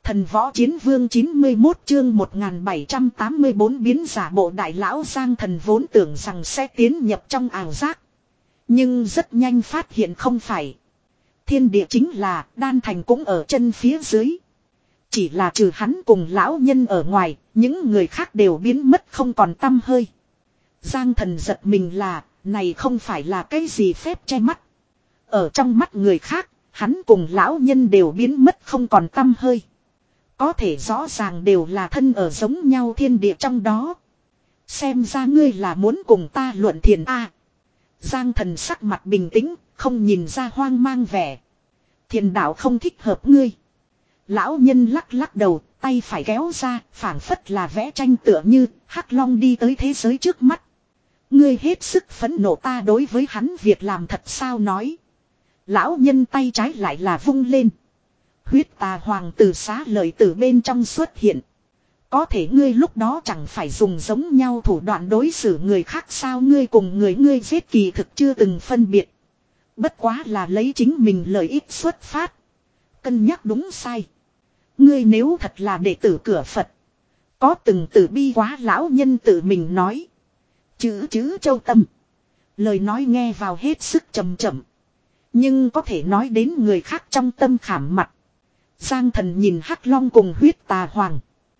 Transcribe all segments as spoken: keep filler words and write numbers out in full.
Thần võ chiến vương chín mươi mốt chương một nghìn bảy trăm tám mươi bốn biến giả bộ đại lão Giang Thần vốn tưởng rằng sẽ tiến nhập trong ảo giác. Nhưng rất nhanh phát hiện không phải. Thiên địa chính là đan thành cũng ở chân phía dưới. Chỉ là trừ hắn cùng lão nhân ở ngoài, những người khác đều biến mất không còn tăm hơi. Giang Thần giật mình là, này không phải là cái gì phép che mắt. Ở trong mắt người khác, hắn cùng lão nhân đều biến mất không còn tăm hơi. Có thể rõ ràng đều là thân ở giống nhau thiên địa trong đó. Xem ra ngươi là muốn cùng ta luận thiền a. Giang Thần sắc mặt bình tĩnh, không nhìn ra hoang mang vẻ. Thiền đạo không thích hợp ngươi. Lão nhân lắc lắc đầu, tay phải kéo ra, phảng phất là vẽ tranh tựa như, Hắc Long đi tới thế giới trước mắt. Ngươi hết sức phẫn nộ ta đối với hắn việc làm thật sao nói. Lão nhân tay trái lại là vung lên. Huyết tà hoàng từ xá lợi từ bên trong xuất hiện. Có thể ngươi lúc đó chẳng phải dùng giống nhau thủ đoạn đối xử người khác sao ngươi cùng người ngươi giết kỳ thực chưa từng phân biệt. Bất quá là lấy chính mình lợi ích xuất phát. Cân nhắc đúng sai. Ngươi nếu thật là đệ tử cửa Phật. Có từng tử bi quá lão nhân tự mình nói. Chữ chữ châu tâm. Lời nói nghe vào hết sức trầm chậm. Nhưng có thể nói đến người khác trong tâm khảm mặt. Giang Thần nhìn Hắc Long cùng huyết tà hoàng.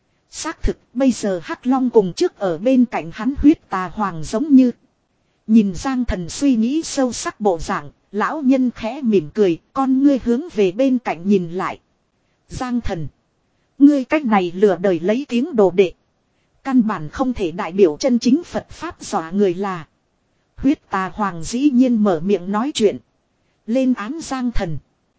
Xác thực bây giờ Hắc Long cùng trước ở bên cạnh hắn huyết tà hoàng giống như. Nhìn Giang Thần suy nghĩ sâu sắc bộ dạng, lão nhân khẽ mỉm cười, con ngươi hướng về bên cạnh nhìn lại. Giang Thần, ngươi cách này lừa đời lấy tiếng đồ đệ. Căn bản không thể đại biểu chân chính Phật Pháp dọa người là. Huyết tà hoàng dĩ nhiên mở miệng nói chuyện. Lên án Giang Thần.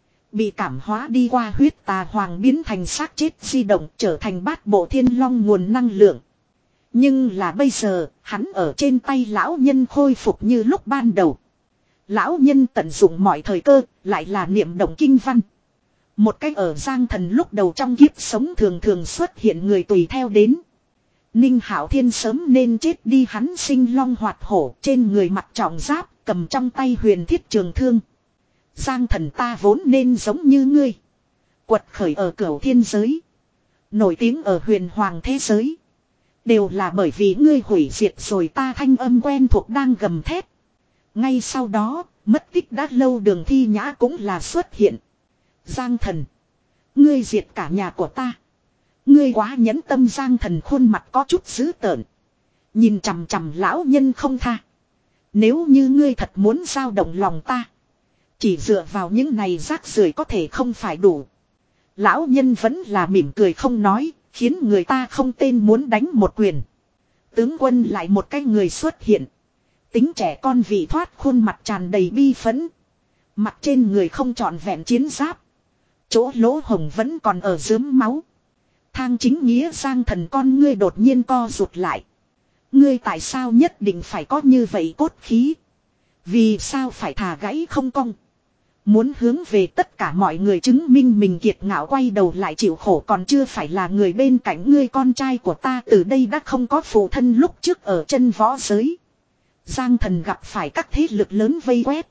Bị cảm hóa đi qua huyết tà hoàng biến thành xác chết di động trở thành bát bộ thiên long nguồn năng lượng. Nhưng là bây giờ, hắn ở trên tay lão nhân khôi phục như lúc ban đầu. Lão nhân tận dụng mọi thời cơ, lại là niệm động kinh văn. Một cách ở Giang Thần lúc đầu trong kiếp sống thường thường xuất hiện người tùy theo đến. Ninh Hạo Thiên sớm nên chết đi hắn sinh long hoạt hổ trên người mặt trọng giáp, cầm trong tay huyền thiết trường thương. Giang Thần ta vốn nên giống như ngươi. Quật khởi ở cửu thiên giới. Nổi tiếng ở huyền hoàng thế giới. Đều là bởi vì ngươi hủy diệt rồi ta thanh âm quen thuộc đang gầm thét. Ngay sau đó, mất tích đã lâu Đường Thi Nhã cũng là xuất hiện. Giang Thần. Ngươi diệt cả nhà của ta. Ngươi quá nhẫn tâm Giang Thần khuôn mặt có chút dữ tợn. Nhìn chằm chằm lão nhân không tha. Nếu như ngươi thật muốn dao động lòng ta. Chỉ dựa vào những này rác rưởi có thể không phải đủ. Lão nhân vẫn là mỉm cười không nói, khiến người ta không tên muốn đánh một quyền. Tướng quân lại một cái người xuất hiện. Tính trẻ con vị thoát khuôn mặt tràn đầy bi phẫn. Mặt trên người không trọn vẹn chiến giáp. Chỗ lỗ hồng vẫn còn ở rướm máu. Thang chính nghĩa Giang Thần con ngươi đột nhiên co rụt lại. Ngươi tại sao nhất định phải có như vậy cốt khí? Vì sao phải thả gãy không cong? Muốn hướng về tất cả mọi người chứng minh mình kiệt ngạo quay đầu lại chịu khổ còn chưa phải là người bên cạnh ngươi con trai của ta từ đây đã không có phụ thân lúc trước ở chân võ giới. Giang Thần gặp phải các thế lực lớn vây quét.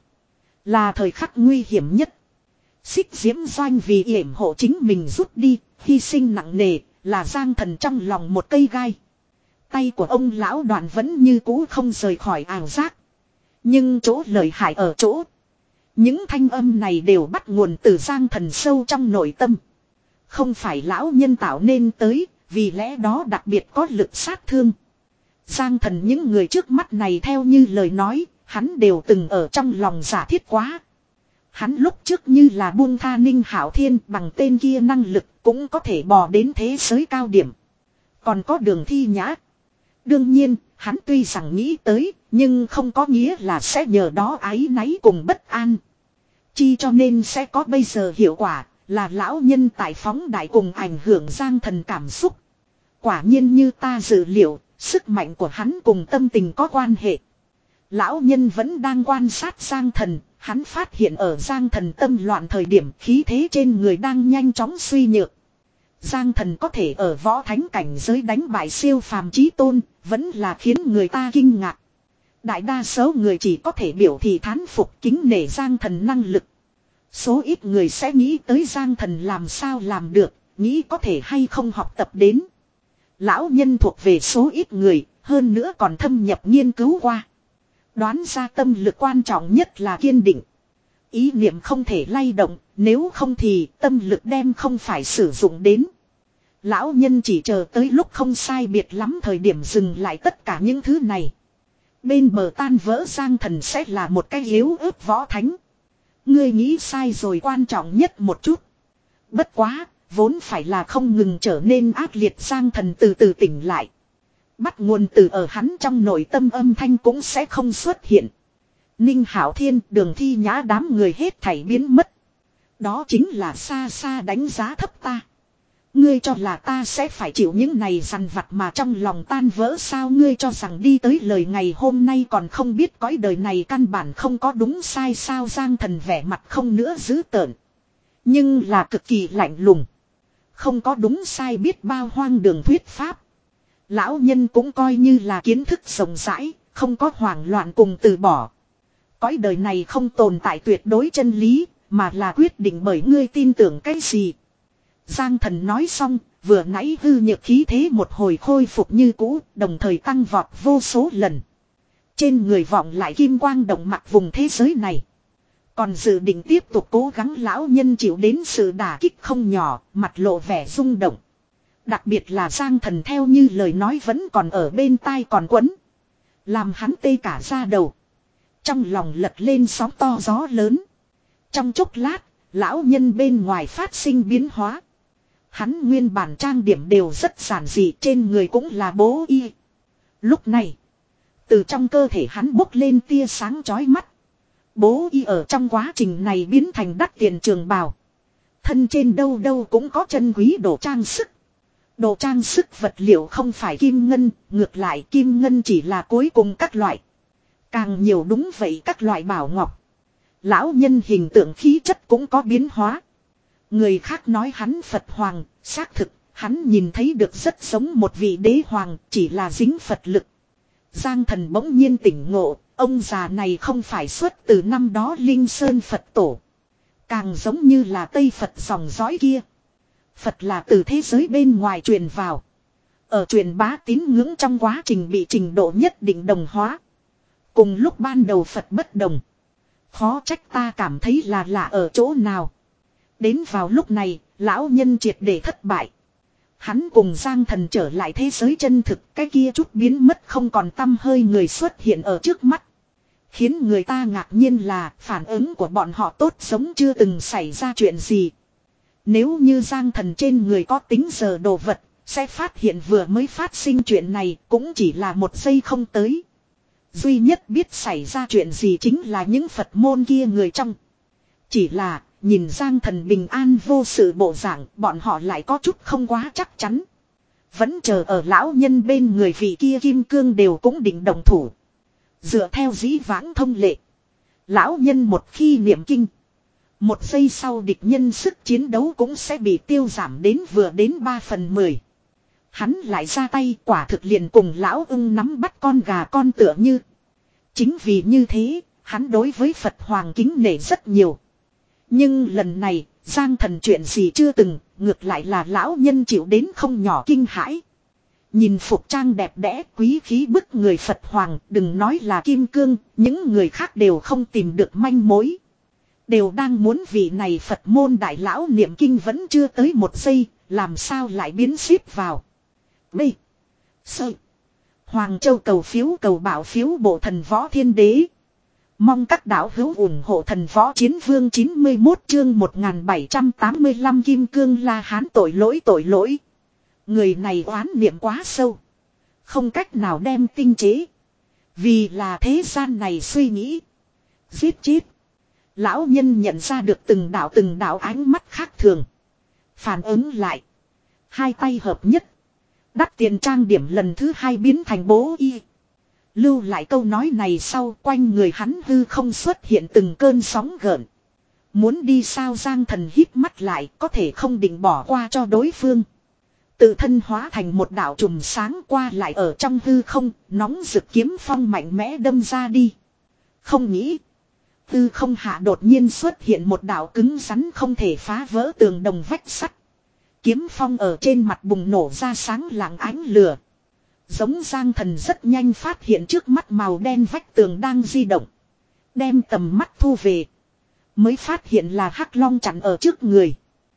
Là thời khắc nguy hiểm nhất. Xích Diễm Doanh vì yểm hộ chính mình rút đi, hy sinh nặng nề, là Giang Thần trong lòng một cây gai. Tay của ông lão Đoạn vẫn như cũ không rời khỏi ảo giác. Nhưng chỗ lợi hại ở chỗ. Những thanh âm này đều bắt nguồn từ Giang Thần sâu trong nội tâm. Không phải lão nhân tạo nên tới, vì lẽ đó đặc biệt có lực sát thương. Giang Thần những người trước mắt này theo như lời nói, hắn đều từng ở trong lòng giả thiết quá. Hắn lúc trước như là buông tha Ninh Hạo Thiên bằng tên kia năng lực cũng có thể bò đến thế giới cao điểm. Còn có Đường Thi Nhã. Đương nhiên, hắn tuy rằng nghĩ tới, nhưng không có nghĩa là sẽ nhờ đó áy náy cùng bất an. Chi cho nên sẽ có bây giờ hiệu quả, là lão nhân tại phóng đại cùng ảnh hưởng Giang Thần cảm xúc. Quả nhiên như ta dự liệu, sức mạnh của hắn cùng tâm tình có quan hệ. Lão nhân vẫn đang quan sát Giang Thần, hắn phát hiện ở Giang Thần tâm loạn thời điểm khí thế trên người đang nhanh chóng suy nhược. Giang Thần có thể ở võ thánh cảnh giới đánh bại siêu phàm chí tôn, vẫn là khiến người ta kinh ngạc. Đại đa số người chỉ có thể biểu thị thán phục kính nể Giang Thần năng lực. Số ít người sẽ nghĩ tới Giang Thần làm sao làm được, nghĩ có thể hay không học tập đến. Lão nhân thuộc về số ít người, hơn nữa còn thâm nhập nghiên cứu qua. Đoán ra tâm lực quan trọng nhất là kiên định. Ý niệm không thể lay động, nếu không thì tâm lực đem không phải sử dụng đến. Lão nhân chỉ chờ tới lúc không sai biệt lắm thời điểm dừng lại tất cả những thứ này. Bên bờ tan vỡ Giang Thần sẽ là một cái yếu ớt võ thánh. Ngươi nghĩ sai rồi, quan trọng nhất một chút. Bất quá, vốn phải là không ngừng trở nên ác liệt. Giang Thần từ từ tỉnh lại. Bắt nguồn từ ở hắn trong nội tâm âm thanh cũng sẽ không xuất hiện. Ninh Hạo Thiên, Đường Thi Nhã đám người hết thảy biến mất. Đó chính là xa xa đánh giá thấp ta. Ngươi cho là ta sẽ phải chịu những này dằn vặt mà trong lòng tan vỡ sao? Ngươi cho rằng đi tới lời ngày hôm nay còn không biết cõi đời này căn bản không có đúng sai sao? Giang Thần vẻ mặt không nữa dữ tợn, nhưng là cực kỳ lạnh lùng. Không có đúng sai biết bao hoang đường thuyết pháp. Lão nhân cũng coi như là kiến thức rộng rãi, không có hoảng loạn cùng từ bỏ. Cõi đời này không tồn tại tuyệt đối chân lý, mà là quyết định bởi ngươi tin tưởng cái gì. Giang Thần nói xong, vừa nãy hư nhược khí thế một hồi khôi phục như cũ, đồng thời tăng vọt vô số lần. Trên người vọng lại kim quang động mặt vùng thế giới này. Còn dự định tiếp tục cố gắng lão nhân chịu đến sự đả kích không nhỏ, mặt lộ vẻ rung động. Đặc biệt là Giang Thần theo như lời nói vẫn còn ở bên tai còn quấn. Làm hắn tê cả da đầu. Trong lòng lật lên sóng to gió lớn. Trong chốc lát, lão nhân bên ngoài phát sinh biến hóa. Hắn nguyên bản trang điểm đều rất giản dị, trên người cũng là bố y. Lúc này, từ trong cơ thể hắn bốc lên tia sáng chói mắt. Bố y ở trong quá trình này biến thành đắt tiền trường bào. Thân trên đâu đâu cũng có chân quý đồ trang sức. Đồ trang sức vật liệu không phải kim ngân, ngược lại kim ngân chỉ là cuối cùng các loại. Càng nhiều đúng vậy các loại bảo ngọc. Lão nhân hình tượng khí chất cũng có biến hóa. Người khác nói hắn Phật Hoàng, xác thực, hắn nhìn thấy được rất giống một vị đế hoàng, chỉ là dính Phật lực. Giang Thần bỗng nhiên tỉnh ngộ, ông già này không phải xuất từ năm đó Linh Sơn Phật Tổ. Càng giống như là Tây Phật dòng dõi kia. Phật là từ thế giới bên ngoài truyền vào. Ở truyền bá tín ngưỡng trong quá trình bị trình độ nhất định đồng hóa. Cùng lúc ban đầu Phật bất đồng. Khó trách ta cảm thấy là lạ ở chỗ nào. Đến vào lúc này, lão nhân triệt để thất bại. Hắn cùng Giang Thần trở lại thế giới chân thực, cái kia chút biến mất không còn tăm hơi người xuất hiện ở trước mắt. Khiến người ta ngạc nhiên là phản ứng của bọn họ tốt giống chưa từng xảy ra chuyện gì. Nếu như Giang Thần trên người có tính giờ đồ vật, sẽ phát hiện vừa mới phát sinh chuyện này cũng chỉ là một giây không tới. Duy nhất biết xảy ra chuyện gì chính là những Phật môn kia người trong. Chỉ là nhìn Giang Thần bình an vô sự bộ dạng, bọn họ lại có chút không quá chắc chắn. Vẫn chờ ở lão nhân bên người vị kia kim cương đều cũng định đồng thủ. Dựa theo dĩ vãng thông lệ, lão nhân một khi niệm kinh, một giây sau địch nhân sức chiến đấu cũng sẽ bị tiêu giảm đến vừa đến ba phần mười. Hắn lại ra tay quả thực liền cùng lão ưng nắm bắt con gà con tựa như. Chính vì như thế, hắn đối với Phật Hoàng kính nể rất nhiều. Nhưng lần này, Giang Thần chuyện gì chưa từng, ngược lại là lão nhân chịu đến không nhỏ kinh hãi. Nhìn phục trang đẹp đẽ quý khí bức người Phật Hoàng, đừng nói là kim cương, những người khác đều không tìm được manh mối. Đều đang muốn vị này Phật môn đại lão niệm kinh vẫn chưa tới một giây, làm sao lại biến ship vào. B. Sơ. Hoàng Châu cầu phiếu cầu bảo phiếu bộ thần võ thiên đế. Mong các đạo hữu ủng hộ thần võ chiến vương chín mươi mốt chương một nghìn bảy trăm tám mươi lăm kim cương La Hán tội lỗi tội lỗi. Người này oán niệm quá sâu. Không cách nào đem tinh chế. Vì là thế gian này suy nghĩ. Giết chết. Lão nhân nhận ra được từng đạo từng đạo ánh mắt khác thường. Phản ứng lại. Hai tay hợp nhất. Đắt tiền trang điểm lần thứ hai biến thành bố y. Lưu lại câu nói này sau quanh người hắn hư không xuất hiện từng cơn sóng gợn. Muốn đi sao Giang Thần hít mắt lại có thể không định bỏ qua cho đối phương. Tự thân hóa thành một đạo trùm sáng qua lại ở trong hư không, nóng rực kiếm phong mạnh mẽ đâm ra đi. Không nghĩ. Hư không hạ đột nhiên xuất hiện một đạo cứng rắn không thể phá vỡ tường đồng vách sắt. Kiếm phong ở trên mặt bùng nổ ra sáng lạng ánh lửa. Giống Giang Thần rất nhanh phát hiện trước mắt màu đen vách tường đang di động. Đem tầm mắt thu về. Mới phát hiện là Hắc Long chặn ở trước người.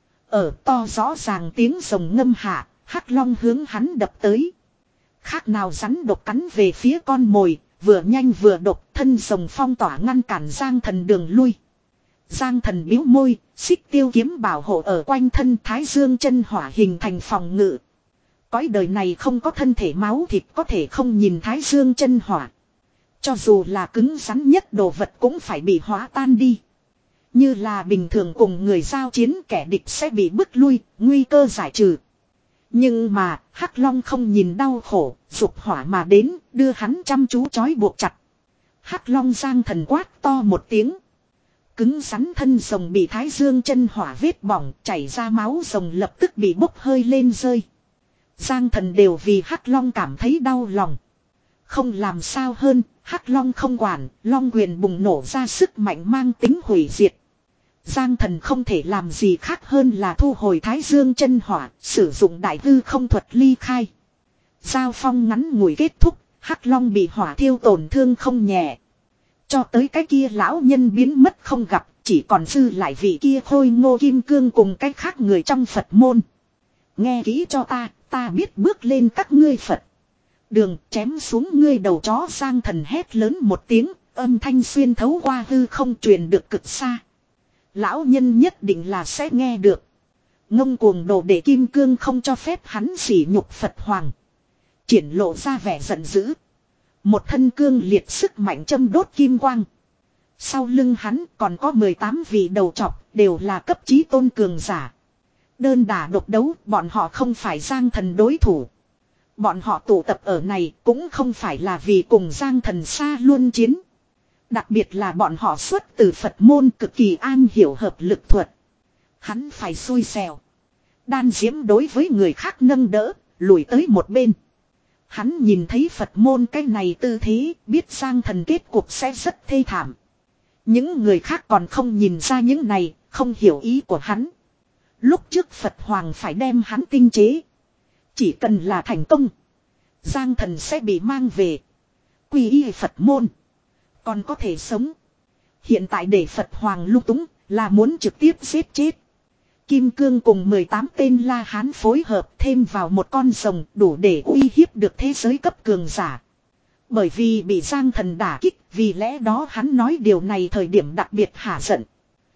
Ở to rõ ràng tiếng rồng ngâm hạ, Hắc Long hướng hắn đập tới. Khác nào rắn độc cắn về phía con mồi, vừa nhanh vừa độc, thân rồng phong tỏa ngăn cản Giang Thần đường lui. Giang Thần biếu môi, xích tiêu kiếm bảo hộ ở quanh thân Thái Dương chân hỏa hình thành phòng ngự. Cõi đời này không có thân thể máu thịt có thể không nhìn Thái Dương chân hỏa. Cho dù là cứng rắn nhất đồ vật cũng phải bị hóa tan đi. Như là bình thường cùng người giao chiến kẻ địch sẽ bị bức lui, nguy cơ giải trừ. Nhưng mà, Hắc Long không nhìn đau khổ, dục hỏa mà đến, đưa hắn chăm chú trói buộc chặt. Hắc Long Giang Thần quát to một tiếng. Cứng rắn thân rồng bị Thái Dương chân hỏa vết bỏng, chảy ra máu rồng lập tức bị bốc hơi lên rơi. Giang Thần đều vì Hắc Long cảm thấy đau lòng. Không làm sao hơn, Hắc Long không quản, Long quyền bùng nổ ra sức mạnh mang tính hủy diệt. Giang Thần không thể làm gì khác hơn là thu hồi Thái Dương chân hỏa, sử dụng đại hư không thuật ly khai. Giao phong ngắn ngủi kết thúc, Hắc Long bị hỏa thiêu tổn thương không nhẹ. Cho tới cái kia lão nhân biến mất không gặp, chỉ còn dư lại vị kia khôi ngô kim cương cùng cái khác người trong Phật môn. Nghe kỹ cho ta, ta biết bước lên các ngươi Phật. Đường chém xuống ngươi đầu chó. Giang Thần hét lớn một tiếng, âm thanh xuyên thấu qua hư không truyền được cực xa. Lão nhân nhất định là sẽ nghe được. Ngông cuồng đồ để kim cương không cho phép hắn sỉ nhục Phật Hoàng. Triển lộ ra vẻ giận dữ. Một thân cương liệt sức mạnh châm đốt kim quang. Sau lưng hắn còn có mười tám vị đầu trọc, đều là cấp chí tôn cường giả. Đơn đả độc đấu, bọn họ không phải Giang Thần đối thủ. Bọn họ tụ tập ở này cũng không phải là vì cùng Giang Thần xa luân chiến. Đặc biệt là bọn họ xuất từ Phật môn cực kỳ an hiểu hợp lực thuật. Hắn phải xui xẻo. Đan Diễm đối với người khác nâng đỡ, lùi tới một bên. Hắn nhìn thấy Phật môn cái này tư thế, biết Giang Thần kết cục sẽ rất thê thảm. Những người khác còn không nhìn ra những này, không hiểu ý của hắn. Lúc trước Phật Hoàng phải đem hắn tinh chế. Chỉ cần là thành công, Giang Thần sẽ bị mang về quy y Phật môn, còn có thể sống. Hiện tại để Phật Hoàng lung túng, là muốn trực tiếp giết chết. Kim Cương cùng mười tám tên La Hán phối hợp thêm vào một con rồng đủ để uy hiếp được thế giới cấp cường giả. Bởi vì bị Giang Thần đả kích, vì lẽ đó hắn nói điều này thời điểm đặc biệt hả giận.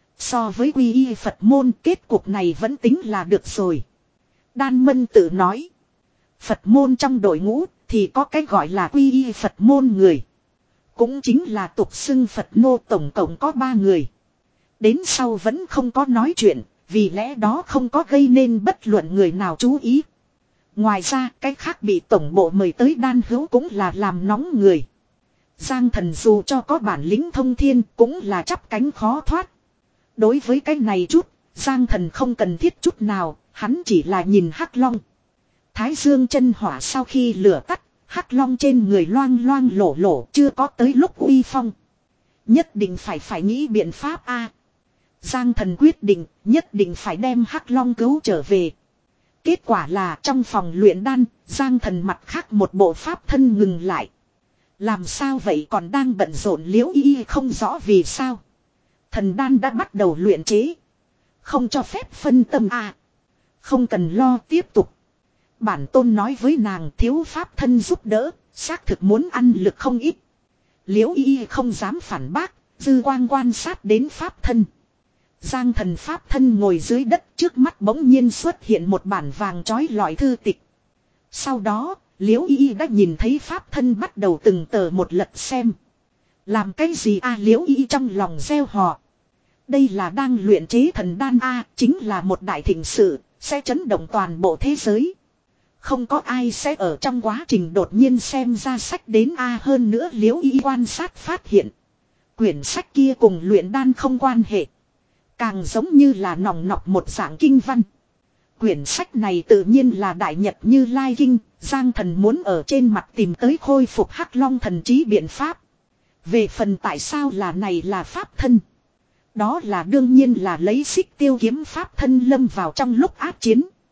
So với quy y Phật môn, kết cục này vẫn tính là được rồi. Đan Mân tự nói. Phật môn trong đội ngũ thì có cái gọi là quy y Phật môn người. Cũng chính là tục xưng Phật nô, tổng cộng có ba người. Đến sau vẫn không có nói chuyện, vì lẽ đó không có gây nên bất luận người nào chú ý. Ngoài ra cái khác bị tổng bộ mời tới Đan Hữu cũng là làm nóng người. Giang Thần dù cho có bản lĩnh thông thiên cũng là chắp cánh khó thoát. Đối với cái này chút, Giang Thần không cần thiết chút nào, hắn chỉ là nhìn Hắc Long. Thái Dương chân hỏa sau khi lửa tắt, Hắc Long trên người loang loang lổ lổ, chưa có tới lúc uy phong. Nhất định phải phải nghĩ biện pháp a. Giang Thần quyết định, nhất định phải đem Hắc Long cứu trở về. Kết quả là trong phòng luyện đan, Giang Thần mặt khác một bộ pháp thân ngừng lại. Làm sao vậy, còn đang bận rộn Liễu Y không rõ vì sao. Thần đan đã bắt đầu luyện chế. Không cho phép phân tâm a. Không cần lo tiếp tục. Bản tôn nói với nàng thiếu pháp thân giúp đỡ, xác thực muốn ăn lực không ít. Liễu Y không dám phản bác, dư quang quan sát đến pháp thân. Giang Thần pháp thân ngồi dưới đất, trước mắt bỗng nhiên xuất hiện một bản vàng trói lọi thư tịch. Sau đó, Liễu Y đã nhìn thấy pháp thân bắt đầu từng tờ một lật xem. Làm cái gì a? Liễu Y trong lòng gieo hò. Đây là đang luyện chế thần đan a, chính là một đại thịnh sự, sẽ chấn động toàn bộ thế giới. Không có ai sẽ ở trong quá trình đột nhiên xem ra sách đến a. Hơn nữa Liễu Y quan sát phát hiện, quyển sách kia cùng luyện đan không quan hệ. Càng giống như là nòng nọc một dạng kinh văn. Quyển sách này tự nhiên là Đại Nhật Như Lai Kinh. Giang Thần muốn ở trên mặt tìm tới khôi phục Hắc Long thần trí biện pháp. Về phần tại sao là này là pháp thân, đó là đương nhiên là lấy xích tiêu kiếm pháp thân lâm vào trong lúc ác chiến.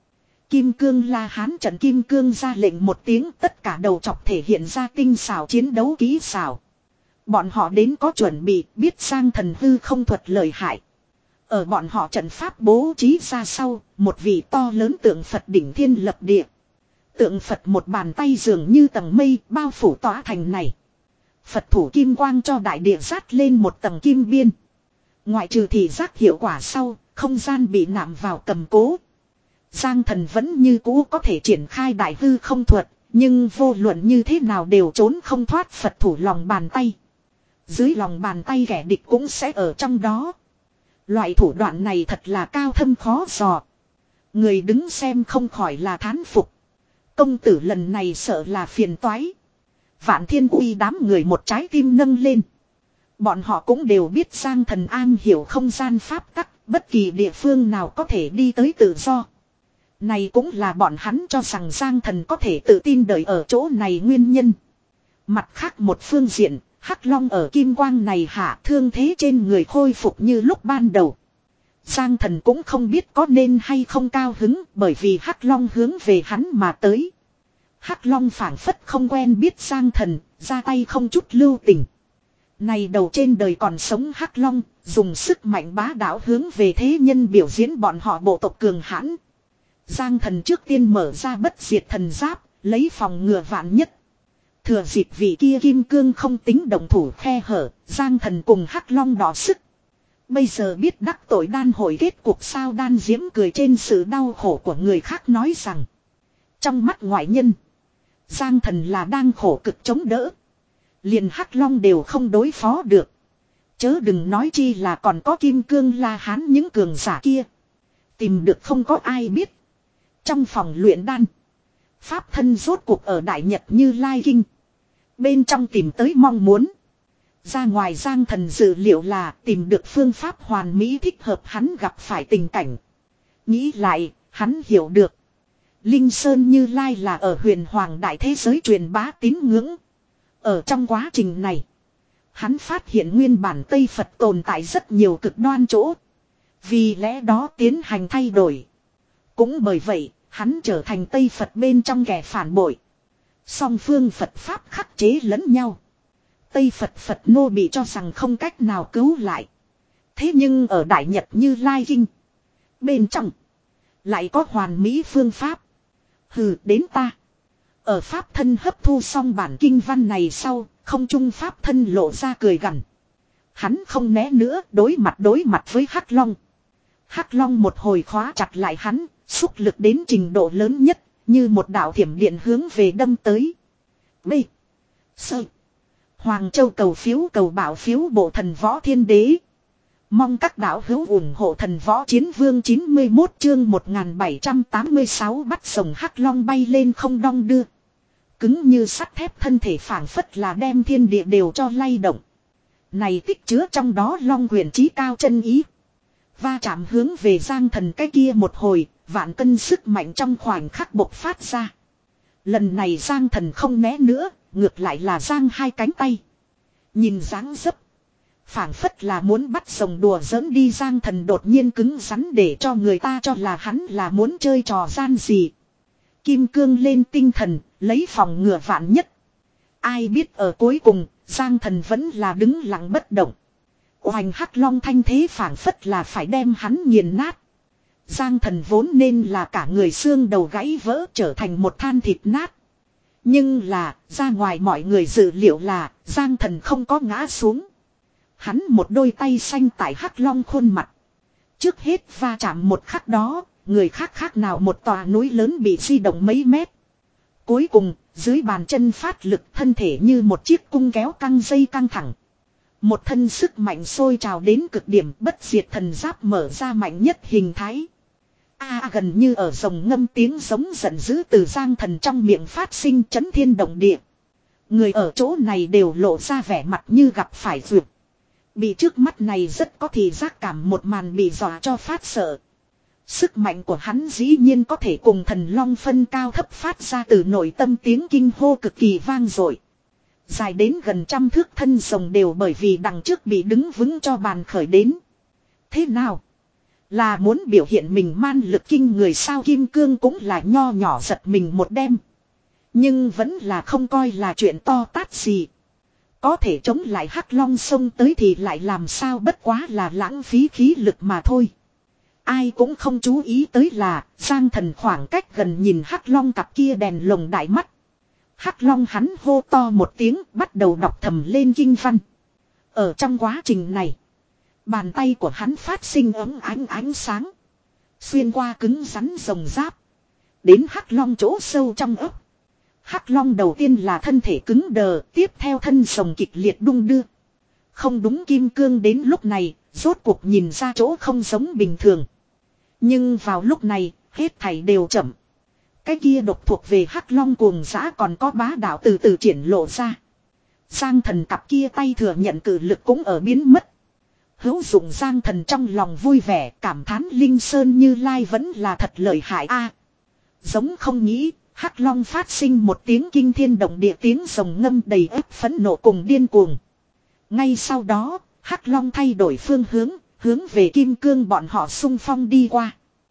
Kim cương la hán trận kim cương ra lệnh một tiếng, tất cả đầu chọc thể hiện ra tinh xảo chiến đấu kỹ xảo. Bọn họ đến có chuẩn bị, biết Giang Thần hư không thuật lợi hại. Ở bọn họ trận pháp bố trí ra sau, một vị to lớn tượng Phật đỉnh thiên lập địa. Tượng Phật một bàn tay dường như tầng mây bao phủ tỏa thành này. Phật thủ kim quang cho đại địa rát lên một tầng kim biên. Ngoại trừ thị giác hiệu quả sau, không gian bị nạm vào cầm cố. Giang Thần vẫn như cũ có thể triển khai đại hư không thuật, nhưng vô luận như thế nào đều trốn không thoát Phật thủ lòng bàn tay. Dưới lòng bàn tay kẻ địch cũng sẽ ở trong đó. Loại thủ đoạn này thật là cao thâm khó dò. Người đứng xem không khỏi là thán phục. Công tử lần này sợ là phiền toái. Vạn Thiên Uy đám người một trái tim nâng lên. Bọn họ cũng đều biết Giang Thần an hiểu không gian pháp tắc, bất kỳ địa phương nào có thể đi tới tự do. Này cũng là bọn hắn cho rằng Giang Thần có thể tự tin đợi ở chỗ này nguyên nhân. Mặt khác một phương diện, Hắc Long ở kim quang này hạ thương thế trên người khôi phục như lúc ban đầu. Giang Thần cũng không biết có nên hay không cao hứng, bởi vì Hắc Long hướng về hắn mà tới. Hắc Long phảng phất không quen biết Giang Thần, ra tay không chút lưu tình. Này đầu trên đời còn sống Hắc Long, dùng sức mạnh bá đạo hướng về thế nhân biểu diễn bọn họ bộ tộc cường hãn. Giang Thần trước tiên mở ra bất diệt thần giáp, lấy phòng ngừa vạn nhất. Thừa dịp vị kia kim cương không tính động thủ khe hở, Giang Thần cùng Hắc Long đỏ sức. Bây giờ biết đắc tội đan hội kết cục sao, đan diễm cười trên sự đau khổ của người khác nói rằng. Trong mắt ngoại nhân, Giang Thần là đang khổ cực chống đỡ. Liền Hắc Long đều không đối phó được. Chớ đừng nói chi là còn có kim cương la hán những cường giả kia. Tìm được không có ai biết. Trong phòng luyện đan, pháp thân rốt cuộc ở Đại Nhật Như Lai Kinh. Bên trong tìm tới mong muốn. Ra ngoài Giang Thần dự liệu là tìm được phương pháp hoàn mỹ thích hợp hắn gặp phải tình cảnh. Nghĩ lại, hắn hiểu được. Linh Sơn Như Lai là ở huyền hoàng đại thế giới truyền bá tín ngưỡng. Ở trong quá trình này, hắn phát hiện nguyên bản Tây Phật tồn tại rất nhiều cực đoan chỗ. Vì lẽ đó tiến hành thay đổi. Cũng bởi vậy, hắn trở thành Tây Phật bên trong kẻ phản bội. Song phương Phật Pháp khắc chế lẫn nhau. Tây Phật Phật nô bị cho rằng không cách nào cứu lại. Thế nhưng ở Đại Nhật Như Lai Kinh, bên trong lại có hoàn mỹ phương pháp. Hừ, đến ta. Ở Pháp thân hấp thu xong bản kinh văn này sau, không trung Pháp thân lộ ra cười gằn. Hắn không né nữa, đối mặt đối mặt với Hắc Long. Hắc Long một hồi khóa chặt lại hắn, xúc lực đến trình độ lớn nhất, như một đạo thiểm điện hướng về đâm tới. B. Sơ. Hoàng Châu cầu phiếu cầu bảo phiếu bộ thần võ thiên đế. Mong các đạo hữu ủng hộ thần võ chiến vương chín mươi mốt chương một nghìn bảy trăm tám mươi sáu bắt sồng Hắc Long bay lên không đong đưa. Cứng như sắt thép thân thể phảng phất là đem thiên địa đều cho lay động. Này tích chứa trong đó long quyền trí cao chân ý. Va chạm hướng về Giang Thần cái kia một hồi, vạn cân sức mạnh trong khoảnh khắc bộc phát ra. Lần này Giang Thần không né nữa, ngược lại là giang hai cánh tay. Nhìn dáng dấp, phảng phất là muốn bắt rồng đùa giỡn đi. Giang Thần đột nhiên cứng rắn để cho người ta cho là hắn là muốn chơi trò gian gì. Kim cương lên tinh thần, lấy phòng ngừa vạn nhất. Ai biết ở cuối cùng, Giang Thần vẫn là đứng lặng bất động. Oanh Hắc Long thanh thế phảng phất là phải đem hắn nghiền nát. Giang Thần vốn nên là cả người xương đầu gãy vỡ trở thành một than thịt nát. Nhưng là, ra ngoài mọi người dự liệu là, Giang Thần không có ngã xuống. Hắn một đôi tay xanh tại Hắc Long khuôn mặt. Trước hết va chạm một khắc đó, người khác khác nào một tòa núi lớn bị di động mấy mét. Cuối cùng, dưới bàn chân phát lực thân thể như một chiếc cung kéo căng dây căng thẳng. Một thân sức mạnh sôi trào đến cực điểm, bất diệt thần giáp mở ra mạnh nhất hình thái. A à, gần như ở rồng ngâm tiếng giống giận dữ từ Giang Thần trong miệng phát sinh chấn thiên động địa. Người ở chỗ này đều lộ ra vẻ mặt như gặp phải vượt. Bị trước mắt này rất có thị giác cảm một màn bị dọa cho phát sợ. Sức mạnh của hắn dĩ nhiên có thể cùng thần long phân cao thấp phát ra từ nội tâm tiếng kinh hô cực kỳ vang dội. Dài đến gần trăm thước thân rồng đều bởi vì đằng trước bị đứng vững cho bàn khởi đến. Thế nào? Là muốn biểu hiện mình man lực kinh người sao, kim cương cũng là nho nhỏ giật mình một đêm. Nhưng vẫn là không coi là chuyện to tát gì. Có thể chống lại hắc long xông tới thì lại làm sao, bất quá là lãng phí khí lực mà thôi. Ai cũng không chú ý tới là Giang Thần khoảng cách gần nhìn hắc long cặp kia đèn lồng đại mắt. Hắc long hắn hô to một tiếng, bắt đầu đọc thầm lên kinh văn. Ở trong quá trình này, bàn tay của hắn phát sinh ấm ánh ánh sáng, xuyên qua cứng rắn rồng giáp, đến hắc long chỗ sâu trong ấp. Hắc long đầu tiên là thân thể cứng đờ, tiếp theo thân rồng kịch liệt đung đưa. Không đúng, kim cương đến lúc này rốt cuộc nhìn ra chỗ không giống bình thường. Nhưng vào lúc này hết thảy đều chậm. Cái kia độc thuộc về hắc long cuồng dã còn có bá đạo từ từ triển lộ ra. Giang Thần cặp kia tay thừa nhận cự lực cũng ở biến mất. Hữu dụng Giang Thần trong lòng vui vẻ, cảm thán Linh Sơn Như Lai vẫn là thật lợi hại a. Giống không nghĩ, hắc long phát sinh một tiếng kinh thiên động địa tiếng rồng ngâm đầy ếp phẫn nộ cùng điên cuồng. Ngay sau đó, hắc long thay đổi phương hướng, hướng về kim cương bọn họ xung phong đi qua.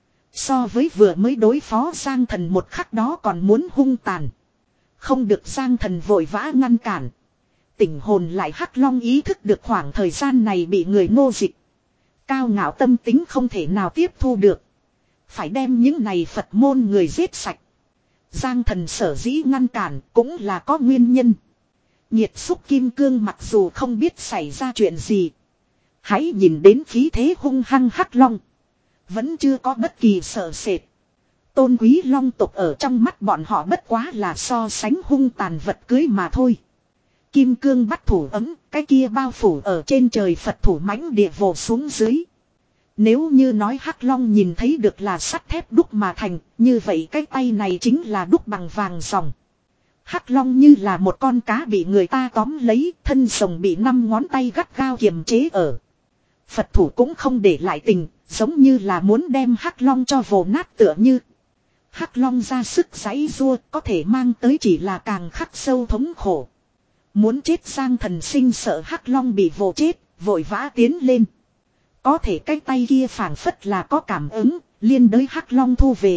So với vừa mới đối phó Giang Thần một khắc đó còn muốn hung tàn. Không được Giang Thần vội vã ngăn cản. Tỉnh hồn lại hắc long ý thức được khoảng thời gian này bị người nô dịch. Cao ngạo tâm tính không thể nào tiếp thu được. Phải đem những này Phật môn người giết sạch. Giang Thần sở dĩ ngăn cản cũng là có nguyên nhân. Nhiệt xúc kim cương mặc dù không biết xảy ra chuyện gì. Hãy nhìn đến khí thế hung hăng hắc long. Vẫn chưa có bất kỳ sợ sệt. Tôn quý long tộc ở trong mắt bọn họ bất quá là so sánh hung tàn vật cưới mà thôi. Kim cương bắt thủ ấm, cái kia bao phủ ở trên trời Phật thủ mãnh địa vồ xuống dưới. Nếu như nói hắc long nhìn thấy được là sắt thép đúc mà thành, như vậy cái tay này chính là đúc bằng vàng ròng. Hắc long như là một con cá bị người ta tóm lấy, thân rồng bị năm ngón tay gắt gao kiềm chế ở. Phật thủ cũng không để lại tình, giống như là muốn đem hắc long cho vồ nát tựa như. Hắc long ra sức giãy giụa, có thể mang tới chỉ là càng khắc sâu thống khổ. Muốn chết Giang Thần sinh sợ hắc long bị vồ chết, vội vã tiến lên. Có thể cái tay kia phảng phất là có cảm ứng, liên đới hắc long thu về.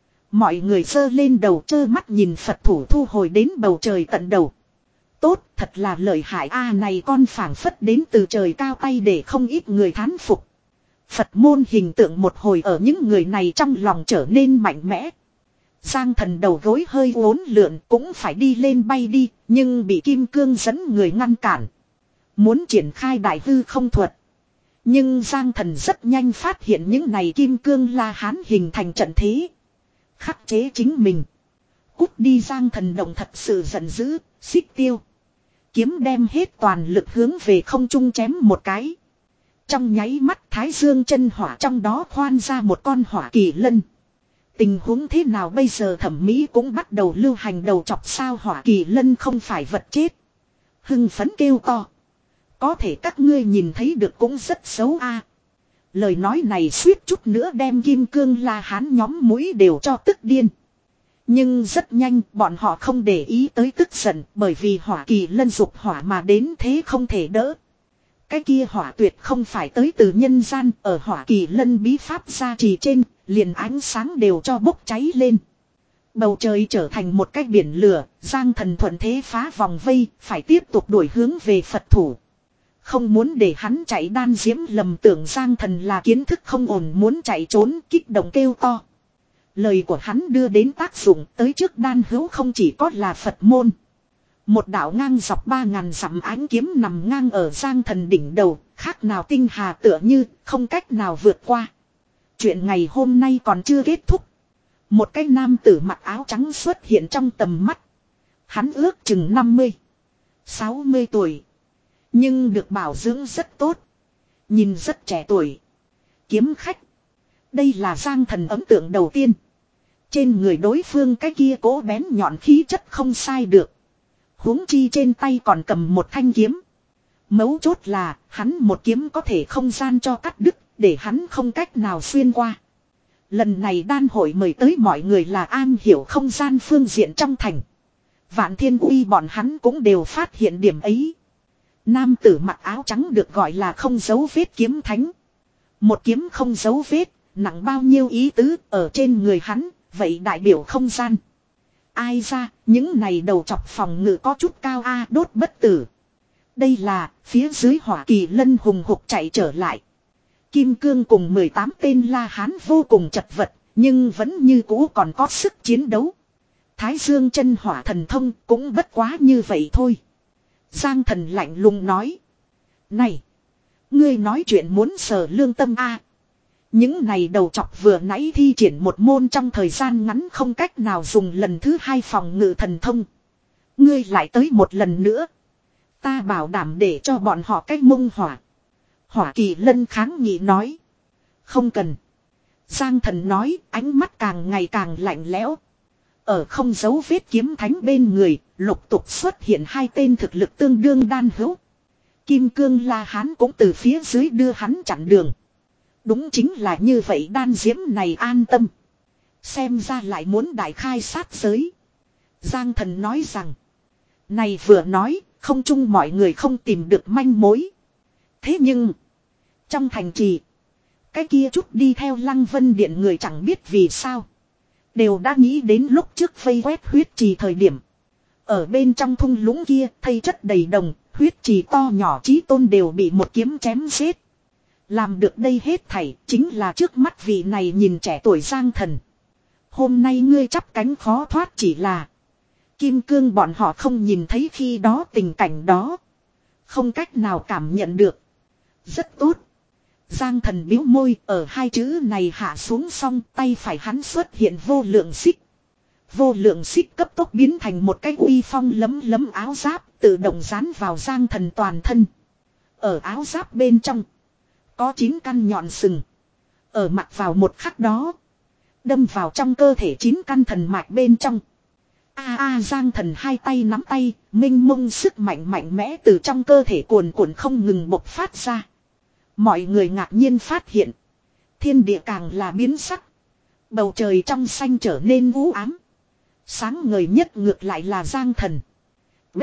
Mọi người giơ lên đầu trơ mắt nhìn Phật thủ thu hồi đến bầu trời tận đầu. Tốt, thật là lợi hại a, này con phảng phất đến từ trời cao tay để không ít người thán phục. Phật môn hình tượng một hồi ở những người này trong lòng trở nên mạnh mẽ. Giang Thần đầu gối hơi uốn lượn cũng phải đi lên bay đi, nhưng bị kim cương dẫn người ngăn cản. Muốn triển khai đại hư không thuật. Nhưng Giang Thần rất nhanh phát hiện những này kim cương la hán hình thành trận thế. Khắc chế chính mình. Cút đi, Giang Thần động thật sự giận dữ, xích tiêu. Kiếm đem hết toàn lực hướng về không trung chém một cái. Trong nháy mắt Thái Dương chân hỏa trong đó khoan ra một con hỏa kỳ lân. Tình huống thế nào bây giờ, thẩm mỹ cũng bắt đầu lưu hành đầu chọc sao, hỏa kỳ lân không phải vật chết. Hưng phấn kêu to. Có thể các ngươi nhìn thấy được cũng rất xấu a. Lời nói này suýt chút nữa đem kim cương la hán nhóm mũi đều cho tức điên. Nhưng rất nhanh bọn họ không để ý tới tức giận, bởi vì hỏa kỳ lân dục hỏa mà đến thế không thể đỡ. Cái kia hỏa tuyệt không phải tới từ nhân gian, ở hỏa kỳ lân bí pháp gia trì trên, liền ánh sáng đều cho bốc cháy lên. Bầu trời trở thành một cái biển lửa, Giang Thần thuận thế phá vòng vây, phải tiếp tục đuổi hướng về Phật thủ. Không muốn để hắn chạy, đan diễm lầm tưởng Giang Thần là kiến thức không ổn muốn chạy trốn, kích động kêu to. Lời của hắn đưa đến tác dụng, tới trước đan hữu không chỉ có là Phật môn. Một đạo ngang dọc ba ngàn dặm ánh kiếm nằm ngang ở Giang Thần đỉnh đầu, khác nào tinh hà tựa như, không cách nào vượt qua. Chuyện ngày hôm nay còn chưa kết thúc. Một cái nam tử mặc áo trắng xuất hiện trong tầm mắt. Hắn ước chừng năm mươi, sáu mươi tuổi. Nhưng được bảo dưỡng rất tốt. Nhìn rất trẻ tuổi. Kiếm khách. Đây là Giang Thần ấn tượng đầu tiên. Trên người đối phương cái kia cố bén nhọn khí chất không sai được. Huống chi trên tay còn cầm một thanh kiếm. Mấu chốt là hắn một kiếm có thể không gian cho cắt đứt, để hắn không cách nào xuyên qua. Lần này đan hội mời tới mọi người là an hiểu không gian phương diện trong thành. Vạn Thiên Uy bọn hắn cũng đều phát hiện điểm ấy. Nam tử mặc áo trắng được gọi là không giấu vết kiếm thánh. Một kiếm không dấu vết, nặng bao nhiêu ý tứ ở trên người hắn, vậy đại biểu không gian. Ai ra, những này đầu chọc phòng ngự có chút cao a đốt bất tử. Đây là, phía dưới hỏa kỳ lân hùng hục chạy trở lại. Kim cương cùng mười tám tên la hán vô cùng chật vật, nhưng vẫn như cũ còn có sức chiến đấu. Thái dương chân hỏa thần thông cũng bất quá như vậy thôi. Giang thần lạnh lùng nói. Này! Ngươi nói chuyện muốn sờ lương tâm a? Những này đầu chọc vừa nãy thi triển một môn trong thời gian ngắn không cách nào dùng lần thứ hai phòng ngự thần thông. Ngươi lại tới một lần nữa. Ta bảo đảm để cho bọn họ cách mông hỏa. Hỏa kỳ lân kháng nghị nói. Không cần. Giang thần nói, ánh mắt càng ngày càng lạnh lẽo. Ở không dấu vết kiếm thánh bên người, lục tục xuất hiện hai tên thực lực tương đương đan hữu. Kim cương la hán cũng từ phía dưới đưa hắn chặn đường. Đúng chính là như vậy, đan diễm này an tâm. Xem ra lại muốn đại khai sát giới. Giang thần nói rằng. Này vừa nói, không chung mọi người không tìm được manh mối. Thế nhưng, trong thành trì, cái kia chút đi theo Lăng Vân Điện người chẳng biết vì sao. Đều đã nghĩ đến lúc trước vây quét huyết trì thời điểm. Ở bên trong thung lũng kia, thây chất đầy đồng, huyết trì to nhỏ chí tôn đều bị một kiếm chém giết. Làm được đây hết thảy, chính là trước mắt vị này nhìn trẻ tuổi Giang thần. Hôm nay ngươi chắp cánh khó thoát chỉ là Kim cương bọn họ không nhìn thấy khi đó tình cảnh đó. Không cách nào cảm nhận được. Rất tốt. Giang thần biếu môi, ở hai chữ này hạ xuống xong, tay phải hắn xuất hiện vô lượng xích. Vô lượng xích cấp tốc biến thành một cái uy phong lấm lấm áo giáp, tự động dán vào Giang thần toàn thân. Ở áo giáp bên trong, có chín căn nhọn sừng. Ở mặt vào một khắc đó, đâm vào trong cơ thể chín căn thần mạch bên trong. A a Giang thần hai tay nắm tay, minh mông sức mạnh mạnh mẽ từ trong cơ thể cuồn cuộn không ngừng bộc phát ra. Mọi người ngạc nhiên phát hiện, thiên địa càng là biến sắc. Bầu trời trong xanh trở nên u ám. Sáng ngời nhất ngược lại là Giang thần. B.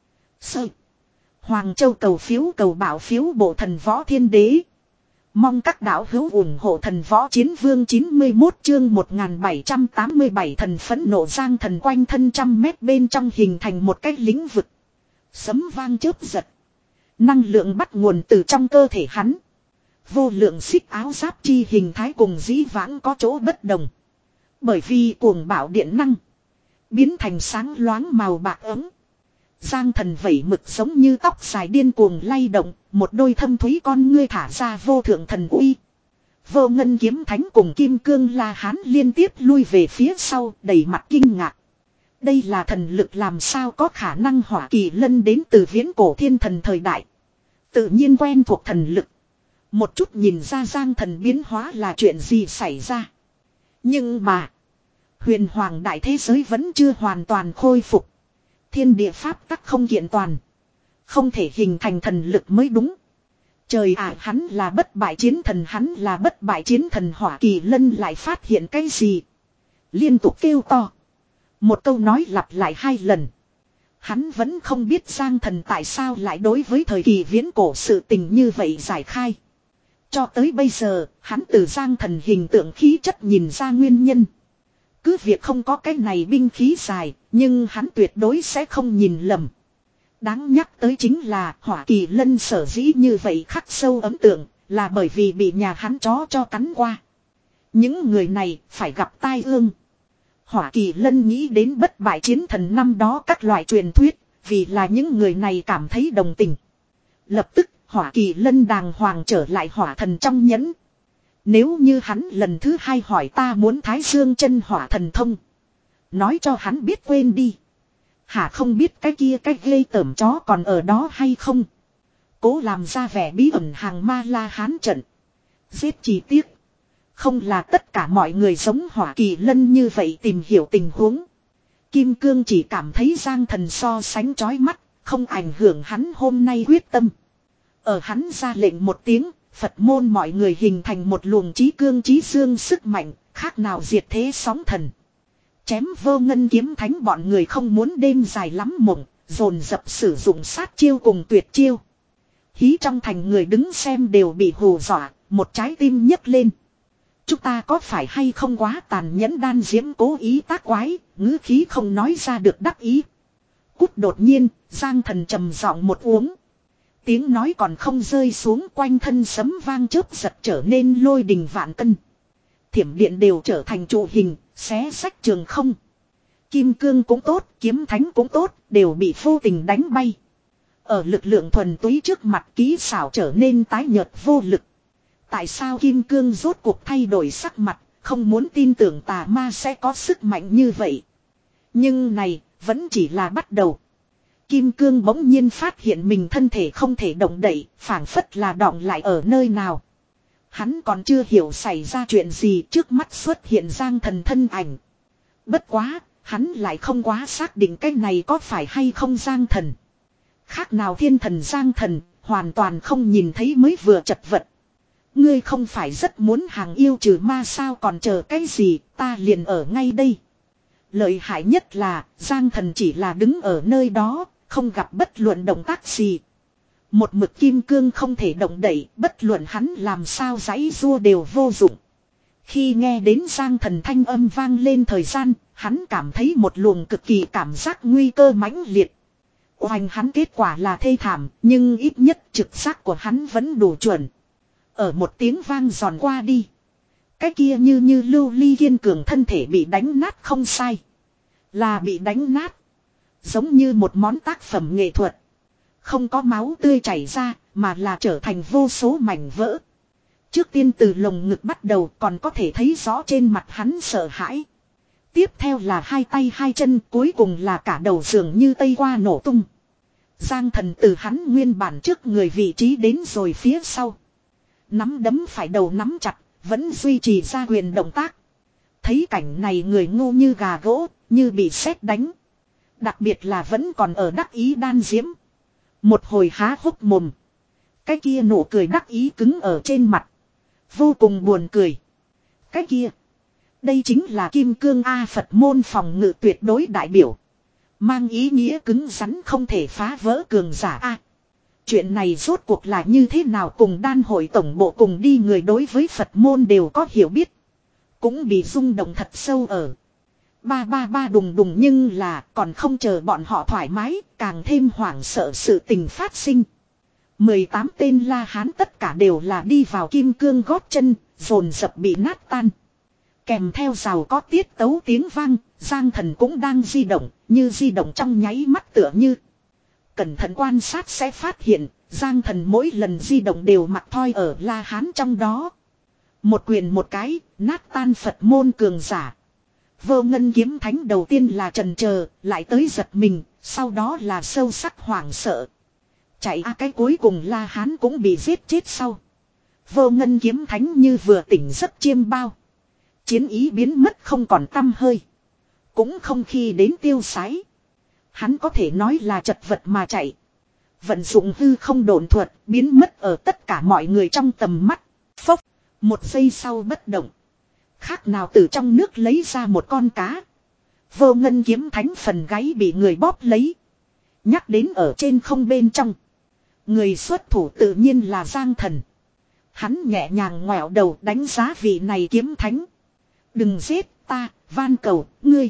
Sơ. Hoàng Châu cầu phiếu cầu bảo phiếu bộ thần võ thiên đế. Mong các đạo hữu ủng hộ thần võ chiến vương chín mươi mốt chương một nghìn bảy trăm tám mươi bảy thần phẫn nộ Giang thần quanh thân trăm mét bên trong hình thành một cái lĩnh vực. Sấm vang chớp giật. Năng lượng bắt nguồn từ trong cơ thể hắn. Vô lượng xích áo giáp chi hình thái cùng dĩ vãng có chỗ bất đồng. Bởi vì cuồng bạo điện năng. Biến thành sáng loáng màu bạc ấm. Giang thần vẩy mực giống như tóc dài điên cuồng lay động. Một đôi thâm thúy con ngươi thả ra vô thượng thần uy. Vô ngân kiếm thánh cùng kim cương la hán liên tiếp lui về phía sau đầy mặt kinh ngạc. Đây là thần lực làm sao có khả năng hỏa kỳ lân đến từ viễn cổ thiên thần thời đại. Tự nhiên quen thuộc thần lực. Một chút nhìn ra Giang thần biến hóa là chuyện gì xảy ra. Nhưng mà, huyền hoàng đại thế giới vẫn chưa hoàn toàn khôi phục. Thiên địa pháp tắc không kiện toàn. Không thể hình thành thần lực mới đúng. Trời ạ, hắn là bất bại chiến thần, hắn là bất bại chiến thần. Hỏa kỳ lân lại phát hiện cái gì? Liên tục kêu to. Một câu nói lặp lại hai lần. Hắn vẫn không biết Giang thần tại sao lại đối với thời kỳ viễn cổ sự tình như vậy giải khai. Cho tới bây giờ, hắn từ Giang thần hình tượng khí chất nhìn ra nguyên nhân. Cứ việc không có cái này binh khí dài, nhưng hắn tuyệt đối sẽ không nhìn lầm. Đáng nhắc tới chính là hỏa kỳ lân sở dĩ như vậy khắc sâu ấn tượng, là bởi vì bị nhà hắn chó cho cắn qua. Những người này phải gặp tai ương. Hỏa kỳ lân nghĩ đến bất bại chiến thần năm đó các loại truyền thuyết, vì là những người này cảm thấy đồng tình. Lập tức, hỏa kỳ lân đàng hoàng trở lại hỏa thần trong nhẫn. Nếu như hắn lần thứ hai hỏi ta muốn thái dương chân hỏa thần thông. Nói cho hắn biết quên đi. Hả không biết cái kia cái ghê tởm chó còn ở đó hay không. Cố làm ra vẻ bí ẩn hàng ma la hán trận. Giết chi tiết. Không là tất cả mọi người giống hỏa kỳ lân như vậy tìm hiểu tình huống. Kim cương chỉ cảm thấy Giang thần so sánh chói mắt. Không ảnh hưởng hắn hôm nay quyết tâm. Ở hắn ra lệnh một tiếng. Phật môn mọi người hình thành một luồng trí cương trí dương sức mạnh. Khác nào diệt thế sóng thần. Chém vô ngân kiếm thánh bọn người không muốn đêm dài lắm mộng. Dồn dập sử dụng sát chiêu cùng tuyệt chiêu. Hí trong thành người đứng xem đều bị hù dọa. một trái tim nhấc lên. Chúng ta có phải hay không quá tàn nhẫn, Đan Diễm cố ý tác quái, ngữ khí không nói ra được đắc ý. Cút, đột nhiên, Giang Thần trầm giọng một uống. Tiếng nói còn không rơi xuống, quanh thân sấm vang chớp giật trở nên lôi đình vạn cân. Thiểm điện đều trở thành trụ hình, xé sách trường không. Kim cương cũng tốt, kiếm thánh cũng tốt, đều bị vô tình đánh bay. Ở lực lượng thuần túy trước mặt, kỹ xảo trở nên tái nhợt vô lực. Tại sao kim cương rốt cuộc thay đổi sắc mặt, không muốn tin tưởng tà ma sẽ có sức mạnh như vậy. Nhưng này, vẫn chỉ là bắt đầu. Kim cương bỗng nhiên phát hiện mình thân thể không thể động đậy, phảng phất là đọng lại ở nơi nào. Hắn còn chưa hiểu xảy ra chuyện gì, trước mắt xuất hiện Giang Thần thân ảnh. Bất quá, hắn lại không quá xác định cái này có phải hay không Giang Thần. Khác nào thiên thần Giang Thần, hoàn toàn không nhìn thấy mới vừa chật vật. Ngươi không phải rất muốn hàng yêu trừ ma sao, còn chờ cái gì, ta liền ở ngay đây. Lợi hại nhất là, Giang Thần chỉ là đứng ở nơi đó, không gặp bất luận động tác gì. Một mực kim cương không thể động đậy, bất luận hắn làm sao giãy giụa đều vô dụng. Khi nghe đến Giang Thần thanh âm vang lên thời gian, hắn cảm thấy một luồng cực kỳ cảm giác nguy cơ mãnh liệt. Oanh, hắn kết quả là thê thảm, nhưng ít nhất trực giác của hắn vẫn đủ chuẩn. Ở một tiếng vang giòn qua đi. Cái kia như như lưu ly kiên cường thân thể bị đánh nát không sai. Là bị đánh nát. Giống như một món tác phẩm nghệ thuật. Không có máu tươi chảy ra, mà là trở thành vô số mảnh vỡ. Trước tiên từ lồng ngực bắt đầu, còn có thể thấy rõ trên mặt hắn sợ hãi. Tiếp theo là hai tay hai chân, cuối cùng là cả đầu dường như tây qua nổ tung. Giang Thần từ hắn nguyên bản trước người vị trí đến rồi phía sau. Nắm đấm phải đầu nắm chặt, vẫn duy trì ra quyền động tác. Thấy cảnh này người ngu như gà gỗ, như bị sét đánh. Đặc biệt là vẫn còn ở đắc ý Đan Diễm. Một hồi há hốc mồm. Cái kia nụ cười đắc ý cứng ở trên mặt. Vô cùng buồn cười. Cái kia. Đây chính là kim cương A, Phật môn phòng ngự tuyệt đối đại biểu. Mang ý nghĩa cứng rắn không thể phá vỡ cường giả A. Chuyện này rốt cuộc là như thế nào, cùng đan hội tổng bộ cùng đi người đối với Phật môn đều có hiểu biết. Cũng bị rung động thật sâu ở. Ba ba ba đùng đùng, nhưng là còn không chờ bọn họ thoải mái, càng thêm hoảng sợ sự tình phát sinh. mười tám tên La Hán tất cả đều là đi vào kim cương gót chân, dồn dập bị nát tan. Kèm theo rào có tiết tấu tiếng vang, Giang Thần cũng đang di động, như di động trong nháy mắt tựa như. Cẩn thận quan sát sẽ phát hiện, Giang Thần mỗi lần di động đều mặc thoi ở La Hán trong đó. Một quyền một cái, nát tan Phật môn cường giả. Vô Ngân kiếm thánh đầu tiên là trần chờ, lại tới giật mình, sau đó là sâu sắc hoảng sợ. Chạy a cái cuối cùng La Hán cũng bị giết chết sau. Vô Ngân kiếm thánh như vừa tỉnh giấc chiêm bao. Chiến ý biến mất không còn tăm hơi. Cũng không khi đến tiêu sái. Hắn có thể nói là chật vật mà chạy. Vận dụng hư không độn thuật, biến mất ở tất cả mọi người trong tầm mắt. Phốc, một giây sau bất động. Khác nào từ trong nước lấy ra một con cá. Vô Ngân kiếm thánh phần gáy bị người bóp lấy. Nhắc đến ở trên không bên trong. Người xuất thủ tự nhiên là Giang Thần. Hắn nhẹ nhàng ngoẹo đầu đánh giá vị này kiếm thánh. Đừng giết ta, van cầu, ngươi.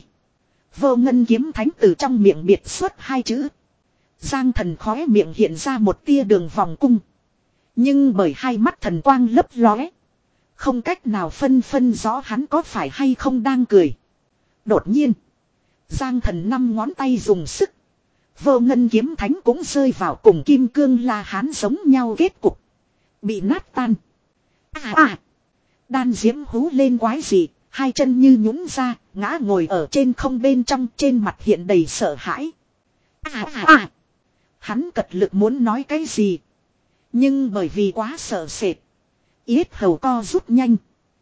Vô Ngân kiếm thánh từ trong miệng biệt xuất hai chữ. Giang Thần khóe miệng hiện ra một tia đường vòng cung. Nhưng bởi hai mắt thần quang lấp lóe, không cách nào phân phân rõ hắn có phải hay không đang cười. Đột nhiên, Giang Thần năm ngón tay dùng sức. Vô Ngân kiếm thánh cũng rơi vào cùng kim cương La Hán giống nhau kết cục. Bị nát tan. À à. Đan Diễm hú lên quái dị. Hai chân như nhũn ra, ngã ngồi ở trên không bên trong, trên mặt hiện đầy sợ hãi. À à à. Hắn cật lực muốn nói cái gì. Nhưng bởi vì quá sợ sệt. Yết hầu co rút nhanh.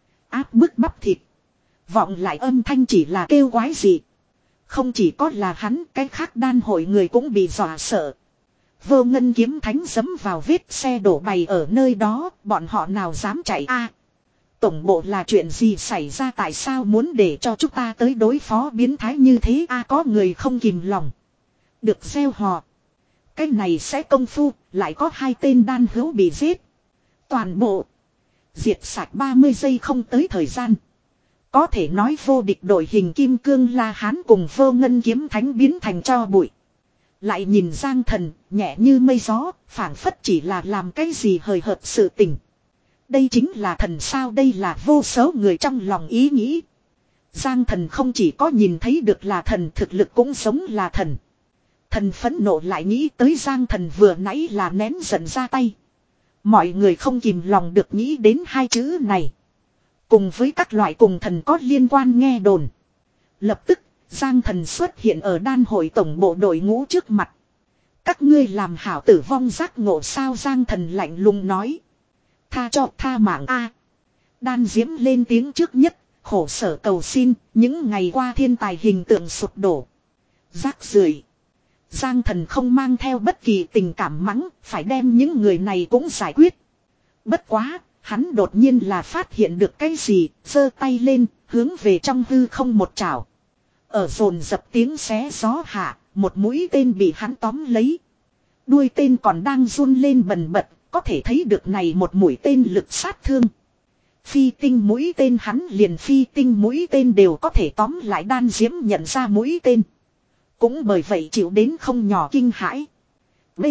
Áp bức bắp thịt. Vọng lại âm thanh chỉ là kêu quái dị. Không chỉ có là hắn, cái khác đan hội người cũng bị dọa sợ. Vô Ngân kiếm thánh giẫm vào vết xe đổ bày ở nơi đó, bọn họ nào dám chạy a? Tổng bộ là chuyện gì xảy ra, tại sao muốn để cho chúng ta tới đối phó biến thái như thế a? Có người không kìm lòng được gieo hò. Cái này sẽ công phu, lại có hai tên đan hữu bị giết. Toàn bộ Diệt sạch ba mươi giây không tới thời gian. Có thể nói vô địch đội hình kim cương La Hán cùng vô ngân kiếm thánh biến thành cho bụi. Lại nhìn Giang Thần, nhẹ như mây gió, phảng phất chỉ là làm cái gì hời hợt sự tình. Đây chính là thần sao, đây là vô số người trong lòng ý nghĩ. Giang Thần không chỉ có nhìn thấy được là thần, thực lực cũng giống là thần. Thần phẫn nộ lại nghĩ tới Giang Thần vừa nãy là nén giận ra tay. Mọi người không kìm lòng được nghĩ đến hai chữ này. Cùng với các loại cùng thần có liên quan nghe đồn. Lập tức, Giang Thần xuất hiện ở đan hội tổng bộ đội ngũ trước mặt. Các ngươi làm hảo tử vong giác ngộ sao? Giang Thần lạnh lùng nói. Tha cho tha mạng a. Đan Diễm lên tiếng trước nhất, khổ sở cầu xin, những ngày qua thiên tài hình tượng sụp đổ. Rác rưởi. Giang Thần không mang theo bất kỳ tình cảm mắng, phải đem những người này cũng giải quyết. Bất quá, hắn đột nhiên là phát hiện được cái gì, giơ tay lên, hướng về trong hư không một chảo. Ở dồn dập tiếng xé gió hạ, một mũi tên bị hắn tóm lấy. Đuôi tên còn đang run lên bần bật, có thể thấy được này một mũi tên lực sát thương. Phi tinh mũi tên, hắn liền phi tinh mũi tên đều có thể tóm lại. Đan Diễm nhận ra mũi tên. Cũng bởi vậy chịu đến không nhỏ kinh hãi. B.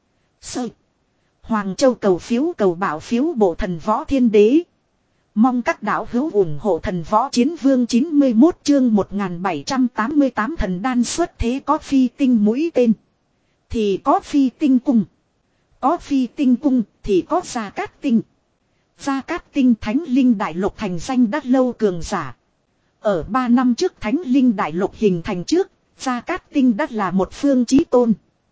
Sơ. Hoàng Châu cầu phiếu cầu bảo phiếu bộ thần võ thiên đế. Mong các đạo hữu ủng hộ thần võ chiến vương. Chín mươi mốt chương một nghìn bảy trăm tám mươi tám thần đan xuất thế. Có phi tinh mũi tên thì có phi tinh cung. Có phi tinh cung thì có Gia Cát Tinh. Gia Cát Tinh Thánh Linh Đại Lục thành danh đã lâu cường giả. Ở ba năm trước Thánh Linh Đại Lục hình thành trước, Gia Cát Tinh đã là một phương chí tôn.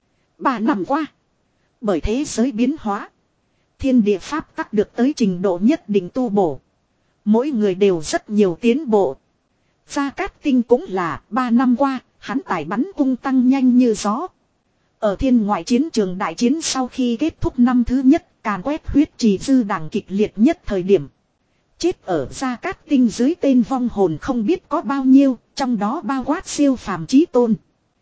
Ba năm qua, bởi thế giới biến hóa, thiên địa pháp tắc được tới trình độ nhất định tu bổ. Mỗi người đều rất nhiều tiến bộ. Gia Cát Tinh cũng là ba năm qua, hắn tài bắn cung tăng nhanh như gió. Ở thiên ngoại chiến trường đại chiến sau khi kết thúc năm thứ nhất, càn quét huyết trì dư đảng kịch liệt nhất thời điểm. Chết ở Gia Cát Tinh dưới tên vong hồn không biết có bao nhiêu, trong đó bao quát siêu phàm chí tôn.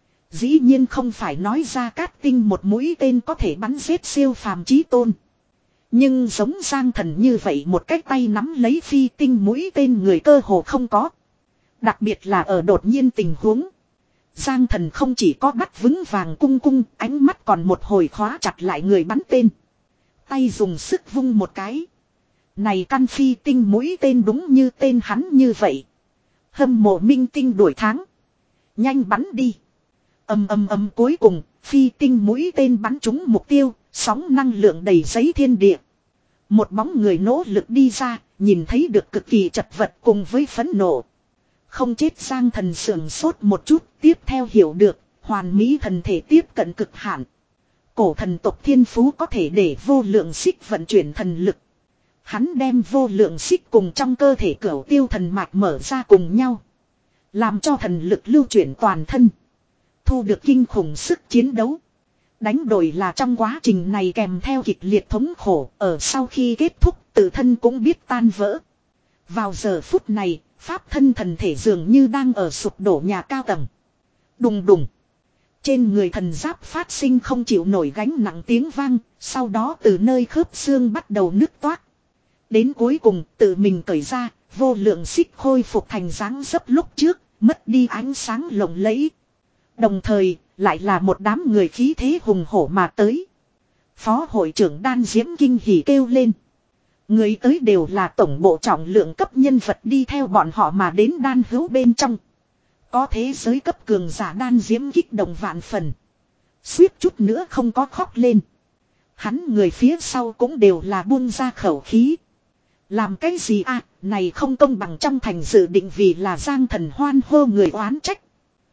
Dĩ nhiên không phải nói Gia Cát Tinh một mũi tên có thể bắn giết siêu phàm chí tôn. Nhưng giống Giang Thần như vậy một cái tay nắm lấy phi tinh mũi tên người cơ hồ không có. Đặc biệt là ở đột nhiên tình huống. Giang Thần không chỉ có bắt vững vàng cung cung, ánh mắt còn một hồi khóa chặt lại người bắn tên. Tay dùng sức vung một cái. Này căn phi tinh mũi tên đúng như tên hắn như vậy. Hâm mộ minh tinh đuổi tháng. Nhanh bắn đi. Âm âm âm cuối cùng, phi tinh mũi tên bắn trúng mục tiêu, sóng năng lượng đầy giấy thiên địa. Một bóng người nỗ lực đi ra, nhìn thấy được cực kỳ chật vật cùng với phẫn nộ. Không chết Giang Thần sườn sốt một chút, tiếp theo hiểu được, hoàn mỹ thần thể tiếp cận cực hạn. Cổ thần tộc thiên phú có thể để vô lượng xích vận chuyển thần lực. Hắn đem vô lượng xích cùng trong cơ thể cửu tiêu thần mạch mở ra cùng nhau. Làm cho thần lực lưu chuyển toàn thân. Thu được kinh khủng sức chiến đấu. Đánh đổi là trong quá trình này kèm theo kịch liệt thống khổ, ở sau khi kết thúc tự thân cũng biết tan vỡ. Vào giờ phút này, pháp thân thần thể dường như đang ở sụp đổ nhà cao tầng. Đùng đùng. Trên người thần giáp phát sinh không chịu nổi gánh nặng tiếng vang, sau đó từ nơi khớp xương bắt đầu nứt toác. Đến cuối cùng tự mình cởi ra, vô lượng xích khôi phục thành dáng dấp lúc trước, mất đi ánh sáng lộng lẫy. Đồng thời, lại là một đám người khí thế hùng hổ mà tới. Phó hội trưởng Đan Diễm kinh hỉ kêu lên. Người tới đều là tổng bộ trọng lượng cấp nhân vật đi theo bọn họ mà đến đan hữu bên trong. Có thế giới cấp cường giả Đan Diễm kích động vạn phần. Suýt chút nữa không có khóc lên. Hắn người phía sau cũng đều là buông ra khẩu khí. Làm cái gì à, này không công bằng trong thành dự định vì là Giang Thần hoan hô người oán trách.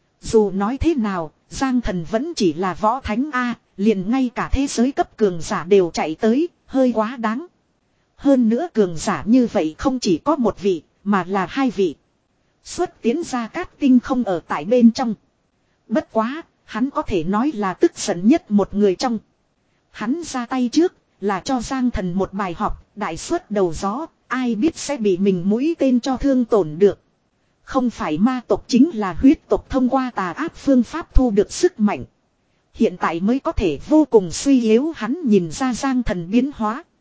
Dù nói thế nào, Giang Thần vẫn chỉ là võ thánh A, liền ngay cả thế giới cấp cường giả đều chạy tới, hơi quá đáng. Hơn nữa cường giả như vậy không chỉ có một vị, mà là hai vị. Xuất tiến Gia Cát Tinh không ở tại bên trong. Bất quá, hắn có thể nói là tức giận nhất một người trong. Hắn ra tay trước, là cho Giang Thần một bài học, đại suất đầu gió, ai biết sẽ bị mình mũi tên cho thương tổn được. Không phải ma tộc chính là huyết tộc thông qua tà ác phương pháp thu được sức mạnh. Hiện tại mới có thể vô cùng suy yếu. Hắn nhìn ra Giang Thần biến hóa.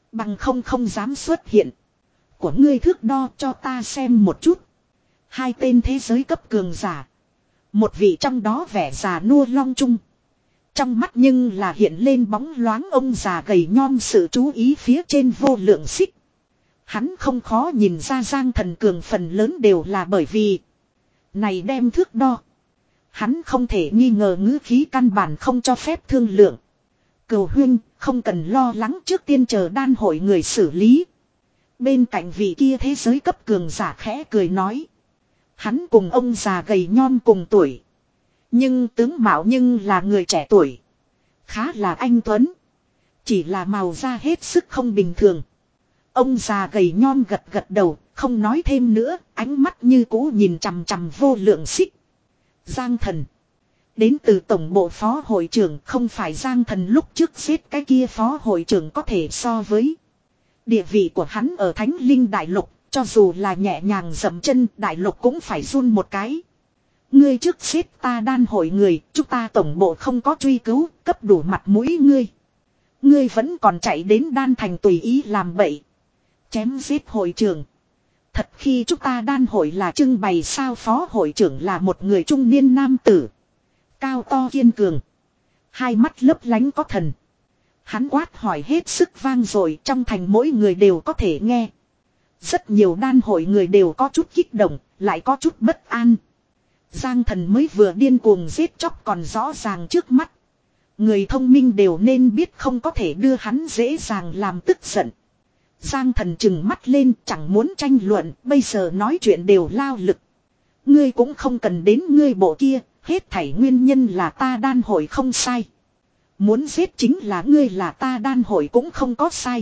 Bằng không không dám xuất hiện. Của ngươi thước đo cho ta xem một chút. Hai tên thế giới cấp cường giả. Một vị trong đó vẻ già nua long trung. Trong mắt nhưng là hiện lên bóng loáng ông già gầy nhom sự chú ý phía trên vô lượng xích. Hắn không khó nhìn ra Giang Thần cường phần lớn đều là bởi vì này đem thước đo. Hắn không thể nghi ngờ ngữ khí căn bản không cho phép thương lượng. Cửu huynh không cần lo lắng, trước tiên chờ đan hội người xử lý. Bên cạnh vị kia thế giới cấp cường giả khẽ cười nói. Hắn cùng ông già gầy nhom cùng tuổi. Nhưng tướng mạo nhưng là người trẻ tuổi. Khá là anh tuấn. Chỉ là màu da hết sức không bình thường. Ông già gầy nhom gật gật đầu, không nói thêm nữa, ánh mắt như cũ nhìn chằm chằm vô lượng xích. Giang Thần. Đến từ tổng bộ phó hội trưởng, không phải Giang Thần lúc trước giết cái kia phó hội trưởng có thể so với. Địa vị của hắn ở Thánh Linh Đại Lục, cho dù là nhẹ nhàng dậm chân, Đại Lục cũng phải run một cái. Ngươi trước giết ta đan hội người, chúng ta tổng bộ không có truy cứu, cấp đủ mặt mũi ngươi. Ngươi vẫn còn chạy đến đan thành tùy ý làm bậy. Chém giết hội trưởng. Thật khi chúng ta đan hội là trưng bày sao? Phó hội trưởng là một người trung niên nam tử. Cao to kiên cường. Hai mắt lấp lánh có thần. Hắn quát hỏi hết sức vang rồi, trong thành mỗi người đều có thể nghe. Rất nhiều đan hội người đều có chút kích động, lại có chút bất an. Giang Thần mới vừa điên cuồng giết chóc còn rõ ràng trước mắt. Người thông minh đều nên biết không có thể đưa hắn dễ dàng làm tức giận. Giang Thần trừng mắt lên, chẳng muốn tranh luận, bây giờ nói chuyện đều lao lực. Ngươi cũng không cần đến ngươi bộ kia, hết thảy nguyên nhân là ta đan hội không sai. Muốn giết chính là ngươi, là ta đan hội cũng không có sai.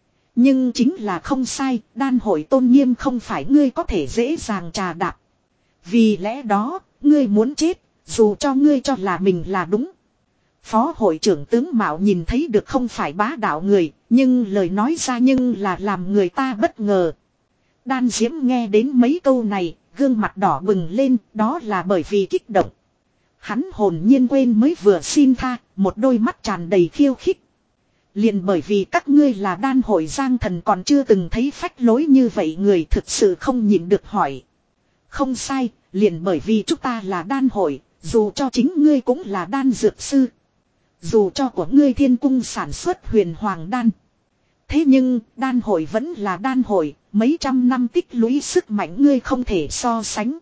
Nhưng chính là không sai, đan hội tôn nghiêm không phải ngươi có thể dễ dàng trà đạp. Vì lẽ đó, ngươi muốn chết, dù cho ngươi cho là mình là đúng. Phó hội trưởng tướng Mạo nhìn thấy được không phải bá đạo người, nhưng lời nói ra nhưng là làm người ta bất ngờ. Đan Diễm nghe đến mấy câu này, gương mặt đỏ bừng lên, đó là bởi vì kích động. Hắn hồn nhiên quên mới vừa xin tha, một đôi mắt tràn đầy khiêu khích. Liền bởi vì các ngươi là đan hội, Giang Thần còn chưa từng thấy phách lối như vậy người, thực sự không nhịn được hỏi. Không sai, liền bởi vì chúng ta là đan hội, dù cho chính ngươi cũng là đan dược sư. Dù cho của ngươi thiên cung sản xuất huyền hoàng đan. Thế nhưng, đan hội vẫn là đan hội, mấy trăm năm tích lũy sức mạnh ngươi không thể so sánh.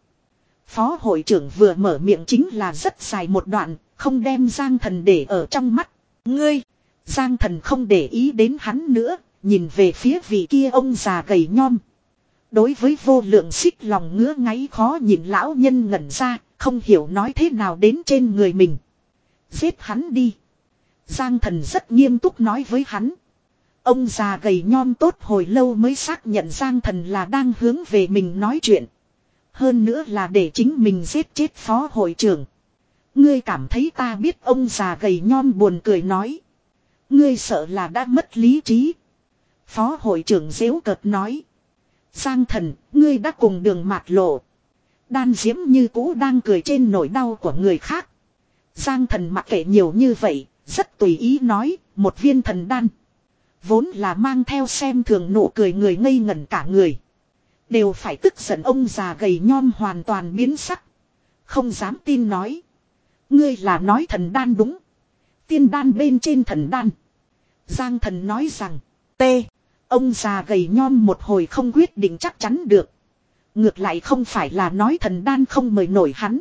Phó hội trưởng vừa mở miệng chính là rất dài một đoạn, không đem Giang Thần để ở trong mắt. Ngươi, Giang Thần không để ý đến hắn nữa, nhìn về phía vị kia ông già gầy nhom. Đối với vô lượng xích lòng ngứa ngáy khó nhìn lão nhân ngẩn ra, không hiểu nói thế nào đến trên người mình. Giết hắn đi. Giang Thần rất nghiêm túc nói với hắn. Ông già gầy nhom tốt hồi lâu mới xác nhận Giang Thần là đang hướng về mình nói chuyện. Hơn nữa là để chính mình giết chết phó hội trưởng. Ngươi cảm thấy ta biết? Ông già gầy nhom buồn cười nói. Ngươi sợ là đã mất lý trí. Phó hội trưởng giễu cợt nói. Giang Thần, ngươi đã cùng đường mạt lộ. Đan Diễm như cũ đang cười trên nỗi đau của người khác. Giang Thần mặc kệ nhiều như vậy, rất tùy ý nói, một viên thần đan. Vốn là mang theo xem thường nụ cười người ngây ngẩn cả người. Đều phải tức giận. Ông già gầy nhom hoàn toàn biến sắc. Không dám tin nói. Ngươi là nói thần đan đúng. Tiên đan bên trên thần đan. Giang Thần nói rằng. T. Ông già gầy nhom một hồi không quyết định chắc chắn được. Ngược lại không phải là nói thần đan không mời nổi hắn.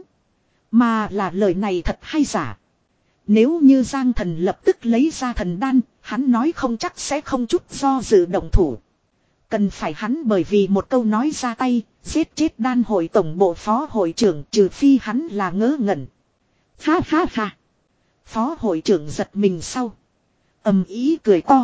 Mà là lời này thật hay giả. Nếu như Giang Thần lập tức lấy ra thần đan, hắn nói không chắc sẽ không chút do dự động thủ. Cần phải hắn bởi vì một câu nói ra tay, giết chết đan hội tổng bộ phó hội trưởng, trừ phi hắn là ngớ ngẩn. Ha ha ha. Phó hội trưởng giật mình sau. Ầm ý cười to.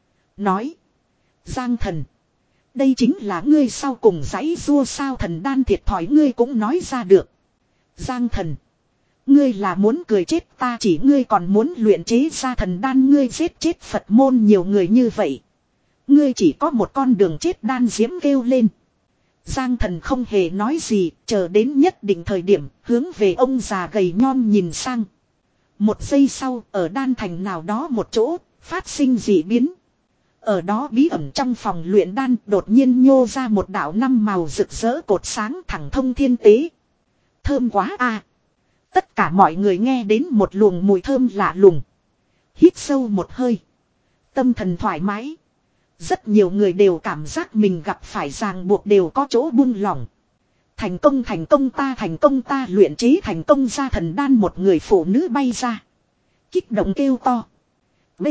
Nói. Giang Thần. Đây chính là ngươi sau cùng giãy rua sao? Thần đan thiệt thòi ngươi cũng nói ra được. Giang Thần. Ngươi là muốn cười chết ta, chỉ ngươi còn muốn luyện chế ra thần đan, ngươi giết chết Phật môn nhiều người như vậy. Ngươi chỉ có một con đường chết. Đan Diễm kêu lên. Giang Thần không hề nói gì, chờ đến nhất định thời điểm, hướng về ông già gầy nhom nhìn sang. Một giây sau, ở đan thành nào đó một chỗ, phát sinh dị biến. Ở đó bí ẩn trong phòng luyện đan đột nhiên nhô ra một đạo năm màu rực rỡ cột sáng thẳng thông thiên tế. Thơm quá à. Tất cả mọi người nghe đến một luồng mùi thơm lạ lùng. Hít sâu một hơi. Tâm thần thoải mái. Rất nhiều người đều cảm giác mình gặp phải ràng buộc đều có chỗ buông lỏng. Thành công thành công ta thành công ta luyện chế thành công ra thần đan, một người phụ nữ bay ra. Kích động kêu to. B.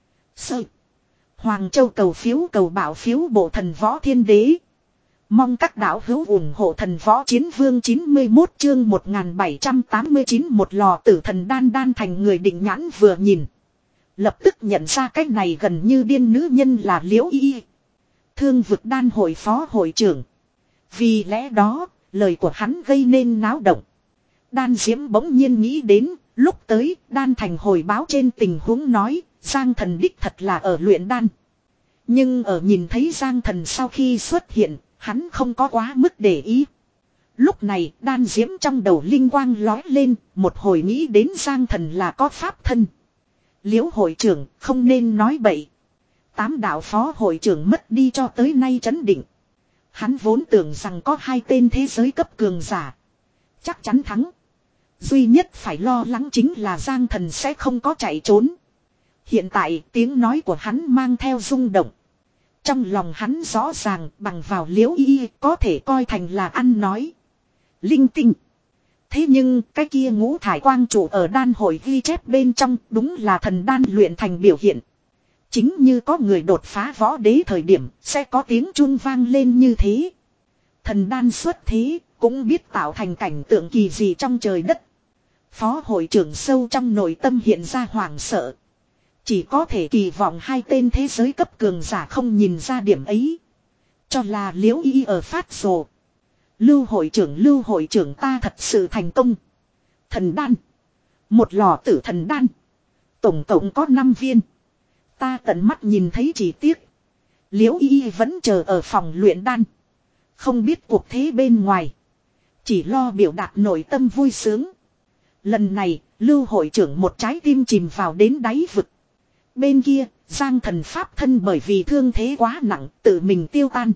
Sơ. Hoàng Châu cầu phiếu cầu bảo phiếu bộ Thần Võ Thiên Đế. Mong các đạo hữu ủng hộ Thần Võ Chiến Vương chín mươi mốt chương một nghìn bảy trăm tám mươi chín, một lò tử thần đan đan thành người định nhãn vừa nhìn. Lập tức nhận ra cái này gần như điên nữ nhân là Liễu Y. Thương vực đan hội phó hội trưởng. Vì lẽ đó, lời của hắn gây nên náo động. Đan Diễm bỗng nhiên nghĩ đến, lúc tới, đan thành hồi báo trên tình huống nói, Giang Thần đích thật là ở luyện đan. Nhưng ở nhìn thấy Giang Thần sau khi xuất hiện, hắn không có quá mức để ý. Lúc này, Đan Diễm trong đầu linh quang lói lên, một hồi nghĩ đến Giang Thần là có pháp thân. Liễu hội trưởng, không nên nói bậy. Tám đạo phó hội trưởng mất đi cho tới nay trấn định. Hắn vốn tưởng rằng có hai tên thế giới cấp cường giả. Chắc chắn thắng. Duy nhất phải lo lắng chính là Giang Thần sẽ không có chạy trốn. Hiện tại tiếng nói của hắn mang theo rung động. Trong lòng hắn rõ ràng bằng vào Liễu Y có thể coi thành là ăn nói. Linh tinh. Thế nhưng cái kia ngũ thải quang trụ ở đan hội ghi chép bên trong đúng là thần đan luyện thành biểu hiện. Chính như có người đột phá võ đế thời điểm sẽ có tiếng chuông vang lên như thế. Thần đan xuất thế cũng biết tạo thành cảnh tượng kỳ gì trong trời đất. Phó hội trưởng sâu trong nội tâm hiện ra hoảng sợ. Chỉ có thể kỳ vọng hai tên thế giới cấp cường giả không nhìn ra điểm ấy. Cho là Liễu Y ở phát rồ. Lưu hội trưởng lưu hội trưởng ta thật sự thành công. Thần đan. Một lò tử thần đan. Tổng cộng có năm viên. Ta tận mắt nhìn thấy chỉ tiếc. Liễu Y vẫn chờ ở phòng luyện đan. Không biết cuộc thế bên ngoài. Chỉ lo biểu đạt nội tâm vui sướng. Lần này, Lưu hội trưởng một trái tim chìm vào đến đáy vực. Bên kia, Giang Thần pháp thân bởi vì thương thế quá nặng, tự mình tiêu tan.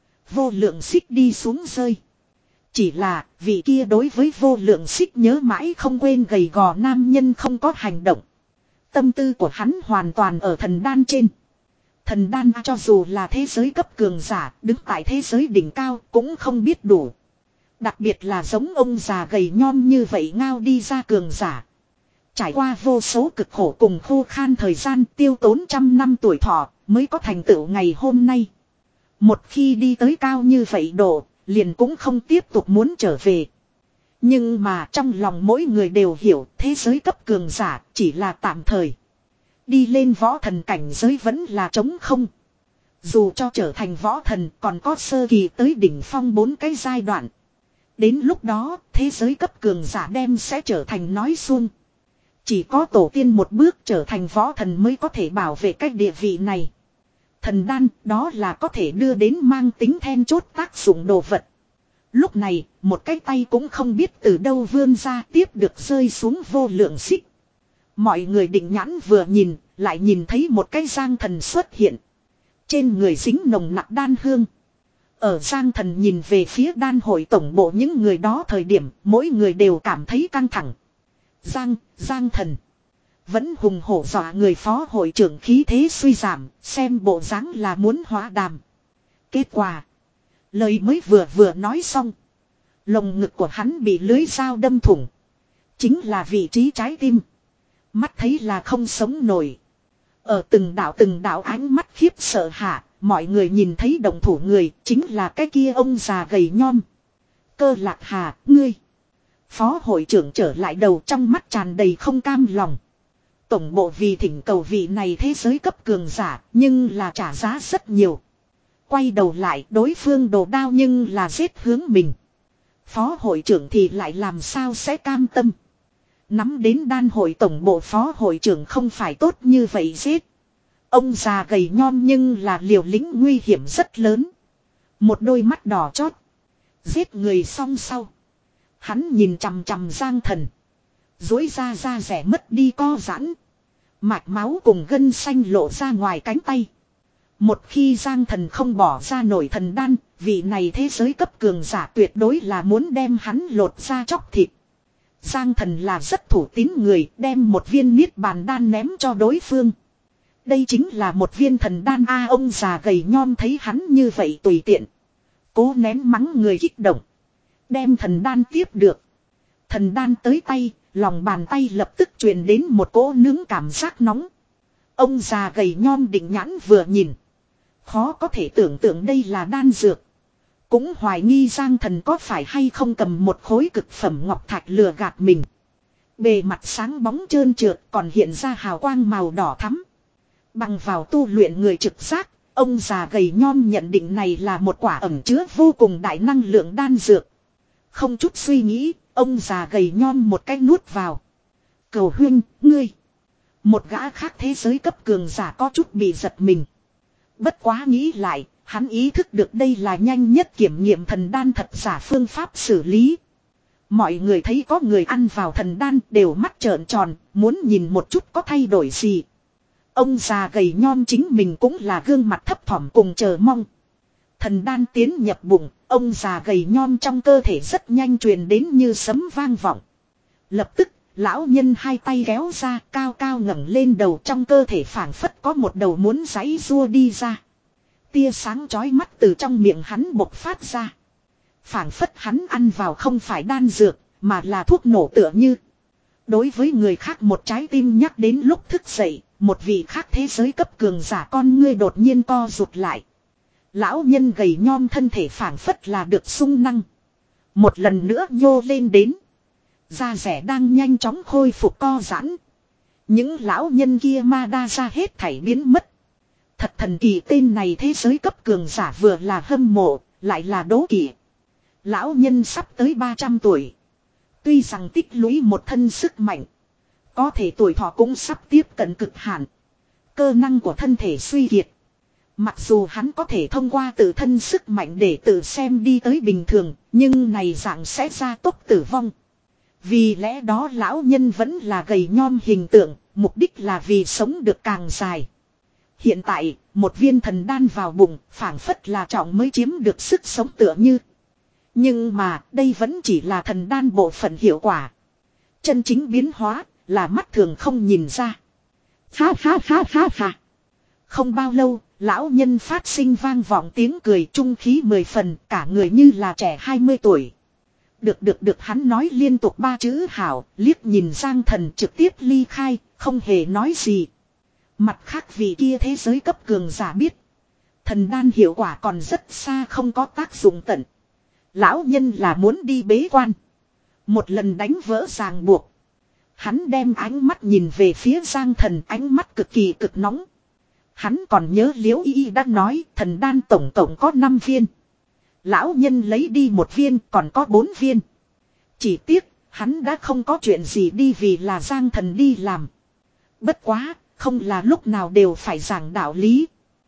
Vô lượng xích đi xuống rơi. Chỉ là, vị kia đối với vô lượng xích nhớ mãi không quên gầy gò nam nhân không có hành động. Tâm tư của hắn hoàn toàn ở thần đan trên. Thần đan cho dù là thế giới cấp cường giả, đứng tại thế giới đỉnh cao cũng không biết đủ. Đặc biệt là giống ông già gầy nhom như vậy ngao đi ra cường giả. Trải qua vô số cực khổ cùng khô khan thời gian tiêu tốn trăm năm tuổi thọ mới có thành tựu ngày hôm nay. Một khi đi tới cao như vậy độ, liền cũng không tiếp tục muốn trở về. Nhưng mà trong lòng mỗi người đều hiểu thế giới cấp cường giả chỉ là tạm thời. Đi lên võ thần cảnh giới vẫn là trống không. Dù cho trở thành võ thần còn có sơ kỳ tới đỉnh phong bốn cái giai đoạn. Đến lúc đó thế giới cấp cường giả đem sẽ trở thành nói suông. Chỉ có tổ tiên một bước trở thành võ thần mới có thể bảo vệ cái địa vị này. Thần đan đó là có thể đưa đến mang tính then chốt tác dụng đồ vật. Lúc này một cái tay cũng không biết từ đâu vươn ra tiếp được rơi xuống vô lượng xích. Mọi người định nhãn vừa nhìn lại nhìn thấy một cái Giang Thần xuất hiện. Trên người dính nồng nặc đan hương. Ở Giang Thần nhìn về phía đan hội tổng bộ những người đó thời điểm mỗi người đều cảm thấy căng thẳng. Giang, Giang Thần. Vẫn hùng hổ dọa người phó hội trưởng khí thế suy giảm, xem bộ dáng là muốn hóa đàm. Kết quả. Lời mới vừa vừa nói xong. Lồng ngực của hắn bị lưới dao đâm thủng. Chính là vị trí trái tim. Mắt thấy là không sống nổi. Ở từng đạo từng đạo ánh mắt khiếp sợ hạ, mọi người nhìn thấy động thủ người chính là cái kia ông già gầy nhom. Cơ Lạc Hà, ngươi. Phó hội trưởng trở lại đầu trong mắt tràn đầy không cam lòng. Tổng bộ vì thỉnh cầu vị này thế giới cấp cường giả nhưng là trả giá rất nhiều. Quay đầu lại đối phương đồ đao nhưng là giết hướng mình. Phó hội trưởng thì lại làm sao sẽ cam tâm. Nắm đến đan hội tổng bộ phó hội trưởng không phải tốt như vậy giết. Ông già gầy nhom nhưng là liều lĩnh nguy hiểm rất lớn. Một đôi mắt đỏ chót. Giết người xong sau. Hắn nhìn chằm chằm Giang Thần. Dối ra da rẻ mất đi co giãn. Mạch máu cùng gân xanh lộ ra ngoài cánh tay. Một khi Giang Thần không bỏ ra nổi thần đan, vị này thế giới cấp cường giả tuyệt đối là muốn đem hắn lột ra chóc thịt. Giang Thần là rất thủ tín người, đem một viên niết bàn đan ném cho đối phương. Đây chính là một viên thần đan a. Ông già gầy nhom thấy hắn như vậy tùy tiện, cố nén mắng người kích động, đem thần đan tiếp được. Thần đan tới tay, lòng bàn tay lập tức truyền đến một cỗ nướng cảm giác nóng. Ông già gầy nhom định nhãn vừa nhìn, khó có thể tưởng tượng đây là đan dược. Cũng hoài nghi Giang Thần có phải hay không cầm một khối cực phẩm ngọc thạch lừa gạt mình. Bề mặt sáng bóng trơn trượt còn hiện ra hào quang màu đỏ thắm. Bằng vào tu luyện người trực giác, ông già gầy nhom nhận định này là một quả ẩn chứa vô cùng đại năng lượng đan dược. Không chút suy nghĩ, ông già gầy nhom một cái nuốt vào. Cầu huynh, ngươi. Một gã khác thế giới cấp cường giả có chút bị giật mình. Bất quá nghĩ lại, hắn ý thức được đây là nhanh nhất kiểm nghiệm thần đan thật giả phương pháp xử lý. Mọi người thấy có người ăn vào thần đan đều mắt trợn tròn, muốn nhìn một chút có thay đổi gì. Ông già gầy nhom chính mình cũng là gương mặt thấp thỏm cùng chờ mong. Thần đan tiến nhập bụng, ông già gầy nhom trong cơ thể rất nhanh truyền đến như sấm vang vọng. Lập tức, lão nhân hai tay kéo ra, cao cao ngẩng lên đầu, trong cơ thể phảng phất có một đầu muốn giãy rua đi ra. Tia sáng chói mắt từ trong miệng hắn bộc phát ra. Phảng phất hắn ăn vào không phải đan dược, mà là thuốc nổ tựa như. Đối với người khác một trái tim nhắc đến lúc thức dậy, một vị khác thế giới cấp cường giả con ngươi đột nhiên co rụt lại. Lão nhân gầy nhom thân thể phảng phất là được sung năng. Một lần nữa nhô lên đến. Da rẻ đang nhanh chóng khôi phục co giãn. Những lão nhân kia ma đa ra hết thảy biến mất. Thật thần kỳ, tên này thế giới cấp cường giả vừa là hâm mộ, lại là đố kỵ. Lão nhân sắp tới ba trăm tuổi. Tuy rằng tích lũy một thân sức mạnh, có thể tuổi thọ cũng sắp tiếp cận cực hạn. Cơ năng của thân thể suy kiệt. Mặc dù hắn có thể thông qua tự thân sức mạnh để tự xem đi tới bình thường, nhưng này dạng sẽ ra tốc tử vong. Vì lẽ đó lão nhân vẫn là gầy nhom hình tượng, mục đích là vì sống được càng dài. Hiện tại, một viên thần đan vào bụng, phảng phất là trọng mới chiếm được sức sống tựa như. Nhưng mà, đây vẫn chỉ là thần đan bộ phận hiệu quả. Chân chính biến hóa, là mắt thường không nhìn ra. Ha ha ha ha ha. Không bao lâu, lão nhân phát sinh vang vọng tiếng cười trung khí mười phần, cả người như là trẻ hai mươi tuổi. Được được được, hắn nói liên tục ba chữ hảo, liếc nhìn Giang Thần trực tiếp ly khai, không hề nói gì. Mặt khác vì kia thế giới cấp cường giả biết. Thần đan hiệu quả còn rất xa không có tác dụng tận. Lão nhân là muốn đi bế quan. Một lần đánh vỡ ràng buộc. Hắn đem ánh mắt nhìn về phía Giang Thần, ánh mắt cực kỳ cực nóng. Hắn còn nhớ Liễu Y đã nói thần đan tổng tổng có năm viên. Lão nhân lấy đi một viên, còn có bốn viên. Chỉ tiếc, hắn đã không có chuyện gì đi vì là Giang Thần đi làm. Bất quá, không là lúc nào đều phải giảng đạo lý.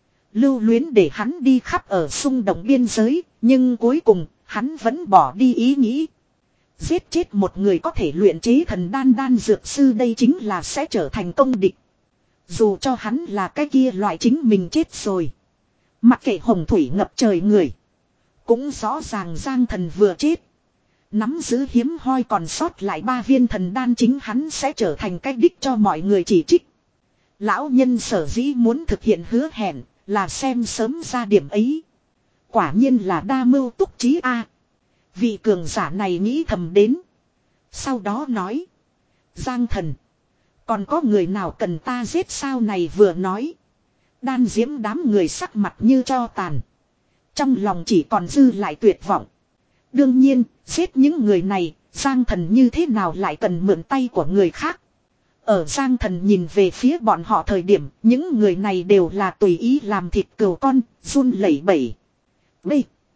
Lưu luyến để hắn đi khắp ở xung động biên giới, nhưng cuối cùng, hắn vẫn bỏ đi ý nghĩ. Giết chết một người có thể luyện chế thần đan đan dược sư, đây chính là sẽ trở thành công địch. Dù cho hắn là cái kia loại chính mình chết rồi. Mặc kệ hồng thủy ngập trời người. Cũng rõ ràng Giang Thần vừa chết. Nắm giữ hiếm hoi còn sót lại ba viên thần đan, chính hắn sẽ trở thành cái đích cho mọi người chỉ trích. Lão nhân sở dĩ muốn thực hiện hứa hẹn, là xem sớm ra điểm ấy. Quả nhiên là đa mưu túc trí a. Vị cường giả này nghĩ thầm đến. Sau đó nói. Giang Thần. Còn có người nào cần ta giết sao? Này vừa nói. Đan diễm đám người sắc mặt như tro tàn. Trong lòng chỉ còn dư lại tuyệt vọng. Đương nhiên, giết những người này, Giang Thần như thế nào lại cần mượn tay của người khác. Ở Giang Thần nhìn về phía bọn họ thời điểm, những người này đều là tùy ý làm thịt cừu con, run lẩy bẩy. B.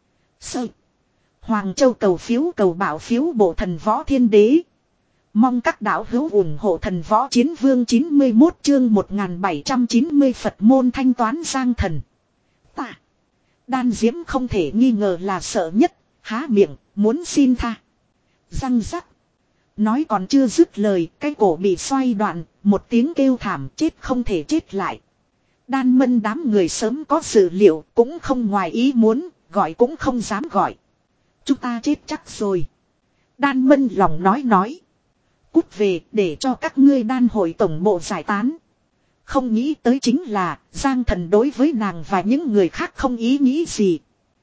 Sơ. Hoàng Châu cầu phiếu cầu bảo phiếu bộ Thần Võ Thiên Đế. Mong các đạo hữu ủng hộ Thần Võ Chiến Vương chín mươi mốt chương một nghìn bảy trăm chín mươi Phật môn thanh toán Giang Thần. Ta. Đan diễm không thể nghi ngờ là sợ nhất, há miệng, muốn xin tha. Răng rắc. Nói còn chưa dứt lời, cái cổ bị xoay đoạn, một tiếng kêu thảm, chết không thể chết lại. Đan Mân đám người sớm có dự liệu, cũng không ngoài ý muốn, gọi cũng không dám gọi. Chúng ta chết chắc rồi. Đan Mân lòng nói nói. Cút về để cho các ngươi đan hội tổng bộ giải tán. Không nghĩ tới chính là Giang Thần đối với nàng và những người khác không ý nghĩ gì.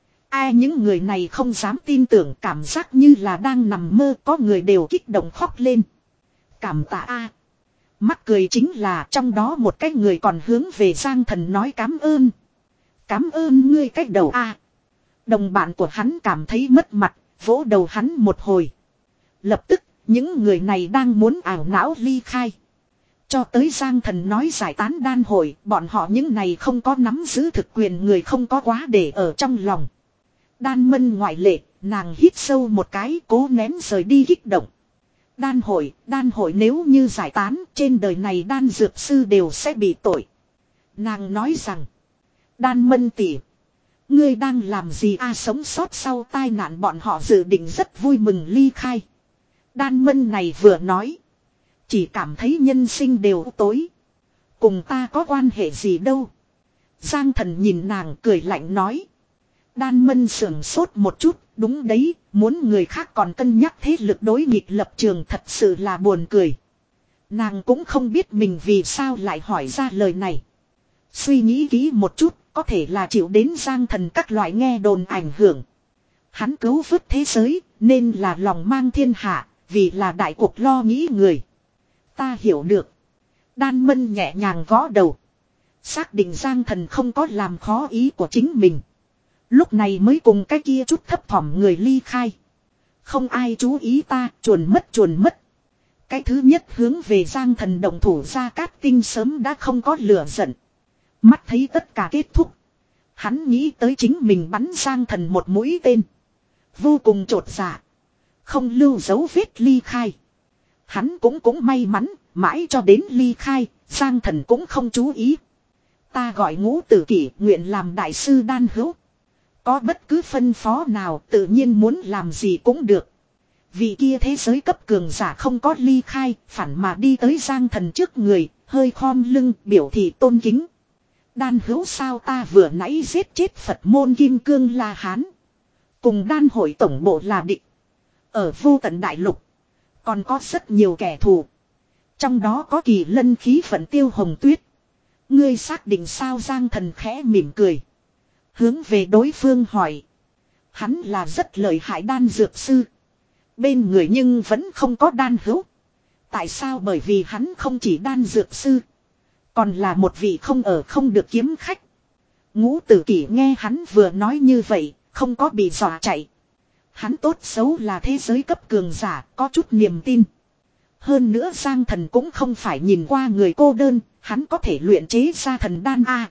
Ai những người này không dám tin tưởng, cảm giác như là đang nằm mơ, có người đều kích động khóc lên. Cảm tạ a. Mắc cười chính là trong đó một cái người còn hướng về Giang Thần nói cám ơn. Cám ơn ngươi cách đầu a. Đồng bạn của hắn cảm thấy mất mặt, vỗ đầu hắn một hồi. Lập tức, những người này đang muốn ảo não ly khai. Cho tới Giang Thần nói giải tán đan hội, bọn họ những này không có nắm giữ thực quyền người không có quá để ở trong lòng. Đan Mân ngoại lệ, nàng hít sâu một cái, cố nén rời đi kích động. Đan hội, đan hội nếu như giải tán, trên đời này đan dược sư đều sẽ bị tội. Nàng nói rằng, Đan Mân tỷ, ngươi đang làm gì a? Sống sót sau tai nạn bọn họ dự định rất vui mừng ly khai. Đan Mân này vừa nói, chỉ cảm thấy nhân sinh đều tối. Cùng ta có quan hệ gì đâu. Giang Thần nhìn nàng cười lạnh nói. Đan Mân sưởng sốt một chút, đúng đấy, muốn người khác còn cân nhắc thế lực đối nghịch lập trường thật sự là buồn cười. Nàng cũng không biết mình vì sao lại hỏi ra lời này. Suy nghĩ kỹ một chút, có thể là chịu đến Giang Thần các loại nghe đồn ảnh hưởng. Hắn cứu vớt thế giới, nên là lòng mang thiên hạ, vì là đại cuộc lo nghĩ người. Ta hiểu được. Đan Mân nhẹ nhàng gõ đầu. Xác định Giang Thần không có làm khó ý của chính mình. Lúc này mới cùng cái kia chút thấp thỏm người ly khai. Không ai chú ý ta, chuồn mất chuồn mất. Cái thứ nhất hướng về Giang Thần động thủ Gia Cát Tinh sớm đã không có lửa giận. Mắt thấy tất cả kết thúc. Hắn nghĩ tới chính mình bắn Giang Thần một mũi tên. Vô cùng trột dạ. Không lưu dấu vết ly khai. Hắn cũng cũng may mắn, mãi cho đến ly khai, Giang Thần cũng không chú ý. Ta gọi Ngũ Tử Kỷ, nguyện làm đại sư đan hữu. Có bất cứ phân phó nào tự nhiên muốn làm gì cũng được. Vì kia thế giới cấp cường giả không có ly khai, phản mà đi tới Giang Thần trước người, hơi khom lưng biểu thị tôn kính. Đan hữu sao ta vừa nãy giết chết Phật môn Kim Cương La Hán. Cùng đan hội tổng bộ là địch. Ở vô tận đại lục, còn có rất nhiều kẻ thù. Trong đó có Kỳ Lân khí vận Tiêu Hồng Tuyết. Ngươi xác định sao? Giang Thần khẽ mỉm cười. Hướng về đối phương hỏi. Hắn là rất lợi hại đan dược sư. Bên người nhưng vẫn không có đan hữu. Tại sao? Bởi vì hắn không chỉ đan dược sư. Còn là một vị không ở không được kiếm khách. Ngũ Tử Kỷ nghe hắn vừa nói như vậy, không có bị dọa chạy. Hắn tốt xấu là thế giới cấp cường giả, có chút niềm tin. Hơn nữa Giang Thần cũng không phải nhìn qua người cô đơn, hắn có thể luyện chế ra thần đan A.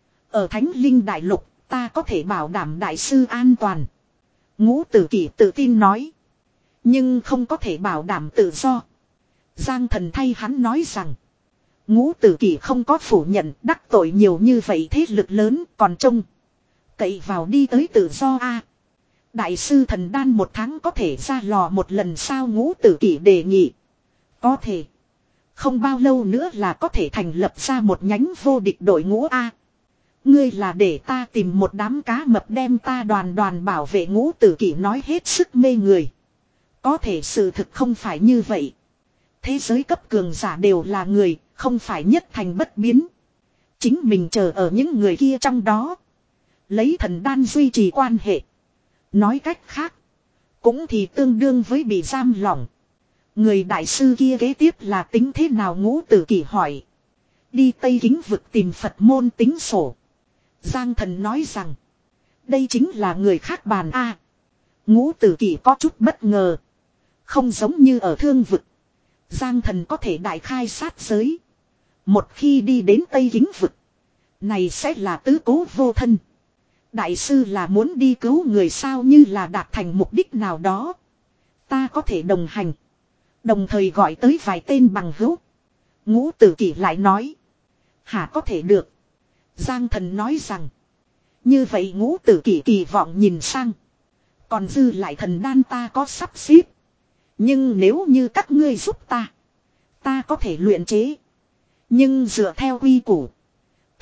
Ở Thánh Linh Đại Lục, ta có thể bảo đảm đại sư an toàn. Ngũ Tử Kỷ tự tin nói. Nhưng không có thể bảo đảm tự do. Giang Thần thay hắn nói rằng. Ngũ Tử Kỷ không có phủ nhận đắc tội nhiều như vậy thế lực lớn còn trông cậy vào đi tới tự do A. Đại sư thần đan một tháng có thể ra lò một lần sao? Ngũ Tử Kỷ đề nghị. Có thể. Không bao lâu nữa là có thể thành lập ra một nhánh vô địch đội ngũ A. Ngươi là để ta tìm một đám cá mập đem ta đoàn đoàn bảo vệ. Ngũ Tử Kỷ nói hết sức mê người. Có thể sự thực không phải như vậy. Thế giới cấp cường giả đều là người, không phải nhất thành bất biến. Chính mình chờ ở những người kia trong đó. Lấy thần đan duy trì quan hệ. Nói cách khác. Cũng thì tương đương với bị giam lỏng. Người đại sư kia kế tiếp là tính thế nào? Ngũ Tử Kỷ hỏi. Đi Tây Kính vực tìm Phật môn tính sổ. Giang Thần nói rằng. Đây chính là người khác bàn A. Ngũ Tử Kỷ có chút bất ngờ. Không giống như ở Thương vực. Giang Thần có thể đại khai sát giới. Một khi đi đến Tây Kính vực. Này sẽ là tứ cố vô thân. Đại sư là muốn đi cứu người sao? Như là đạt thành mục đích nào đó. Ta có thể đồng hành. Đồng thời gọi tới vài tên bằng hữu. Ngũ Tử Kỷ lại nói. Hả, có thể được. Giang Thần nói rằng. Như vậy Ngũ Tử Kỷ kỳ vọng nhìn sang. Còn dư lại thần đan ta có sắp xếp. Nhưng nếu như các ngươi giúp ta. Ta có thể luyện chế. Nhưng dựa theo quy củ.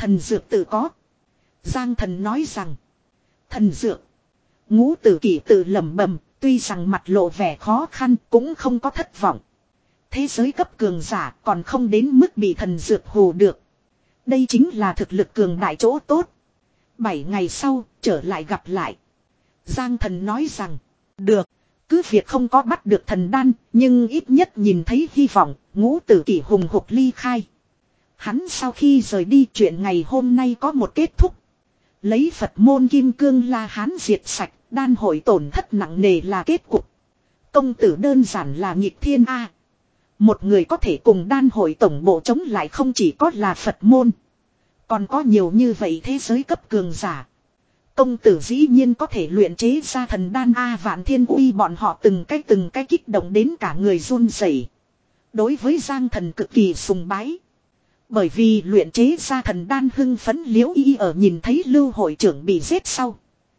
Thần dược tự có. Giang thần nói rằng. Thần dược. Ngũ tử kỷ tự lẩm bẩm, tuy rằng mặt lộ vẻ khó khăn cũng không có thất vọng. Thế giới cấp cường giả còn không đến mức bị thần dược hù được. Đây chính là thực lực cường đại chỗ tốt. Bảy ngày sau, trở lại gặp lại. Giang thần nói rằng, được, cứ việc không có bắt được thần đan, nhưng ít nhất nhìn thấy hy vọng, ngũ tử kỷ hùng hục ly khai. Hắn sau khi rời đi chuyện ngày hôm nay có một kết thúc. Lấy Phật môn kim cương La Hán diệt sạch, đan hội tổn thất nặng nề là kết cục. Công tử đơn giản là nghịch thiên A. Một người có thể cùng đan hội tổng bộ chống lại không chỉ có là Phật môn. Còn có nhiều như vậy thế giới cấp cường giả. Công tử dĩ nhiên có thể luyện chế ra thần đan A Vạn Thiên Uy bọn họ từng cái từng cái kích động đến cả người run rẩy. Đối với Giang thần cực kỳ sùng bái. Bởi vì luyện chế ra thần đan hưng phấn Liễu Y ở nhìn thấy Lưu hội trưởng bị giết sau.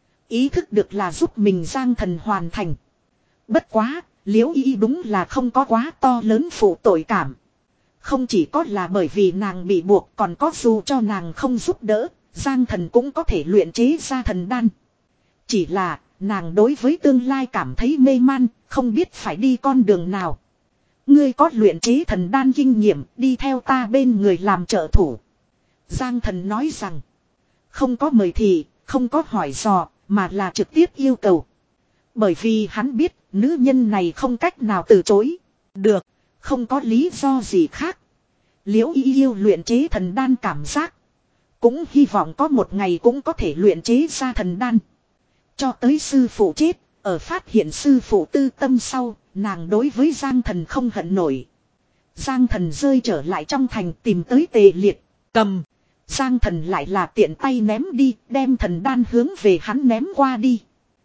Ý thức được là giúp mình Giang thần hoàn thành. Bất quá, Liễu Y đúng là không có quá to lớn phụ tội cảm. Không chỉ có là bởi vì nàng bị buộc còn có dù cho nàng không giúp đỡ, Giang thần cũng có thể luyện chế ra thần đan. Chỉ là, nàng đối với tương lai cảm thấy mê man, không biết phải đi con đường nào. Ngươi có luyện chế thần đan kinh nghiệm, đi theo ta bên người làm trợ thủ. Giang thần nói rằng, không có mời thì, không có hỏi dò, mà là trực tiếp yêu cầu. Bởi vì hắn biết, nữ nhân này không cách nào từ chối. Được, không có lý do gì khác. Liễu Y yêu luyện chế thần đan cảm giác. Cũng hy vọng có một ngày cũng có thể luyện chế ra thần đan. Cho tới sư phụ chết, ở phát hiện sư phụ tư tâm sau, nàng đối với Giang thần không hận nổi. Giang thần rơi trở lại trong thành tìm tới Tề Liệt, cầm. Giang thần lại là tiện tay ném đi, đem thần đan hướng về hắn ném qua đi.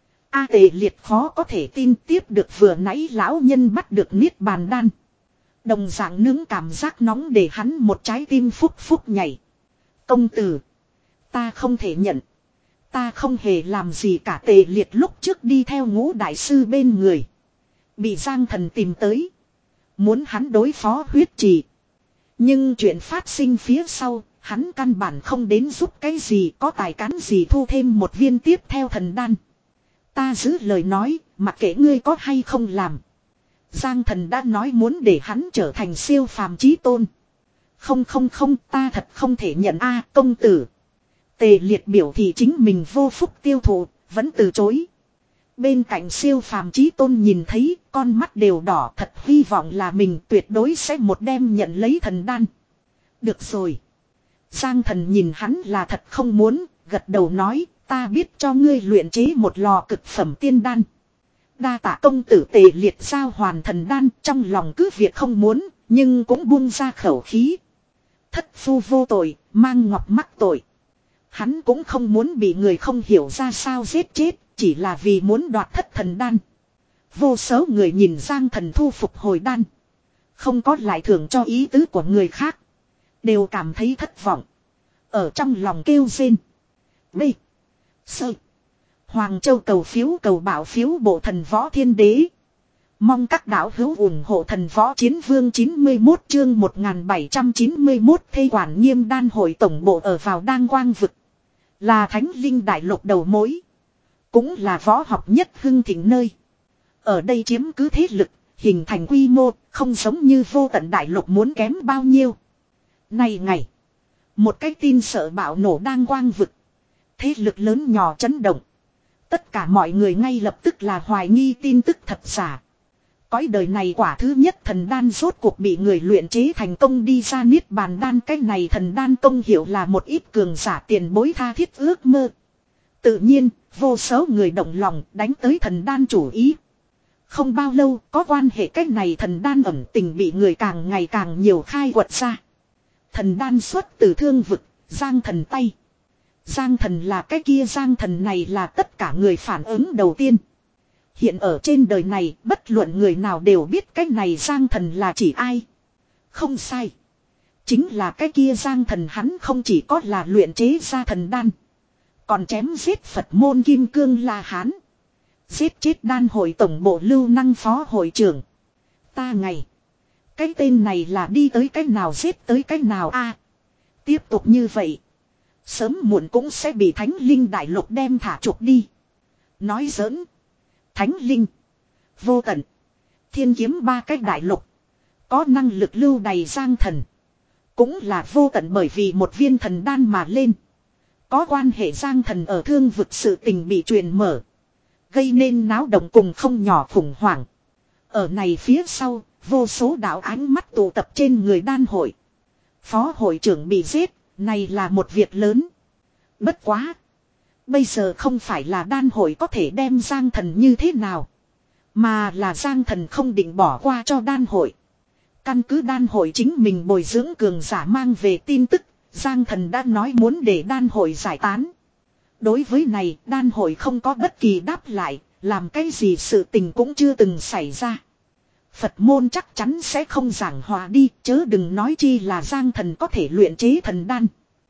A Tề Liệt khó có thể tin tiếp được vừa nãy lão nhân bắt được niết bàn đan. Đồng dạng nướng cảm giác nóng để hắn một trái tim phúc phúc nhảy. Công tử, ta không thể nhận. Ta không hề làm gì cả. Tề Liệt lúc trước đi theo Ngũ đại sư bên người. Bị Giang thần tìm tới. Muốn hắn đối phó huyết trì. Nhưng chuyện phát sinh phía sau, hắn căn bản không đến giúp cái gì, có tài cán gì thu thêm một viên tiếp theo thần đan. Ta giữ lời nói, mặc kệ ngươi có hay không làm. Giang thần đã nói muốn để hắn trở thành siêu phàm chí tôn. Không không không, ta thật không thể nhận a công tử. Tề Liệt biểu thị chính mình vô phúc tiêu thụ, vẫn từ chối. Bên cạnh siêu phàm chí tôn nhìn thấy, con mắt đều đỏ, thật hy vọng là mình tuyệt đối sẽ một đêm nhận lấy thần đan. Được rồi. Giang thần nhìn hắn là thật không muốn, gật đầu nói, ta biết cho ngươi luyện chế một lò cực phẩm tiên đan. Đa tạ công tử. Tề Liệt giao hoàn thần đan, trong lòng cứ việc không muốn, nhưng cũng buông ra khẩu khí. Thất phu vô tội, mang ngọc mắc tội. Hắn cũng không muốn bị người không hiểu ra sao giết chết, chỉ là vì muốn đoạt thất thần đan. Vô số người nhìn Giang thần thu phục hồi đan. Không có lại thưởng cho ý tứ của người khác. Đều cảm thấy thất vọng. Ở trong lòng kêu rên. B. Sơ. Hoàng Châu cầu phiếu cầu bảo phiếu bộ thần võ thiên đế. Mong các đạo hữu ủng hộ thần võ chiến vương chín mươi mốt chương một nghìn bảy trăm chín mươi mốt thê quản nghiêm đan hội tổng bộ ở vào Đan Quang vực. Là thánh linh đại lục đầu mối. Cũng là võ học nhất hưng thịnh nơi. Ở đây chiếm cứ thế lực, hình thành quy mô, không giống như vô tận đại lục muốn kém bao nhiêu. Này ngày, một cái tin sợ bạo nổ Đan Quang vực. Thế lực lớn nhỏ chấn động. Tất cả mọi người ngay lập tức là hoài nghi tin tức thật giả. Cõi đời này quả thứ nhất thần đan rốt cuộc bị người luyện chế thành công đi ra niết bàn đan. Cái này thần đan công hiệu là một ít cường giả tiền bối tha thiết ước mơ. Tự nhiên, vô số người động lòng đánh tới thần đan chủ ý. Không bao lâu, có quan hệ cái này thần đan ẩn tình bị người càng ngày càng nhiều khai quật ra. Thần đan xuất từ thương vực, Giang thần tay. Giang thần là cái kia, Giang thần này là tất cả người phản ứng đầu tiên. Hiện ở trên đời này, bất luận người nào đều biết cái này Giang thần là chỉ ai. Không sai. Chính là cái kia Giang thần, hắn không chỉ có là luyện chế ra thần đan. Còn chém giết Phật môn kim cương La Hán. Giết chết đan hội tổng bộ Lưu Năng phó hội trưởng. Ta ngày. Cái tên này là đi tới cái nào giết tới cái nào a. Tiếp tục như vậy. Sớm muộn cũng sẽ bị Thánh Linh Đại Lục đem thả trục đi. Nói giỡn. Thánh Linh. Vô Tận. Thiên Kiếm ba cái đại lục. Có năng lực lưu đày Giang Thần. Cũng là vô tận bởi vì một viên thần đan mà lên. Có quan hệ Giang Thần ở thương vực sự tình bị truyền mở. Gây nên náo động cùng không nhỏ khủng hoảng. Ở này phía sau, vô số đạo ánh mắt tụ tập trên người đan hội. Phó hội trưởng bị giết, này là một việc lớn. Bất quá. Bây giờ không phải là đan hội có thể đem Giang Thần như thế nào. Mà là Giang Thần không định bỏ qua cho đan hội. Căn cứ đan hội chính mình bồi dưỡng cường giả mang về tin tức, Giang Thần đã nói muốn để đan hội giải tán. Đối với này, đan hội không có bất kỳ đáp lại, làm cái gì sự tình cũng chưa từng xảy ra. Phật môn chắc chắn sẽ không giảng hòa đi, chớ đừng nói chi là Giang Thần có thể luyện chế thần đan.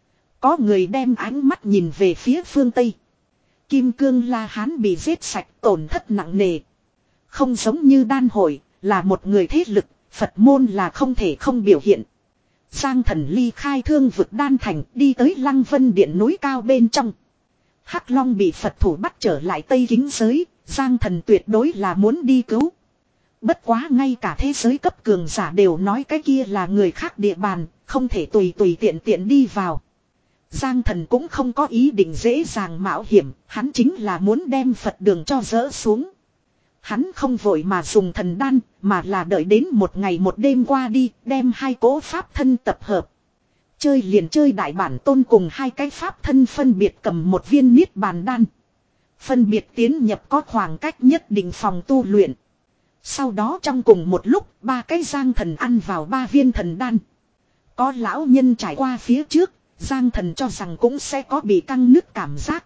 Có người đem ánh mắt nhìn về phía phương Tây. Kim Cương La Hán bị giết sạch, tổn thất nặng nề. Không giống như đan hội, là một người thế lực, Phật môn là không thể không biểu hiện. Giang Thần ly khai thương vực đan thành, đi tới Lăng Vân Điện núi cao bên trong. Hắc Long bị Phật thủ bắt trở lại Tây Kính giới, Giang Thần tuyệt đối là muốn đi cứu. Bất quá ngay cả thế giới cấp cường giả đều nói cái kia là người khác địa bàn, không thể tùy tùy tiện tiện đi vào. Giang Thần cũng không có ý định dễ dàng mạo hiểm, hắn chính là muốn đem Phật đường cho dỡ xuống. Hắn không vội mà dùng thần đan, mà là đợi đến một ngày một đêm qua đi, đem hai cỗ pháp thân tập hợp. Chơi liền chơi đại bản tôn cùng hai cái pháp thân phân biệt cầm một viên niết bàn đan. Phân biệt tiến nhập có khoảng cách nhất định phòng tu luyện. Sau đó trong cùng một lúc, ba cái Giang Thần ăn vào ba viên thần đan. Có lão nhân trải qua phía trước, Giang Thần cho rằng cũng sẽ có bị căng nứt cảm giác.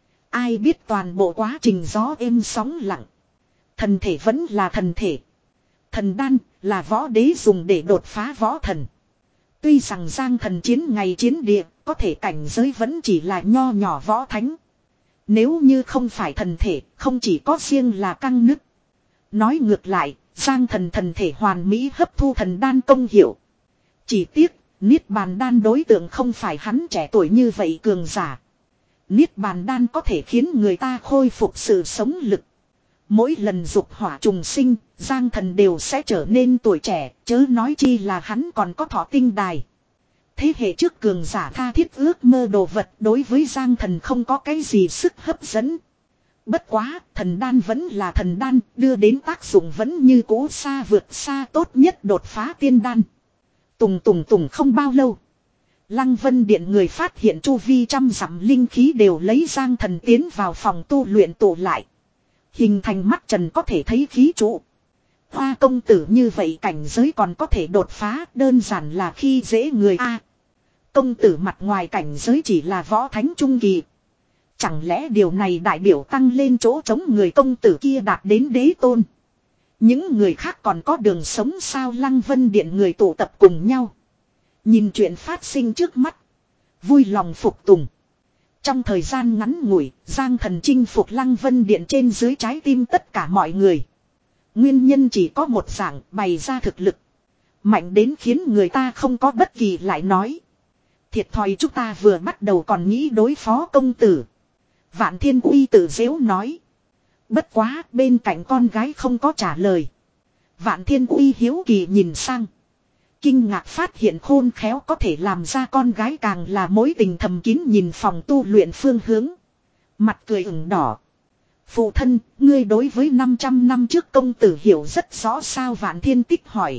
Ai biết toàn bộ quá trình gió êm sóng lặng. Thần thể vẫn là thần thể. Thần đan là võ đế dùng để đột phá võ thần. Tuy rằng Giang Thần chiến ngày chiến địa, có thể cảnh giới vẫn chỉ là nho nhỏ võ thánh. Nếu như không phải thần thể, không chỉ có riêng là căng nứt. Nói ngược lại, Giang Thần thần thể hoàn mỹ hấp thu thần đan công hiệu. Chỉ tiếc, Niết bàn đan đối tượng không phải hắn trẻ tuổi như vậy cường giả. Niết bàn đan có thể khiến người ta khôi phục sự sống lực. Mỗi lần dục hỏa trùng sinh, Giang Thần đều sẽ trở nên tuổi trẻ, chớ nói chi là hắn còn có thọ tinh đài. Thế hệ trước cường giả tha thiết ước mơ đồ vật đối với Giang Thần không có cái gì sức hấp dẫn. Bất quá, thần đan vẫn là thần đan, đưa đến tác dụng vẫn như cũ xa vượt xa tốt nhất đột phá tiên đan. Tùng tùng tùng không bao lâu. Lăng Vân Điện người phát hiện chu vi trăm dặm linh khí đều lấy Giang Thần tiến vào phòng tu luyện tụ lại. Hình thành mắt trần có thể thấy khí trụ. Hoa công tử như vậy cảnh giới còn có thể đột phá đơn giản là khi dễ người a. Công tử mặt ngoài cảnh giới chỉ là võ thánh trung kỳ. Chẳng lẽ điều này đại biểu tăng lên chỗ chống người công tử kia đạt đến đế tôn. Những người khác còn có đường sống sao Lăng Vân Điện người tụ tập cùng nhau. Nhìn chuyện phát sinh trước mắt. Vui lòng phục tùng. Trong thời gian ngắn ngủi, Giang Thần chinh phục Lăng Vân Điện trên dưới trái tim tất cả mọi người. Nguyên nhân chỉ có một dạng bày ra thực lực. Mạnh đến khiến người ta không có bất kỳ lại nói. Thiệt thòi chúng ta vừa bắt đầu còn nghĩ đối phó công tử. Vạn Thiên Uy tự dễu nói. Bất quá bên cạnh con gái không có trả lời. Vạn Thiên Uy hiếu kỳ nhìn sang. Kinh ngạc phát hiện khôn khéo có thể làm ra con gái càng là mối tình thầm kín nhìn phòng tu luyện phương hướng. Mặt cười ửng đỏ. Phụ thân, ngươi đối với năm trăm năm trước công tử hiểu rất rõ sao Vạn Thiên Tích hỏi.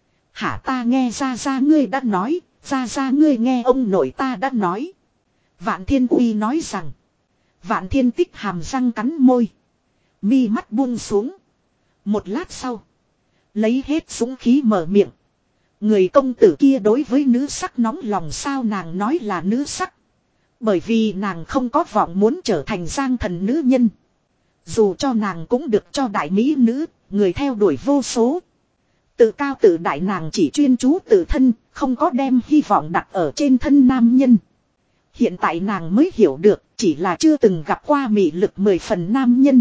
Hả ta nghe ra ra ngươi đã nói, ra ra ngươi nghe ông nội ta đã nói. Vạn Thiên Uy nói rằng. Vạn Thiên Tích hàm răng cắn môi. Mi mắt buông xuống. Một lát sau. Lấy hết dũng khí mở miệng. Người công tử kia đối với nữ sắc nóng lòng sao nàng nói là nữ sắc. Bởi vì nàng không có vọng muốn trở thành Giang Thần nữ nhân. Dù cho nàng cũng được cho đại mỹ nữ, người theo đuổi vô số. Tự cao tự đại nàng chỉ chuyên chú tự thân, không có đem hy vọng đặt ở trên thân nam nhân. Hiện tại nàng mới hiểu được, chỉ là chưa từng gặp qua mị lực mười phần nam nhân.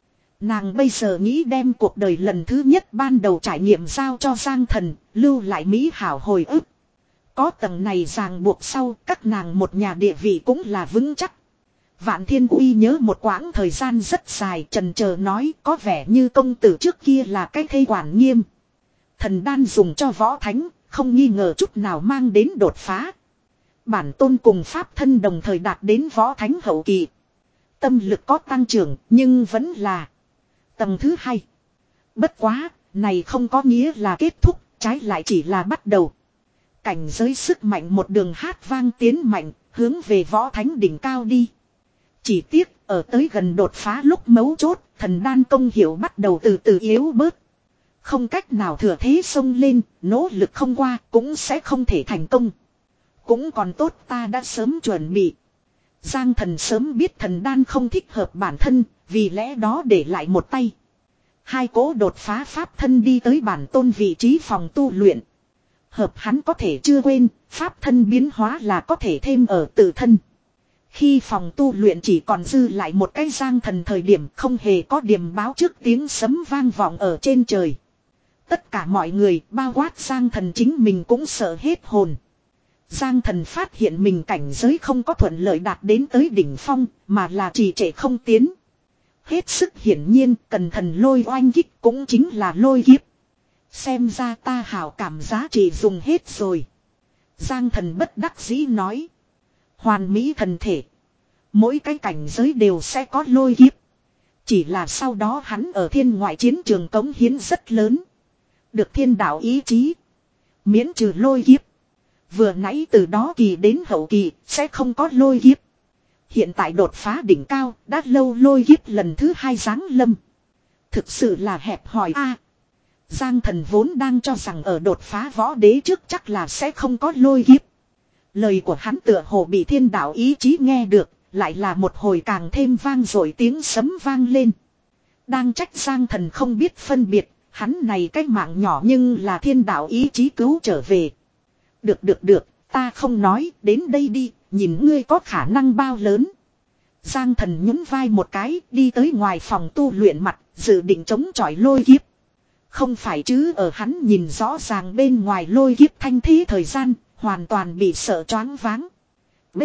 Nàng bây giờ nghĩ đem cuộc đời lần thứ nhất ban đầu trải nghiệm giao cho Giang Thần, lưu lại mỹ hảo hồi ức. Có tầng này ràng buộc sau các nàng một nhà địa vị cũng là vững chắc. Vạn Thiên Uy nhớ một quãng thời gian rất dài trần chờ nói có vẻ như công tử trước kia là cái thê quản nghiêm. Thần đan dùng cho võ thánh, không nghi ngờ chút nào mang đến đột phá. Bản tôn cùng pháp thân đồng thời đạt đến võ thánh hậu kỳ. Tâm lực có tăng trưởng nhưng vẫn là tầng thứ hai. Bất quá, này không có nghĩa là kết thúc, trái lại chỉ là bắt đầu. Cảnh giới sức mạnh một đường hát vang tiến mạnh, hướng về võ thánh đỉnh cao đi. Chỉ tiếc, ở tới gần đột phá lúc mấu chốt, thần đan công hiệu bắt đầu từ từ yếu bớt. Không cách nào thừa thế xông lên, nỗ lực không qua, cũng sẽ không thể thành công. Cũng còn tốt ta đã sớm chuẩn bị. Giang thần sớm biết thần đan không thích hợp bản thân, vì lẽ đó để lại một tay. Hai cố đột phá pháp thân đi tới bản tôn vị trí phòng tu luyện. Hợp hắn có thể chưa quên, pháp thân biến hóa là có thể thêm ở tự thân. Khi phòng tu luyện chỉ còn dư lại một cái giang thần thời điểm không hề có điểm báo trước tiếng sấm vang vọng ở trên trời. Tất cả mọi người bao quát giang thần chính mình cũng sợ hết hồn. Giang thần phát hiện mình cảnh giới không có thuận lợi đạt đến tới đỉnh phong mà là trì trệ không tiến. Hết sức hiển nhiên cần thần lôi oanh kích cũng chính là lôi kiếp. Xem ra ta hảo cảm giá trị dùng hết rồi. Giang thần bất đắc dĩ nói. Hoàn mỹ thần thể. Mỗi cái cảnh giới đều sẽ có lôi kiếp. Chỉ là sau đó hắn ở thiên ngoại chiến trường cống hiến rất lớn. Được thiên đạo ý chí. Miễn trừ lôi kiếp. Vừa nãy từ đó kỳ đến hậu kỳ sẽ không có lôi kiếp. Hiện tại đột phá đỉnh cao đã lâu lôi kiếp lần thứ hai giáng lâm. Thực sự là hẹp hòi a. Giang thần vốn đang cho rằng ở đột phá võ đế trước chắc là sẽ không có lôi kiếp. Lời của hắn tựa hồ bị thiên đạo ý chí nghe được, lại là một hồi càng thêm vang dội tiếng sấm vang lên. Đang trách Giang thần không biết phân biệt, hắn này cái mạng nhỏ nhưng là thiên đạo ý chí cứu trở về. Được được được, ta không nói, đến đây đi, nhìn ngươi có khả năng bao lớn. Giang thần nhún vai một cái, đi tới ngoài phòng tu luyện mặt, dự định chống chọi lôi kiếp. Không phải chứ ở hắn nhìn rõ ràng bên ngoài lôi kiếp thanh thế thời gian, hoàn toàn bị sợ choáng váng. B.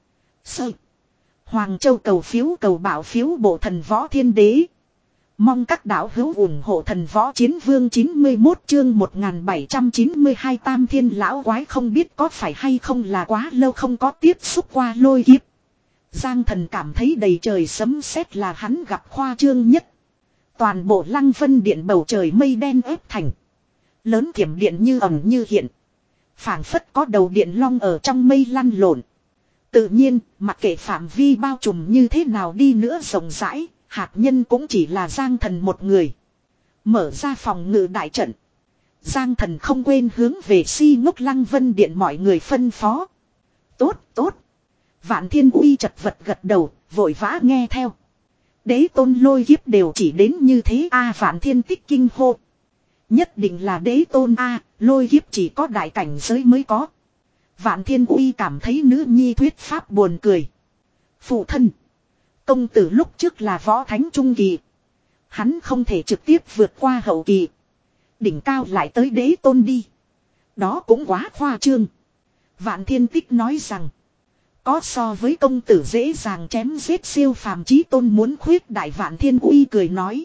Sơ. Hoàng Châu cầu phiếu cầu bảo phiếu bộ thần võ thiên đế. Mong các đạo hữu ủng hộ thần võ chiến vương chín mươi mốt chương một nghìn bảy trăm chín mươi hai tam thiên lão quái không biết có phải hay không là quá lâu không có tiếp xúc qua lôi kiếp. Giang thần cảm thấy đầy trời sấm sét là hắn gặp khoa trương nhất. Toàn bộ Lăng Vân điện bầu trời mây đen ép thành. Lớn thiểm điện như ẩn như hiện. Phảng phất có đầu điện long ở trong mây lăn lộn. Tự nhiên, mặc kệ phạm vi bao trùm như thế nào đi nữa rộng rãi, hạt nhân cũng chỉ là Giang thần một người. Mở ra phòng ngự đại trận. Giang thần không quên hướng về si ngốc Lăng Vân điện mọi người phân phó. Tốt, tốt. Vạn Thiên Uy chật vật gật đầu, vội vã nghe theo. Đế tôn lôi kiếp đều chỉ đến như thế a à, Vạn Thiên tích kinh hô. Nhất định là đế tôn a à, lôi kiếp chỉ có đại cảnh giới mới có. Vạn Thiên Uy cảm thấy nữ nhi thuyết pháp buồn cười. Phụ thân. Công tử lúc trước là võ thánh trung kỳ. Hắn không thể trực tiếp vượt qua hậu kỳ. Đỉnh cao lại tới đế tôn đi. Đó cũng quá khoa trương. Vạn Thiên tích nói rằng. Có so với công tử dễ dàng chém giết siêu phàm chí tôn muốn khuyết đại Vạn Thiên Uy cười nói.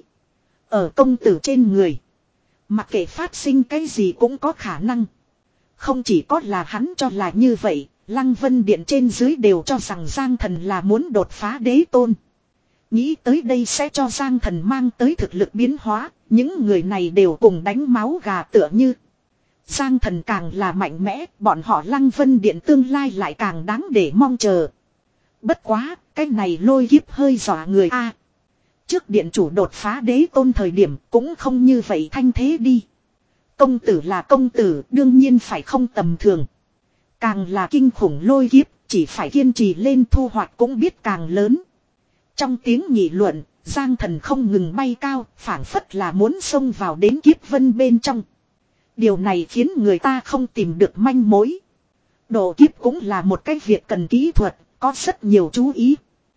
Ở công tử trên người. Mặc kệ phát sinh cái gì cũng có khả năng. Không chỉ có là hắn cho là như vậy, Lăng Vân điện trên dưới đều cho rằng Giang thần là muốn đột phá đế tôn. Nghĩ tới đây sẽ cho Giang thần mang tới thực lực biến hóa, những người này đều cùng đánh máu gà tựa như. Giang thần càng là mạnh mẽ, bọn họ Lăng Vân điện tương lai lại càng đáng để mong chờ. Bất quá, cái này lôi kiếp hơi dọa người a. Trước điện chủ đột phá đế tôn thời điểm cũng không như vậy thanh thế đi. Công tử là công tử, đương nhiên phải không tầm thường. Càng là kinh khủng lôi kiếp, chỉ phải kiên trì lên thu hoạch cũng biết càng lớn. Trong tiếng nghị luận, Giang thần không ngừng bay cao, phảng phất là muốn xông vào đến kiếp vân bên trong. Điều này khiến người ta không tìm được manh mối. Độ kiếp cũng là một cái việc cần kỹ thuật, có rất nhiều chú ý.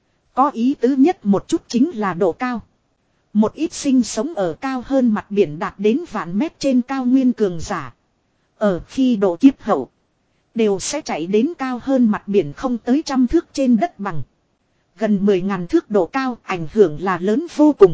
Có ý tứ nhất một chút chính là độ cao. Một ít sinh sống ở cao hơn mặt biển đạt đến vạn mét trên cao nguyên cường giả. Ở khi độ kiếp hậu, đều sẽ chạy đến cao hơn mặt biển không tới trăm thước trên đất bằng. Gần mười ngàn thước độ cao, ảnh hưởng là lớn vô cùng.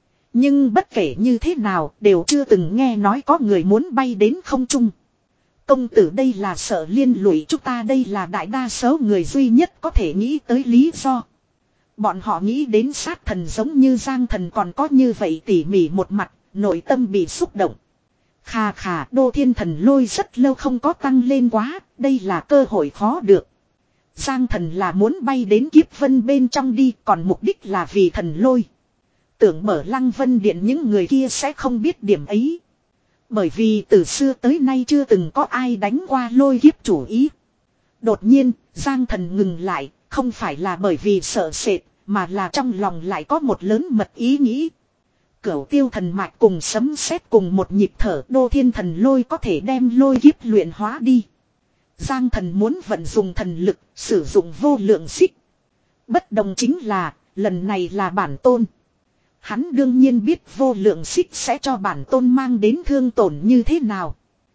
Nhưng bất kể như thế nào, đều chưa từng nghe nói có người muốn bay đến không trung. Công tử, đây là sợ liên lụy chúng ta, đây là đại đa số người duy nhất có thể nghĩ tới lý do. Bọn họ nghĩ đến sát thần giống như Giang Thần còn có như vậy tỉ mỉ một mặt, nội tâm bị xúc động. Khà khà, Đô Thiên Thần Lôi rất lâu không có tăng lên quá, đây là cơ hội khó được. Giang Thần là muốn bay đến kiếp vân bên trong đi, còn mục đích là vì thần lôi. Tưởng mở Lăng Vân Điện những người kia sẽ không biết điểm ấy. Bởi vì từ xưa tới nay chưa từng có ai đánh qua lôi kiếp chủ ý. Đột nhiên, Giang Thần ngừng lại, không phải là bởi vì sợ sệt, mà là trong lòng lại có một lớn mật ý nghĩ. Cửu tiêu thần mạch cùng sấm sét cùng một nhịp thở, Đô Thiên Thần Lôi có thể đem lôi kiếp luyện hóa đi. Giang Thần muốn vận dụng thần lực, sử dụng vô lượng xích. Bất đồng chính là, lần này là bản tôn. Hắn đương nhiên biết vô lượng xích sẽ cho bản tôn mang đến thương tổn như thế nào.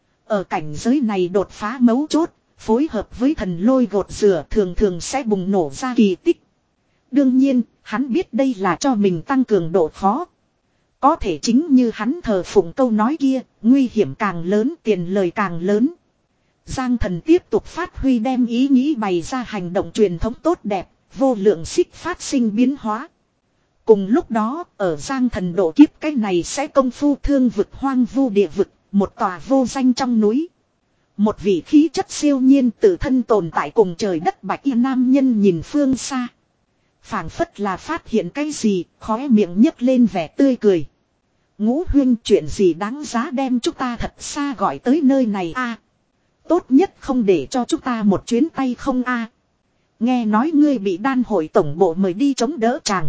Ở cảnh giới này đột phá mấu chốt, phối hợp với thần lôi gột rửa thường thường sẽ bùng nổ ra kỳ tích. Đương nhiên, hắn biết đây là cho mình tăng cường độ khó. Có thể chính như hắn thờ phụng câu nói kia, nguy hiểm càng lớn, tiền lời càng lớn. Giang Thần tiếp tục phát huy đem ý nghĩ bày ra hành động truyền thống tốt đẹp, vô lượng xích phát sinh biến hóa. Cùng lúc đó, ở Giang Thần độ kiếp cái này sẽ công phu thương vực hoang vu địa vực, một tòa vô danh trong núi. Một vị khí chất siêu nhiên tự thân tồn tại cùng trời đất bạch y nam nhân nhìn phương xa. Phảng phất là phát hiện cái gì, khóe miệng nhếch lên vẻ tươi cười. Ngũ huynh, chuyện gì đáng giá đem chúng ta thật xa gọi tới nơi này a? Tốt nhất không để cho chúng ta một chuyến tay không a. Nghe nói ngươi bị đan hội tổng bộ mời đi chống đỡ chàng.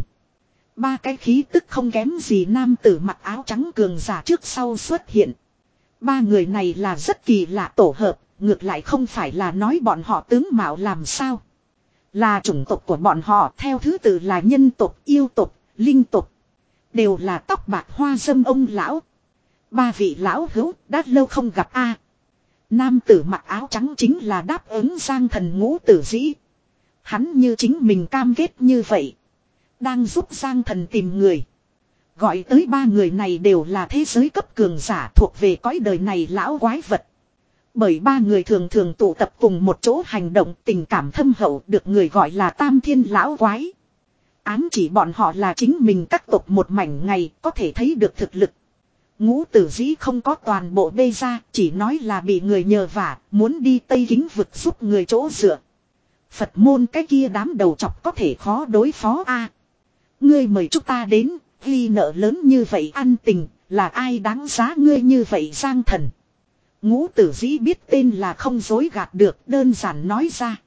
Ba cái khí tức không kém gì nam tử mặc áo trắng cường giả trước sau xuất hiện. Ba người này là rất kỳ lạ tổ hợp, ngược lại không phải là nói bọn họ tướng mạo làm sao. Là chủng tộc của bọn họ theo thứ tự là nhân tộc, yêu tộc, linh tộc. Đều là tóc bạc hoa dâm ông lão. Ba vị lão hữu đã lâu không gặp a. Nam tử mặc áo trắng chính là đáp ứng Giang Thần Ngũ Tử Dĩ. Hắn như chính mình cam kết như vậy. Đang giúp Giang Thần tìm người. Gọi tới ba người này đều là thế giới cấp cường giả thuộc về cõi đời này lão quái vật. Bởi ba người thường thường tụ tập cùng một chỗ hành động tình cảm thâm hậu được người gọi là tam thiên lão quái. Ám chỉ bọn họ là chính mình các tộc một mảnh ngày có thể thấy được thực lực. Ngũ Tử Dĩ không có toàn bộ bê ra, chỉ nói là bị người nhờ vả, muốn đi Tây Kính vực giúp người chỗ dựa. Phật môn cái kia đám đầu chọc có thể khó đối phó a. Ngươi mời chúng ta đến, ghi nợ lớn như vậy ăn tình, là ai đáng giá ngươi như vậy Giang Thần. Ngũ Tử Dĩ biết tên là không dối gạt được, đơn giản nói ra.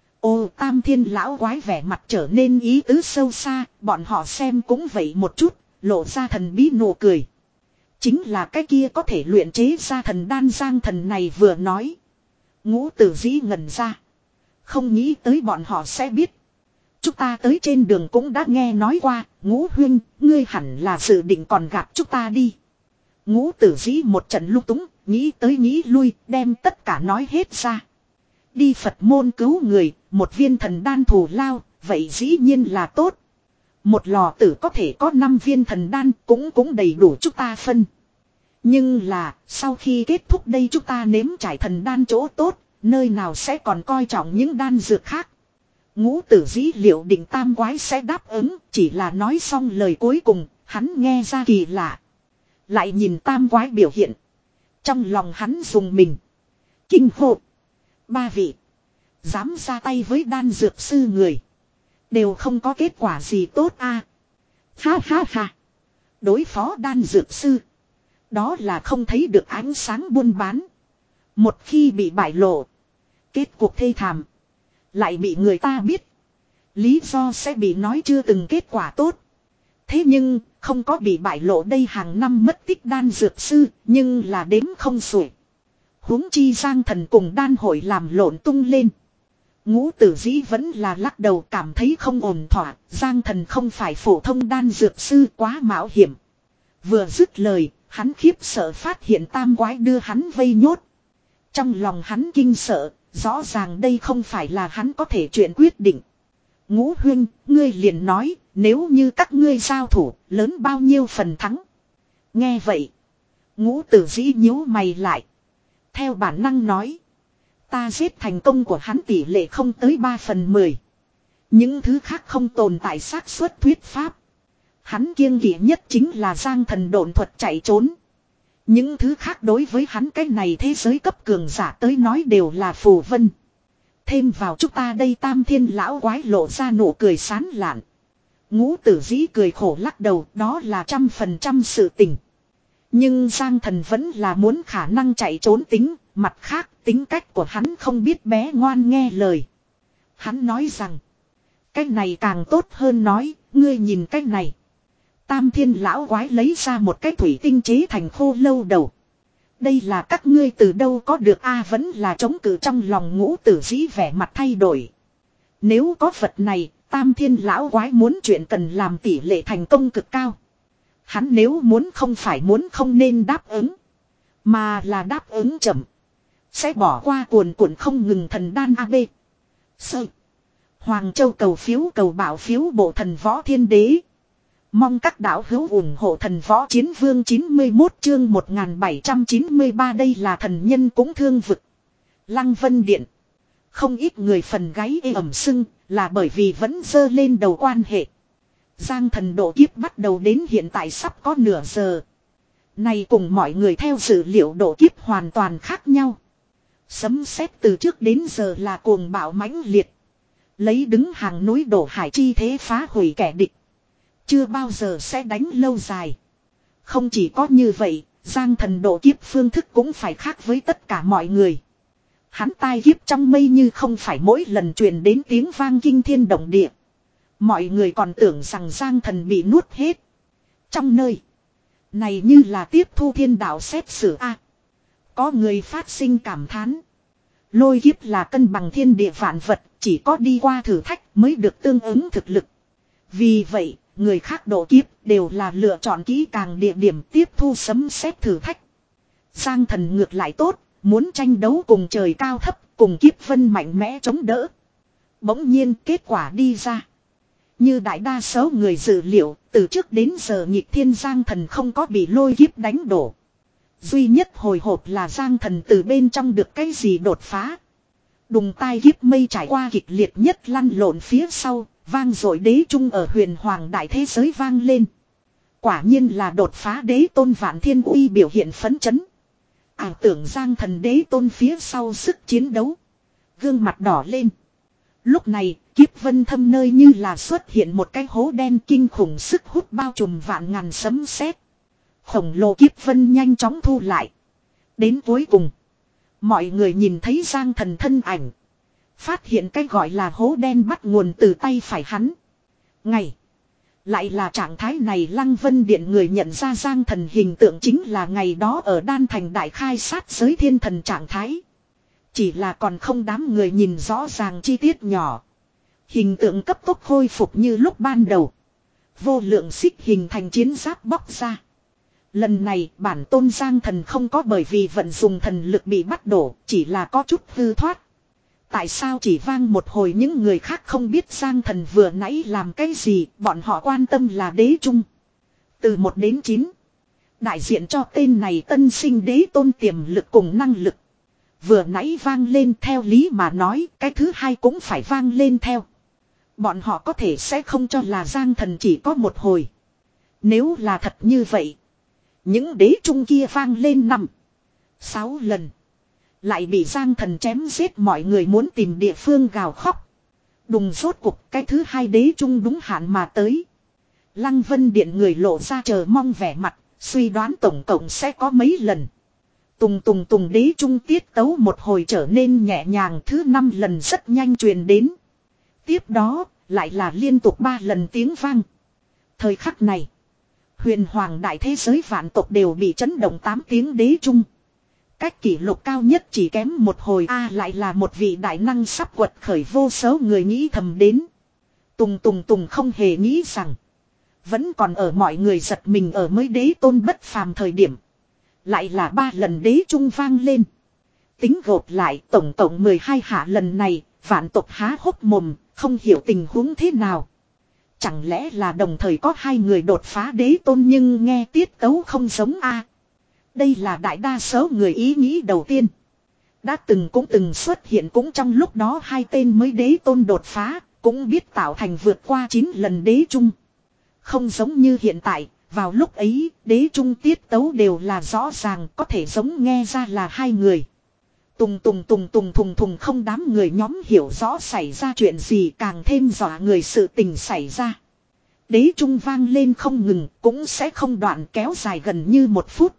Ô, tam thiên lão quái vẻ mặt trở nên ý tứ sâu xa, bọn họ xem cũng vậy một chút, lộ ra thần bí nụ cười. Chính là cái kia có thể luyện chế ra thần đan Giang Thần này vừa nói. Ngũ Tử Dĩ ngẩn ra. Không nghĩ tới bọn họ sẽ biết. Chúng ta tới trên đường cũng đã nghe nói qua, Ngũ huynh, ngươi hẳn là dự định còn gặp chúng ta đi. Ngũ Tử Dĩ một trận lung túng, nghĩ tới nghĩ lui, đem tất cả nói hết ra. Đi Phật môn cứu người, một viên thần đan thù lao, vậy dĩ nhiên là tốt. Một lò tử có thể có năm viên thần đan cũng cũng đầy đủ chúng ta phân. Nhưng là, sau khi kết thúc đây chúng ta nếm trải thần đan chỗ tốt, nơi nào sẽ còn coi trọng những đan dược khác. Ngũ Tử Dĩ liệu định tam quái sẽ đáp ứng, chỉ là nói xong lời cuối cùng, hắn nghe ra kỳ lạ. Lại nhìn tam quái biểu hiện. Trong lòng hắn dùng mình. Kinh hộp. Ba vị. Dám ra tay với đan dược sư người. Đều không có kết quả gì tốt a. À. Ha ha ha. Đối phó đan dược sư. Đó là không thấy được ánh sáng buôn bán. Một khi bị bại lộ. Kết cuộc thê thảm. Lại bị người ta biết. Lý do sẽ bị nói chưa từng kết quả tốt. Thế nhưng không có bị bại lộ đây hàng năm mất tích đan dược sư. Nhưng là đếm không xuể. Huống chi Giang Thần cùng đan hội làm lộn tung lên. Ngũ Tử Dĩ vẫn là lắc đầu cảm thấy không ổn thỏa. Giang Thần không phải phổ thông đan dược sư quá mạo hiểm. Vừa dứt lời, hắn khiếp sợ phát hiện tam quái đưa hắn vây nhốt. Trong lòng hắn kinh sợ, rõ ràng đây không phải là hắn có thể chuyện quyết định. Ngũ huynh, ngươi liền nói, nếu như các ngươi giao thủ, lớn bao nhiêu phần thắng. Nghe vậy, ngũ tử dĩ nhíu mày lại. Theo bản năng nói, ta giết thành công của hắn tỷ lệ không tới ba phần mười. Những thứ khác không tồn tại xác suất thuyết pháp. Hắn kiêng kỵ nhất chính là giang thần độn thuật chạy trốn. Những thứ khác đối với hắn cái này thế giới cấp cường giả tới nói đều là phù vân. Thêm vào chúng ta đây tam thiên lão quái lộ ra nụ cười sán lạn. Ngũ tử dĩ cười khổ lắc đầu, đó là trăm phần trăm sự tình. Nhưng giang thần vẫn là muốn khả năng chạy trốn tính, mặt khác tính cách của hắn không biết bé ngoan nghe lời. Hắn nói rằng, cái này càng tốt hơn nói, ngươi nhìn cái này. Tam thiên lão quái lấy ra một cái thủy tinh chế thành khô lâu đầu. Đây là các ngươi từ đâu có được a vẫn là chống cự trong lòng ngũ tử dĩ vẻ mặt thay đổi. Nếu có vật này, tam thiên lão quái muốn chuyện cần làm tỷ lệ thành công cực cao. Hắn nếu muốn không phải muốn không nên đáp ứng. Mà là đáp ứng chậm. Sẽ bỏ qua cuồn cuộn không ngừng thần đan a bê. Sơ. Hoàng Châu cầu phiếu cầu bảo phiếu bộ thần võ thiên đế. Mong các đạo hữu ủng hộ thần võ chiến vương chín mươi mốt chương một nghìn bảy trăm chín mươi ba đây là thần nhân cũng thương vực. Lăng Vân Điện. Không ít người phần gáy ê ẩm sưng là bởi vì vẫn dơ lên đầu quan hệ. Giang thần độ kiếp bắt đầu đến hiện tại sắp có nửa giờ. Này cùng mọi người theo dữ liệu độ kiếp hoàn toàn khác nhau. Sấm sét từ trước đến giờ là cuồng bạo mãnh liệt. Lấy đứng hàng núi đổ hải chi thế phá hủy kẻ địch. Chưa bao giờ sẽ đánh lâu dài. Không chỉ có như vậy, giang thần độ kiếp phương thức cũng phải khác với tất cả mọi người. Hắn tai kiếp trong mây như không phải mỗi lần truyền đến tiếng vang kinh thiên động địa. Mọi người còn tưởng rằng giang thần bị nuốt hết. Trong nơi này như là tiếp thu thiên đạo xét xử a. Có người phát sinh cảm thán. Lôi kiếp là cân bằng thiên địa vạn vật, chỉ có đi qua thử thách mới được tương ứng thực lực. Vì vậy, người khác độ kiếp đều là lựa chọn kỹ càng địa điểm tiếp thu sấm sét thử thách. Giang thần ngược lại tốt, muốn tranh đấu cùng trời cao thấp, cùng kiếp vân mạnh mẽ chống đỡ. Bỗng nhiên kết quả đi ra. Như đại đa số người dự liệu, từ trước đến giờ nhịp thiên giang thần không có bị lôi kiếp đánh đổ. Duy nhất hồi hộp là giang thần từ bên trong được cái gì đột phá. Đùng tai kiếp mây trải qua kịch liệt nhất lăn lộn phía sau, vang dội đế trung ở huyền hoàng đại thế giới vang lên. Quả nhiên là đột phá đế tôn vạn thiên uy biểu hiện phấn chấn. Ảo tưởng giang thần đế tôn phía sau sức chiến đấu. Gương mặt đỏ lên. Lúc này, kiếp vân thâm nơi như là xuất hiện một cái hố đen kinh khủng sức hút bao trùm vạn ngàn sấm sét. Khổng lồ kiếp vân nhanh chóng thu lại. Đến cuối cùng, mọi người nhìn thấy giang thần thân ảnh. Phát hiện cái gọi là hố đen bắt nguồn từ tay phải hắn. Ngày. Lại là trạng thái này Lăng Vân Điện người nhận ra giang thần hình tượng chính là ngày đó ở Đan Thành đại khai sát giới thiên thần trạng thái. Chỉ là còn không đám người nhìn rõ ràng chi tiết nhỏ. Hình tượng cấp tốc khôi phục như lúc ban đầu. Vô lượng xích hình thành chiến giáp bóc ra. Lần này bản tôn giang thần không có bởi vì vận dùng thần lực bị bắt đổ, chỉ là có chút hư thoát. Tại sao chỉ vang một hồi những người khác không biết giang thần vừa nãy làm cái gì, bọn họ quan tâm là đế trung. Từ một đến chín, đại diện cho tên này tân sinh đế tôn tiềm lực cùng năng lực. Vừa nãy vang lên theo lý mà nói, cái thứ hai cũng phải vang lên theo. Bọn họ có thể sẽ không cho là giang thần chỉ có một hồi. Nếu là thật như vậy, những đế trung kia vang lên năm, sáu lần. Lại bị giang thần chém giết mọi người muốn tìm địa phương gào khóc. Đùng rốt cuộc cái thứ hai đế trung đúng hạn mà tới. Lăng Vân Điện người lộ ra chờ mong vẻ mặt, suy đoán tổng cộng sẽ có mấy lần. Tùng tùng tùng đế trung tiết tấu một hồi trở nên nhẹ nhàng, thứ năm lần rất nhanh truyền đến. Tiếp đó, lại là liên tục ba lần tiếng vang. Thời khắc này, huyền hoàng đại thế giới vạn tộc đều bị chấn động tám tiếng đế trung. Cách kỷ lục cao nhất chỉ kém một hồi a lại là một vị đại năng sắp quật khởi vô số người nghĩ thầm đến. Tùng tùng tùng không hề nghĩ rằng. Vẫn còn ở mọi người giật mình ở mới đế tôn bất phàm thời điểm. Lại là ba lần đế trung vang lên. Tính gộp lại tổng cộng mười hai hạ lần này, vạn tộc há hốc mồm, không hiểu tình huống thế nào. Chẳng lẽ là đồng thời có hai người đột phá đế tôn nhưng nghe tiết tấu không giống a? Đây là đại đa số người ý nghĩ đầu tiên. Đã từng cũng từng xuất hiện cũng trong lúc đó hai tên mới đế tôn đột phá, cũng biết tạo thành vượt qua chín lần đế trung. Không giống như hiện tại, vào lúc ấy, đế trung tiết tấu đều là rõ ràng có thể giống nghe ra là hai người. Tùng tùng tùng tùng thùng thùng không đám người nhóm hiểu rõ xảy ra chuyện gì càng thêm dọa người sự tình xảy ra. Đế trung vang lên không ngừng cũng sẽ không đoạn kéo dài gần như một phút.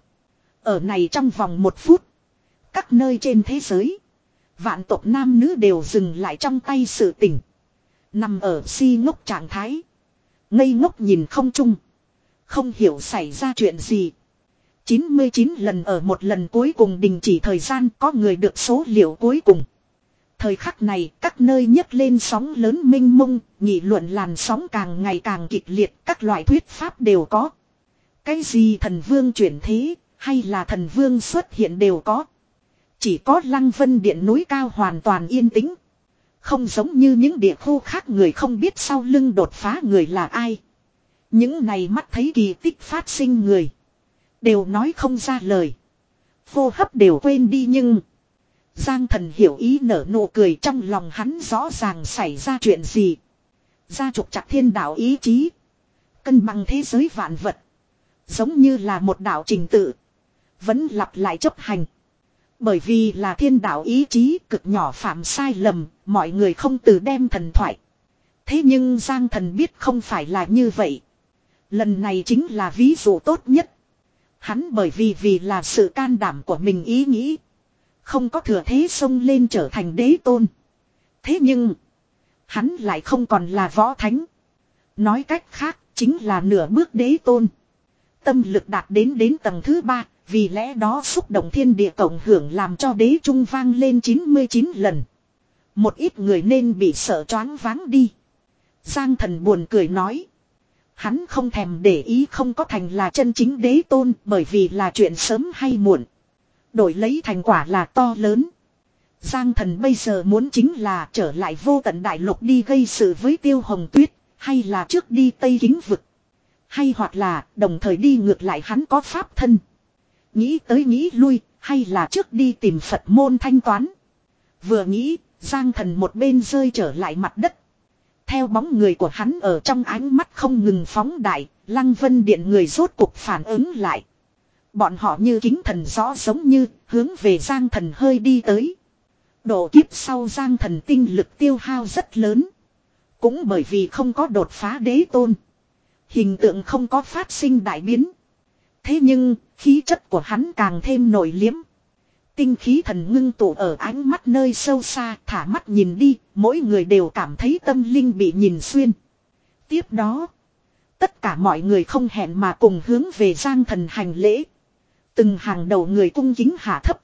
Ở này trong vòng một phút, các nơi trên thế giới, vạn tộc nam nữ đều dừng lại trong tay sự tình. Nằm ở si ngốc trạng thái. Ngây ngốc nhìn không chung. Không hiểu xảy ra chuyện gì. chín mươi chín lần ở một lần cuối cùng đình chỉ thời gian có người được số liệu cuối cùng. Thời khắc này các nơi nhấc lên sóng lớn mênh mông, nghị luận làn sóng càng ngày càng kịch liệt, các loại thuyết pháp đều có. Cái gì thần vương chuyển thế, hay là thần vương xuất hiện đều có. Chỉ có Lăng Vân Điện núi cao hoàn toàn yên tĩnh. Không giống như những địa khu khác người không biết sau lưng đột phá người là ai. Những này mắt thấy kỳ tích phát sinh người. Đều nói không ra lời. Hô hấp đều quên đi nhưng. Giang Thần hiểu ý nở nụ cười trong lòng hắn rõ ràng xảy ra chuyện gì. Gia trục chặt thiên đạo ý chí. Cân bằng thế giới vạn vật. Giống như là một đạo trình tự. Vẫn lặp lại chấp hành. Bởi vì là thiên đạo ý chí cực nhỏ phạm sai lầm. Mọi người không từ đem thần thoại. Thế nhưng Giang Thần biết không phải là như vậy. Lần này chính là ví dụ tốt nhất. Hắn bởi vì vì là sự can đảm của mình ý nghĩ. Không có thừa thế xông lên trở thành đế tôn. Thế nhưng. Hắn lại không còn là võ thánh. Nói cách khác chính là nửa bước đế tôn. Tâm lực đạt đến đến tầng thứ ba. Vì lẽ đó xúc động thiên địa cộng hưởng làm cho đế trung vang lên chín mươi chín lần. Một ít người nên bị sợ choáng váng đi. Giang Thần buồn cười nói. Hắn không thèm để ý không có thành là chân chính đế tôn bởi vì là chuyện sớm hay muộn. Đổi lấy thành quả là to lớn. Giang Thần bây giờ muốn chính là trở lại vô tận đại lục đi gây sự với Tiêu Hồng Tuyết, hay là trước đi Tây Kính Vực. Hay hoặc là đồng thời đi ngược lại hắn có pháp thân. Nghĩ tới nghĩ lui, hay là trước đi tìm Phật môn thanh toán. Vừa nghĩ, Giang Thần một bên rơi trở lại mặt đất. Theo bóng người của hắn ở trong ánh mắt không ngừng phóng đại, Lăng Vân Điện người rốt cuộc phản ứng lại. Bọn họ như kính thần rõ giống như hướng về Giang Thần hơi đi tới. Độ kiếp sau Giang Thần tinh lực tiêu hao rất lớn. Cũng bởi vì không có đột phá đế tôn. Hình tượng không có phát sinh đại biến. Thế nhưng, khí chất của hắn càng thêm nổi liếm. Tinh khí thần ngưng tụ ở ánh mắt nơi sâu xa, thả mắt nhìn đi, mỗi người đều cảm thấy tâm linh bị nhìn xuyên. Tiếp đó, tất cả mọi người không hẹn mà cùng hướng về Giang Thần hành lễ. Từng hàng đầu người cung kính hạ thấp.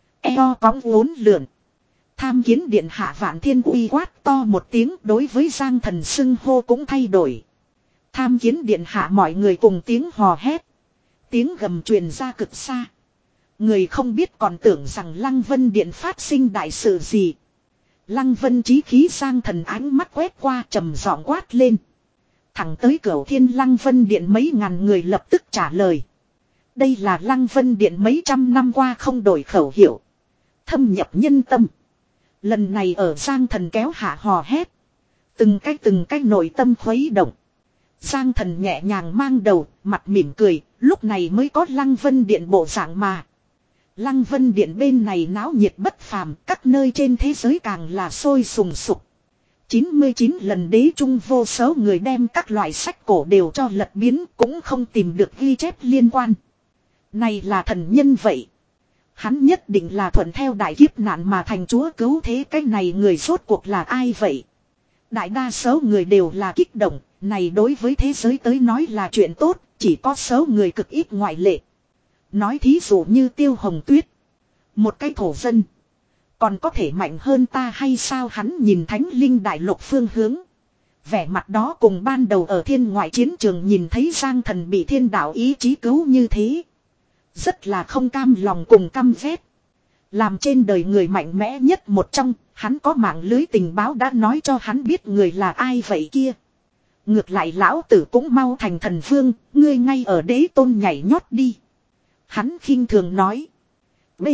Eo cóng uốn lượn. Tham kiến điện hạ Vạn Thiên uy quát to một tiếng đối với Giang Thần xưng hô cũng thay đổi. Tham kiến điện hạ mọi người cùng tiếng hò hét. Tiếng gầm truyền ra cực xa. Người không biết còn tưởng rằng Lăng Vân Điện phát sinh đại sự gì. Lăng Vân chí khí Giang Thần ánh mắt quét qua trầm giọng quát lên. Thẳng tới Cửu Thiên Lăng Vân Điện mấy ngàn người lập tức trả lời. Đây là Lăng Vân Điện mấy trăm năm qua không đổi khẩu hiệu. Thâm nhập nhân tâm. Lần này ở Giang Thần kéo hạ hò hét. Từng cách từng cách nội tâm khuấy động. Giang Thần nhẹ nhàng mang đầu, mặt mỉm cười, lúc này mới có Lăng Vân Điện bộ dạng mà. Lăng Vân Điện bên này náo nhiệt bất phàm, các nơi trên thế giới càng là sôi sùng sục. chín mươi chín lần đế trung vô số người đem các loại sách cổ đều cho lật biến cũng không tìm được ghi chép liên quan. Này là thần nhân vậy. Hắn nhất định là thuận theo đại kiếp nạn mà thành chúa cứu thế, cái này người rốt cuộc là ai vậy? Đại đa số người đều là kích động, này đối với thế giới tới nói là chuyện tốt, chỉ có số người cực ít ngoại lệ. Nói thí dụ như Tiêu Hồng Tuyết. Một cái thổ dân. Còn có thể mạnh hơn ta hay sao? Hắn nhìn Thánh Linh Đại Lục phương hướng. Vẻ mặt đó cùng ban đầu ở thiên ngoại chiến trường nhìn thấy Giang Thần bị thiên đạo ý chí cứu như thế. Rất là không cam lòng cùng căm ghét. Làm trên đời người mạnh mẽ nhất một trong, hắn có mạng lưới tình báo đã nói cho hắn biết người là ai vậy kia. Ngược lại lão tử cũng mau thành thần vương, ngươi ngay ở đế tôn nhảy nhót đi. Hắn khinh thường nói. B.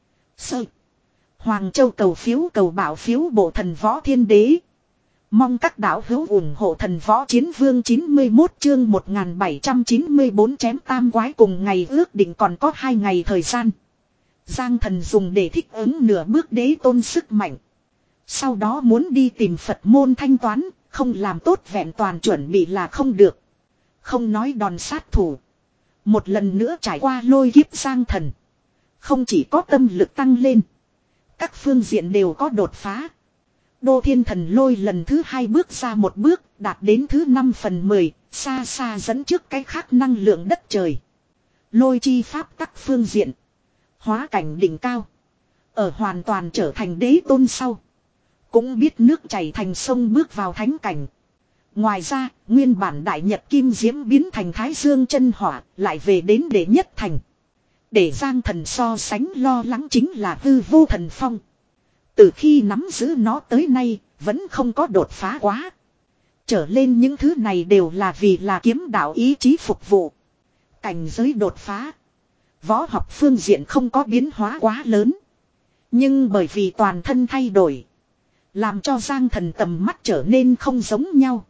Sơ. Hoàng Châu cầu phiếu cầu bảo phiếu bộ thần võ thiên đế. Mong các đạo hữu ủng hộ thần võ chiến vương chín mươi mốt chương một nghìn bảy trăm chín mươi bốn chém tam quái cùng ngày ước định còn có hai ngày thời gian. Giang thần dùng để thích ứng nửa bước đế tôn sức mạnh. Sau đó muốn đi tìm Phật môn thanh toán, không làm tốt vẹn toàn chuẩn bị là không được. Không nói đòn sát thủ. Một lần nữa trải qua lôi kiếp Giang thần. Không chỉ có tâm lực tăng lên. Các phương diện đều có đột phá. Đô thiên thần lôi lần thứ hai bước ra một bước, đạt đến thứ năm phần mười, xa xa dẫn trước cái khác năng lượng đất trời. Lôi chi pháp các phương diện. Hóa cảnh đỉnh cao. Ở hoàn toàn trở thành đế tôn sau. Cũng biết nước chảy thành sông bước vào thánh cảnh. Ngoài ra, nguyên bản đại nhật kim diễm biến thành thái dương chân hỏa, lại về đến đệ nhất thành. Để Giang thần so sánh lo lắng chính là hư vô thần phong. Từ khi nắm giữ nó tới nay, vẫn không có đột phá quá. Trở lên những thứ này đều là vì là kiếm đạo ý chí phục vụ. Cảnh giới đột phá. Võ học phương diện không có biến hóa quá lớn. Nhưng bởi vì toàn thân thay đổi. Làm cho Giang thần tầm mắt trở nên không giống nhau.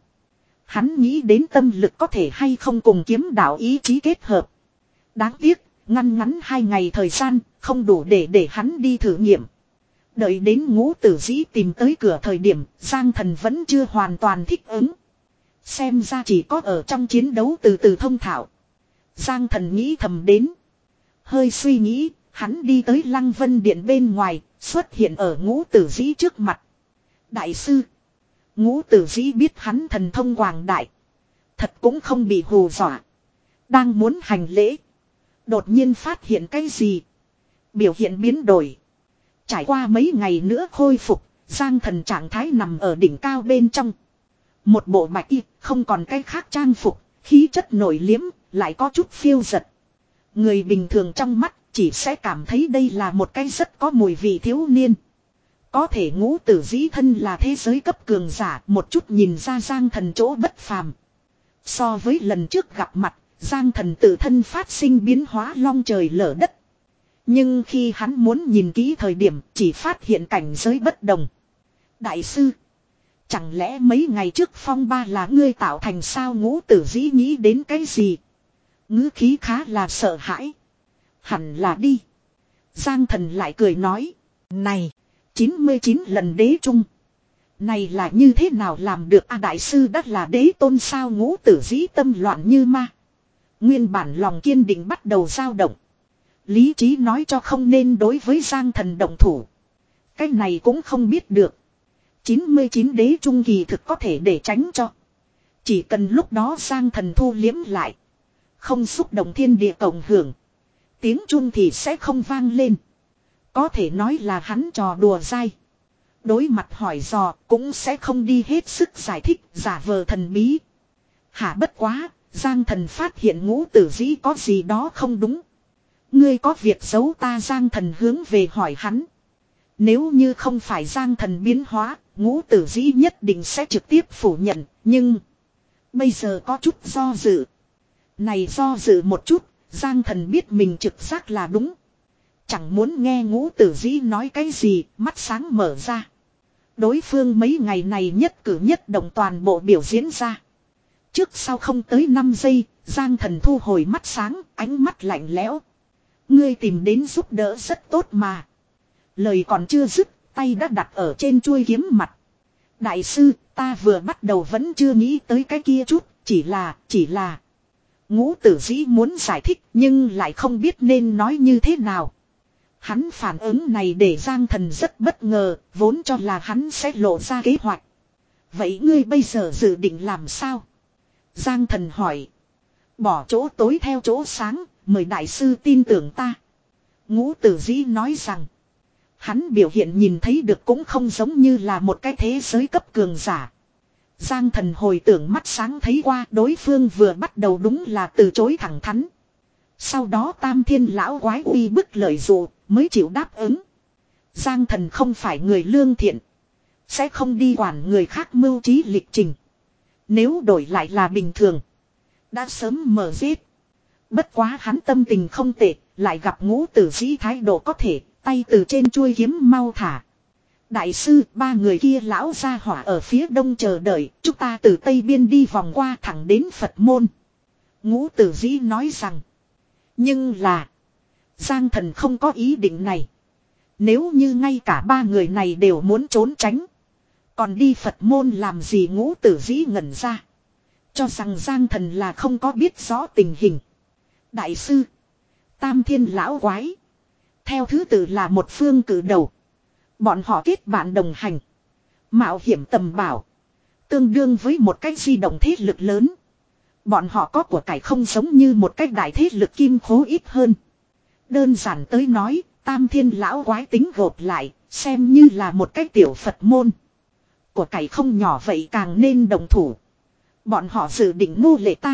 Hắn nghĩ đến tâm lực có thể hay không cùng kiếm đạo ý chí kết hợp. Đáng tiếc, ngăn ngắn hai ngày thời gian, không đủ để để hắn đi thử nghiệm. Đợi đến Ngũ Tử Dĩ tìm tới cửa thời điểm, Giang thần vẫn chưa hoàn toàn thích ứng. Xem ra chỉ có ở trong chiến đấu từ từ thông thạo. Giang thần nghĩ thầm đến. Hơi suy nghĩ, hắn đi tới Lăng Vân Điện bên ngoài, xuất hiện ở Ngũ Tử Dĩ trước mặt. Đại sư. Ngũ Tử Dĩ biết hắn thần thông quảng đại. Thật cũng không bị hù dọa. Đang muốn hành lễ. Đột nhiên phát hiện cái gì. Biểu hiện biến đổi. Trải qua mấy ngày nữa khôi phục, Giang thần trạng thái nằm ở đỉnh cao bên trong. Một bộ bạch y, không còn cái khác trang phục, khí chất nổi liếm, lại có chút phiêu giật. Người bình thường trong mắt chỉ sẽ cảm thấy đây là một cái rất có mùi vị thiếu niên. Có thể Ngũ Tử Dĩ thân là thế giới cấp cường giả, một chút nhìn ra Giang thần chỗ bất phàm. So với lần trước gặp mặt, Giang thần tự thân phát sinh biến hóa long trời lở đất. Nhưng khi hắn muốn nhìn kỹ thời điểm, chỉ phát hiện cảnh giới bất đồng. Đại sư, chẳng lẽ mấy ngày trước phong ba là ngươi tạo thành sao? Ngũ Tử Dĩ nghĩ đến cái gì? Ngữ khí khá là sợ hãi. Hẳn là đi. Giang thần lại cười nói. Này, chín mươi chín lần đế trung. Này là như thế nào làm được a? Đại sư đã là đế tôn sao? Ngũ Tử Dĩ tâm loạn như ma. Nguyên bản lòng kiên định bắt đầu dao động. Lý trí nói cho không nên đối với Giang thần động thủ. Cái này cũng không biết được. chín mươi chín đế trung kỳ thực có thể để tránh cho. Chỉ cần lúc đó Giang thần thu liếm lại. Không xúc động thiên địa cộng hưởng. Tiếng chuông thì sẽ không vang lên. Có thể nói là hắn trò đùa dai. Đối mặt hỏi dò cũng sẽ không đi hết sức giải thích giả vờ thần bí. Hả bất quá, Giang thần phát hiện Ngũ Tử Dĩ có gì đó không đúng. Ngươi có việc giấu ta? Giang thần hướng về hỏi hắn. Nếu như không phải Giang thần biến hóa, Ngũ Tử Dĩ nhất định sẽ trực tiếp phủ nhận. Nhưng bây giờ có chút do dự. Này do dự một chút, Giang thần biết mình trực giác là đúng. Chẳng muốn nghe Ngũ Tử Dĩ nói cái gì, mắt sáng mở ra. Đối phương mấy ngày này nhất cử nhất động toàn bộ biểu diễn ra. Trước sau không tới năm giây, Giang thần thu hồi mắt sáng, ánh mắt lạnh lẽo. Ngươi tìm đến giúp đỡ rất tốt mà. Lời còn chưa dứt, tay đã đặt ở trên chuôi kiếm mặt. Đại sư, ta vừa bắt đầu vẫn chưa nghĩ tới cái kia chút, chỉ là, chỉ là. Ngũ Tử Dĩ muốn giải thích nhưng lại không biết nên nói như thế nào. Hắn phản ứng này để Giang thần rất bất ngờ, vốn cho là hắn sẽ lộ ra kế hoạch. Vậy ngươi bây giờ dự định làm sao? Giang thần hỏi. Bỏ chỗ tối theo chỗ sáng, mời đại sư tin tưởng ta. Ngũ Tử Dĩ nói rằng. Hắn biểu hiện nhìn thấy được cũng không giống như là một cái thế giới cấp cường giả. Giang thần hồi tưởng mắt sáng thấy qua đối phương vừa bắt đầu đúng là từ chối thẳng thắn. Sau đó Tam Thiên lão quái uy bức lợi dụ mới chịu đáp ứng. Giang Thần không phải người lương thiện. Sẽ không đi quản người khác mưu trí lịch trình. Nếu đổi lại là bình thường. Đã sớm mở giết. Bất quá hắn tâm tình không tệ. Lại gặp Ngũ Tử Dĩ thái độ có thể. Tay từ trên chuôi kiếm mau thả. Đại sư, ba người kia lão gia hỏa ở phía đông chờ đợi. Chúng ta từ Tây Biên đi vòng qua thẳng đến Phật môn. Ngũ Tử Dĩ nói rằng. Nhưng là. Giang Thần không có ý định này. Nếu như ngay cả ba người này đều muốn trốn tránh. Còn đi Phật môn làm gì? Ngũ Tử Dĩ ngẩn ra. Cho rằng Giang Thần là không có biết rõ tình hình. Đại sư. Tam Thiên lão quái. Theo thứ tự là một phương cử đầu. Bọn họ kết bạn đồng hành. Mạo hiểm tầm bảo. Tương đương với một cách di động thế lực lớn. Bọn họ có của cải không giống như một cách đại thế lực kim khố ít hơn. Đơn giản tới nói, Tam Thiên lão quái tính gộp lại, xem như là một cái tiểu Phật môn. Của cải không nhỏ vậy càng nên đồng thủ. Bọn họ dự định nô lệ ta.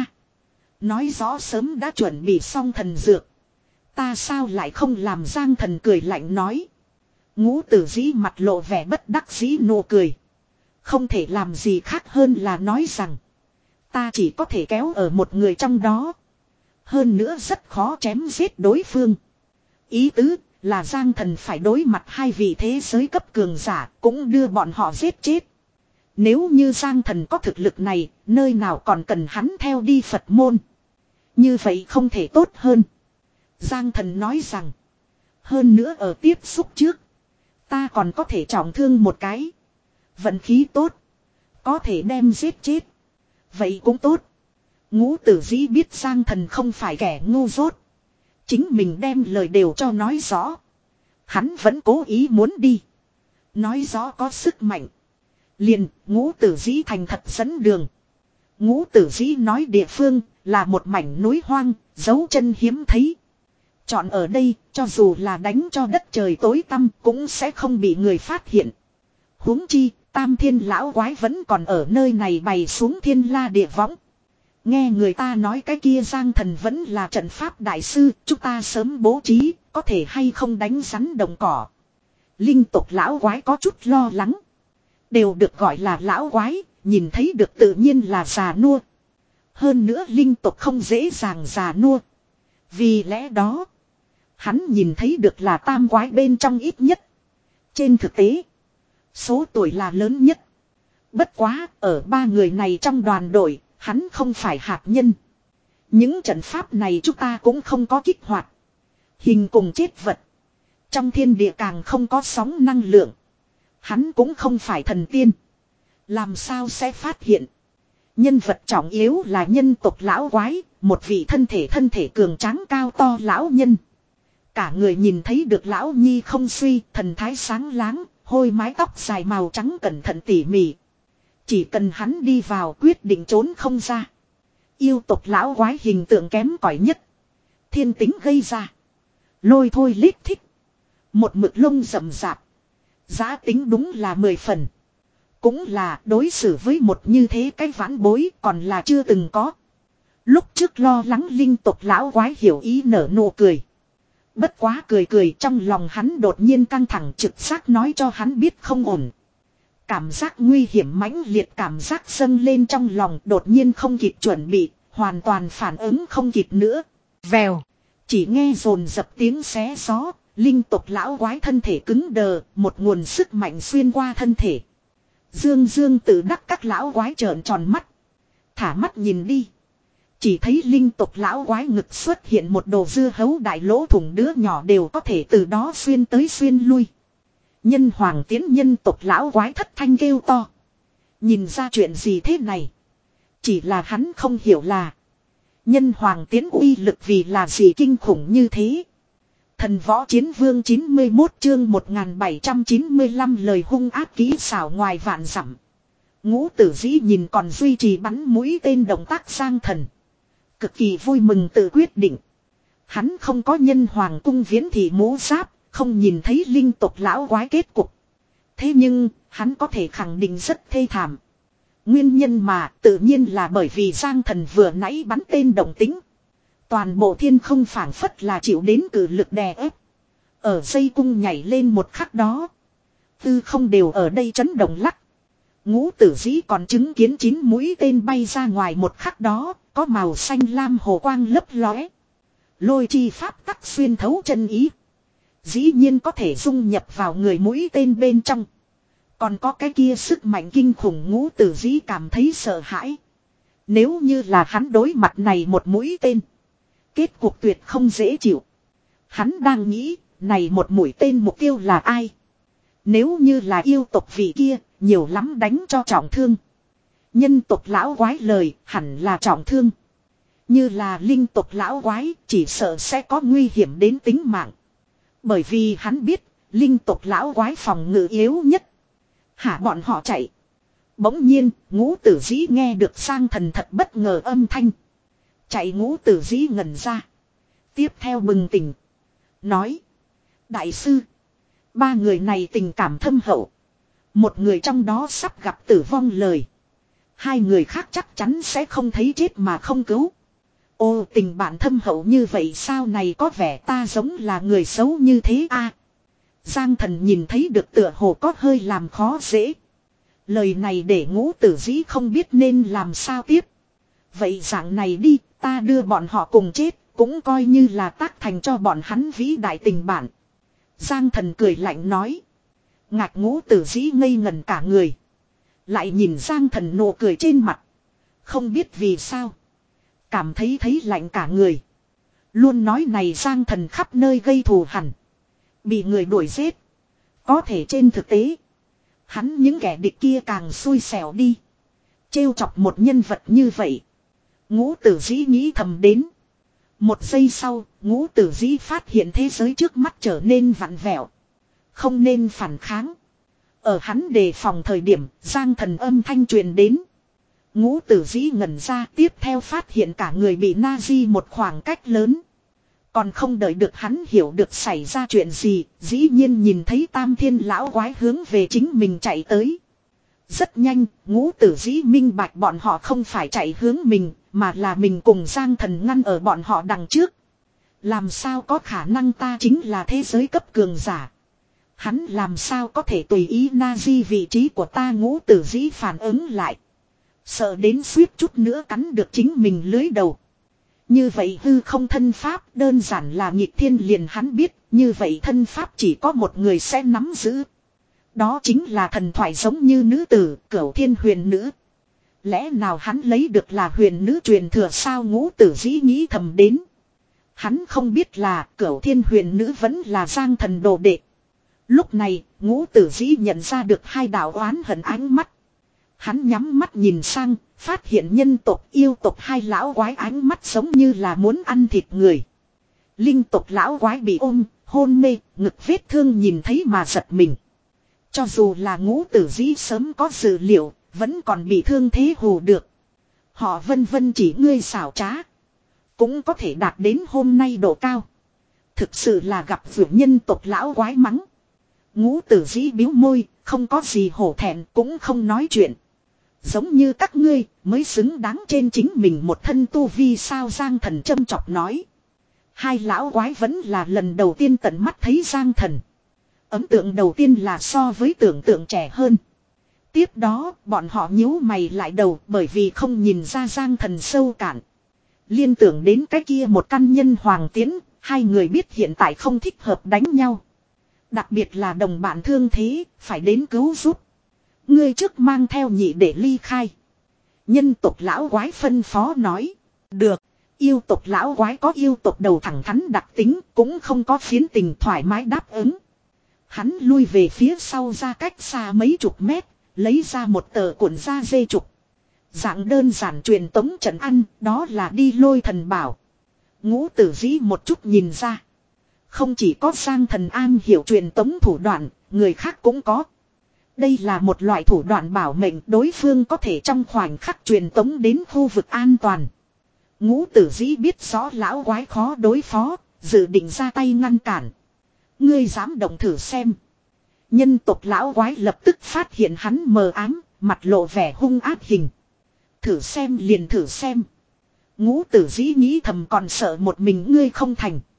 Nói rõ sớm đã chuẩn bị xong thần dược. Ta sao lại không làm? Giang Thần cười lạnh nói. Ngũ Tử Dĩ mặt lộ vẻ bất đắc dĩ nụ cười. Không thể làm gì khác hơn là nói rằng. Ta chỉ có thể kéo ở một người trong đó. Hơn nữa rất khó chém giết đối phương. Ý tứ là Giang Thần phải đối mặt hai vị thế giới cấp cường giả cũng đưa bọn họ giết chết. Nếu như Giang Thần có thực lực này, nơi nào còn cần hắn theo đi Phật môn. Như vậy không thể tốt hơn. Giang Thần nói rằng. Hơn nữa ở tiếp xúc trước. Ta còn có thể trọng thương một cái. Vận khí tốt. Có thể đem giết chết. Vậy cũng tốt. Ngũ Tử Dĩ biết Giang Thần không phải kẻ ngu dốt. Chính mình đem lời đều cho nói rõ. Hắn vẫn cố ý muốn đi. Nói rõ có sức mạnh. Liền, Ngũ Tử Dĩ thành thật dẫn đường. Ngũ Tử Dĩ nói địa phương là một mảnh núi hoang, dấu chân hiếm thấy. Chọn ở đây, cho dù là đánh cho đất trời tối tăm cũng sẽ không bị người phát hiện. Huống chi, Tam Thiên lão quái vẫn còn ở nơi này bày xuống thiên la địa võng. Nghe người ta nói cái kia Giang Thần vẫn là trận pháp đại sư, chúng ta sớm bố trí, có thể hay không đánh rắn đồng cỏ. Linh tộc lão quái có chút lo lắng. Đều được gọi là lão quái, nhìn thấy được tự nhiên là già nua. Hơn nữa linh tộc không dễ dàng già nua. Vì lẽ đó, hắn nhìn thấy được là tam quái bên trong ít nhất. Trên thực tế, số tuổi là lớn nhất. Bất quá, ở ba người này trong đoàn đội, hắn không phải hạt nhân. Những trận pháp này chúng ta cũng không có kích hoạt. Hình cùng chết vật. Trong thiên địa càng không có sóng năng lượng. Hắn cũng không phải thần tiên. Làm sao sẽ phát hiện. Nhân vật trọng yếu là nhân tộc lão quái. Một vị thân thể thân thể cường tráng cao to lão nhân. Cả người nhìn thấy được lão nhi không suy. Thần thái sáng láng. Hôi mái tóc dài màu trắng cẩn thận tỉ mỉ. Chỉ cần hắn đi vào quyết định trốn không ra. Yêu tộc lão quái hình tượng kém cỏi nhất. Thiên tính gây ra. Lôi thôi lít thích. Một mực lông rậm rạp. Giá tính đúng là mười phần. Cũng là đối xử với một như thế cái vãn bối còn là chưa từng có. Lúc trước lo lắng linh tộc lão quái hiểu ý nở nụ cười. Bất quá cười cười trong lòng hắn đột nhiên căng thẳng trực giác nói cho hắn biết không ổn. Cảm giác nguy hiểm mãnh liệt cảm giác dâng lên trong lòng đột nhiên không kịp chuẩn bị, hoàn toàn phản ứng không kịp nữa. Vèo, chỉ nghe rồn dập tiếng xé gió, linh tộc lão quái thân thể cứng đờ, một nguồn sức mạnh xuyên qua thân thể. Dương dương tự đắc các lão quái trợn tròn mắt. Thả mắt nhìn đi. Chỉ thấy linh tộc lão quái ngực xuất hiện một đồ dưa hấu đại lỗ thủng đứa nhỏ đều có thể từ đó xuyên tới xuyên lui. Nhân hoàng tiến nhân tộc lão quái thất thanh kêu to. Nhìn ra chuyện gì thế này. Chỉ là hắn không hiểu là. Nhân hoàng tiến uy lực vì là gì kinh khủng như thế. Thần võ chiến vương chín mươi mốt chương một nghìn bảy trăm chín mươi lăm lời hung ác kỹ xảo ngoài vạn dặm. Ngũ Tử Dĩ nhìn còn duy trì bắn mũi tên động tác Giang Thần. Cực kỳ vui mừng tự quyết định. Hắn không có nhân hoàng cung viễn thị mũ giáp. Không nhìn thấy linh tộc lão quái kết cục. Thế nhưng, hắn có thể khẳng định rất thê thảm. Nguyên nhân mà tự nhiên là bởi vì Giang Thần vừa nãy bắn tên động tính. Toàn bộ thiên không phảng phất là chịu đến cử lực đè ép. Ở dây cung nhảy lên một khắc đó. Tư không đều ở đây chấn động lắc. Ngũ tử dĩ còn chứng kiến chín mũi tên bay ra ngoài một khắc đó. Có màu xanh lam hồ quang lấp lóe. Lôi chi pháp tắc xuyên thấu chân ý. Dĩ nhiên có thể dung nhập vào người mũi tên bên trong. Còn có cái kia sức mạnh kinh khủng, ngũ tử dĩ cảm thấy sợ hãi. Nếu như là hắn đối mặt này một mũi tên. Kết cuộc tuyệt không dễ chịu. Hắn đang nghĩ, này một mũi tên mục tiêu là ai? Nếu như là yêu tộc vị kia, nhiều lắm đánh cho trọng thương. Nhân tộc lão quái lời, hẳn là trọng thương. Như là linh tộc lão quái, chỉ sợ sẽ có nguy hiểm đến tính mạng. Bởi vì hắn biết, linh tộc lão quái phòng ngự yếu nhất. Hả bọn họ chạy. Bỗng nhiên, ngũ tử dĩ nghe được sang thần thật bất ngờ âm thanh. Chạy ngũ tử dĩ ngẩn ra. Tiếp theo bừng tỉnh. Nói. Đại sư. Ba người này tình cảm thâm hậu. Một người trong đó sắp gặp tử vong lời. Hai người khác chắc chắn sẽ không thấy chết mà không cứu. Ô, tình bạn thâm hậu như vậy sao, này có vẻ ta giống là người xấu như thế a? Giang thần nhìn thấy được tựa hồ có hơi làm khó dễ. Lời này để ngũ tử dĩ không biết nên làm sao tiếp. Vậy dạng này đi, ta đưa bọn họ cùng chết, cũng coi như là tác thành cho bọn hắn vĩ đại tình bạn. Giang thần cười lạnh nói. Ngạc ngũ tử dĩ ngây ngần cả người. Lại nhìn Giang thần nụ cười trên mặt. Không biết vì sao. Cảm thấy thấy lạnh cả người. Luôn nói này Giang thần khắp nơi gây thù hằn. Bị người đuổi giết. Có thể trên thực tế. Hắn những kẻ địch kia càng xui xẻo đi. Trêu chọc một nhân vật như vậy. Ngũ tử dĩ nghĩ thầm đến. Một giây sau, ngũ tử dĩ phát hiện thế giới trước mắt trở nên vặn vẹo. Không nên phản kháng. Ở hắn đề phòng thời điểm, Giang thần âm thanh truyền đến. Ngũ tử dĩ ngẩn ra, tiếp theo phát hiện cả người bị Nazi một khoảng cách lớn. Còn không đợi được hắn hiểu được xảy ra chuyện gì, dĩ nhiên nhìn thấy tam thiên lão quái hướng về chính mình chạy tới. Rất nhanh, ngũ tử dĩ minh bạch bọn họ không phải chạy hướng mình, mà là mình cùng Giang thần ngăn ở bọn họ đằng trước. Làm sao có khả năng, ta chính là thế giới cấp cường giả. Hắn làm sao có thể tùy ý Nazi vị trí của ta, ngũ tử dĩ phản ứng lại. Sợ đến suýt chút nữa cắn được chính mình lưới đầu. Như vậy hư không thân pháp đơn giản là nghịch thiên, liền hắn biết, như vậy thân pháp chỉ có một người sẽ nắm giữ. Đó chính là thần thoại giống như nữ tử, Cửu Thiên Huyền Nữ. Lẽ nào hắn lấy được là huyền nữ truyền thừa sao, ngũ tử dĩ nghĩ thầm đến. Hắn không biết là Cửu Thiên Huyền Nữ vẫn là Giang thần đồ đệ. Lúc này, ngũ tử dĩ nhận ra được hai đạo oán hận ánh mắt. Hắn nhắm mắt nhìn sang, phát hiện nhân tộc yêu tộc hai lão quái ánh mắt giống như là muốn ăn thịt người. Linh tộc lão quái bị ôm, hôn mê, ngực vết thương nhìn thấy mà giật mình. Cho dù là ngũ tử dĩ sớm có dự liệu, vẫn còn bị thương thế hù được. Họ vân vân chỉ ngươi xảo trá. Cũng có thể đạt đến hôm nay độ cao. Thực sự là gặp vượt nhân tộc lão quái mắng. Ngũ tử dĩ biếu môi, không có gì hổ thẹn, cũng không nói chuyện. Giống như các ngươi mới xứng đáng trên chính mình một thân tu vi sao, Giang thần châm chọc nói. Hai lão quái vẫn là lần đầu tiên tận mắt thấy Giang thần. Ấn tượng đầu tiên là so với tưởng tượng trẻ hơn. Tiếp đó bọn họ nhíu mày lại đầu bởi vì không nhìn ra Giang thần sâu cạn. Liên tưởng đến cái kia một căn nhân hoàng tiến, hai người biết hiện tại không thích hợp đánh nhau. Đặc biệt là đồng bạn thương thế, phải đến cứu giúp. Ngươi trước mang theo nhị để ly khai. Nhân tộc lão quái phân phó nói. Được, yêu tộc lão quái có yêu tộc đầu thẳng thắn đặc tính, cũng không có phiến tình, thoải mái đáp ứng. Hắn lui về phía sau ra cách xa mấy chục mét, lấy ra một tờ cuộn da dê trục. Dạng đơn giản truyền tống trận ăn, đó là đi lôi thần bảo. Ngũ tử dĩ một chút nhìn ra. Không chỉ có Giang thần an hiểu truyền tống thủ đoạn, người khác cũng có. Đây là một loại thủ đoạn bảo mệnh, đối phương có thể trong khoảnh khắc truyền tống đến khu vực an toàn. Ngũ tử dĩ biết rõ lão quái khó đối phó, dự định ra tay ngăn cản. Ngươi dám động thử xem. Nhân tộc lão quái lập tức phát hiện hắn mờ ám, mặt lộ vẻ hung ác hình. Thử xem liền thử xem. Ngũ tử dĩ nghĩ thầm, còn sợ một mình ngươi không thành.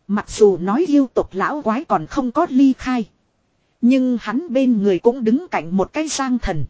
Mặc dù nói yêu tộc lão quái còn không có ly khai. Nhưng hắn bên người cũng đứng cạnh một cái Giang Thần.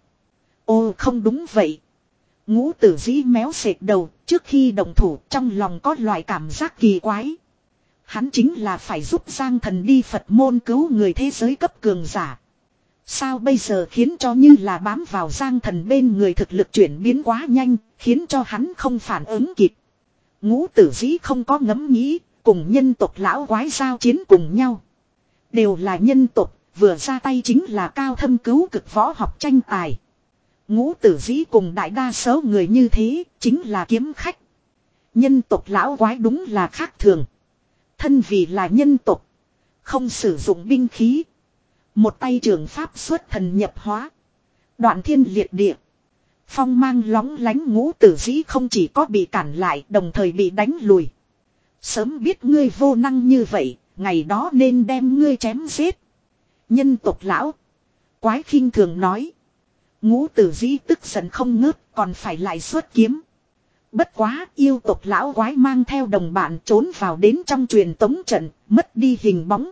Ô không đúng vậy. Ngũ tử dĩ méo sệt đầu, trước khi động thủ trong lòng có loại cảm giác kỳ quái. Hắn chính là phải giúp Giang Thần đi Phật môn cứu người thế giới cấp cường giả. Sao bây giờ khiến cho như là bám vào Giang Thần bên người thực lực chuyển biến quá nhanh, khiến cho hắn không phản ứng kịp. Ngũ tử dĩ không có ngẫm nghĩ, cùng nhân tộc lão quái giao chiến cùng nhau. Đều là nhân tộc, vừa ra tay chính là cao thâm cứu cực võ học tranh tài. Ngũ tử dĩ cùng đại đa số người như thế, chính là kiếm khách. Nhân tộc lão quái đúng là khác thường. Thân vì là nhân tộc, không sử dụng binh khí. Một tay trường pháp xuất thần nhập hóa. Đoạn thiên liệt địa. Phong mang lóng lánh ngũ tử dĩ không chỉ có bị cản lại, đồng thời bị đánh lùi. Sớm biết ngươi vô năng như vậy, ngày đó nên đem ngươi chém giết. Nhân tộc lão quái khinh thường nói. Ngũ tử dĩ tức giận không ngớt, còn phải lại xuất kiếm. Bất quá yêu tộc lão quái mang theo đồng bạn trốn vào đến trong truyền tống trận, mất đi hình bóng.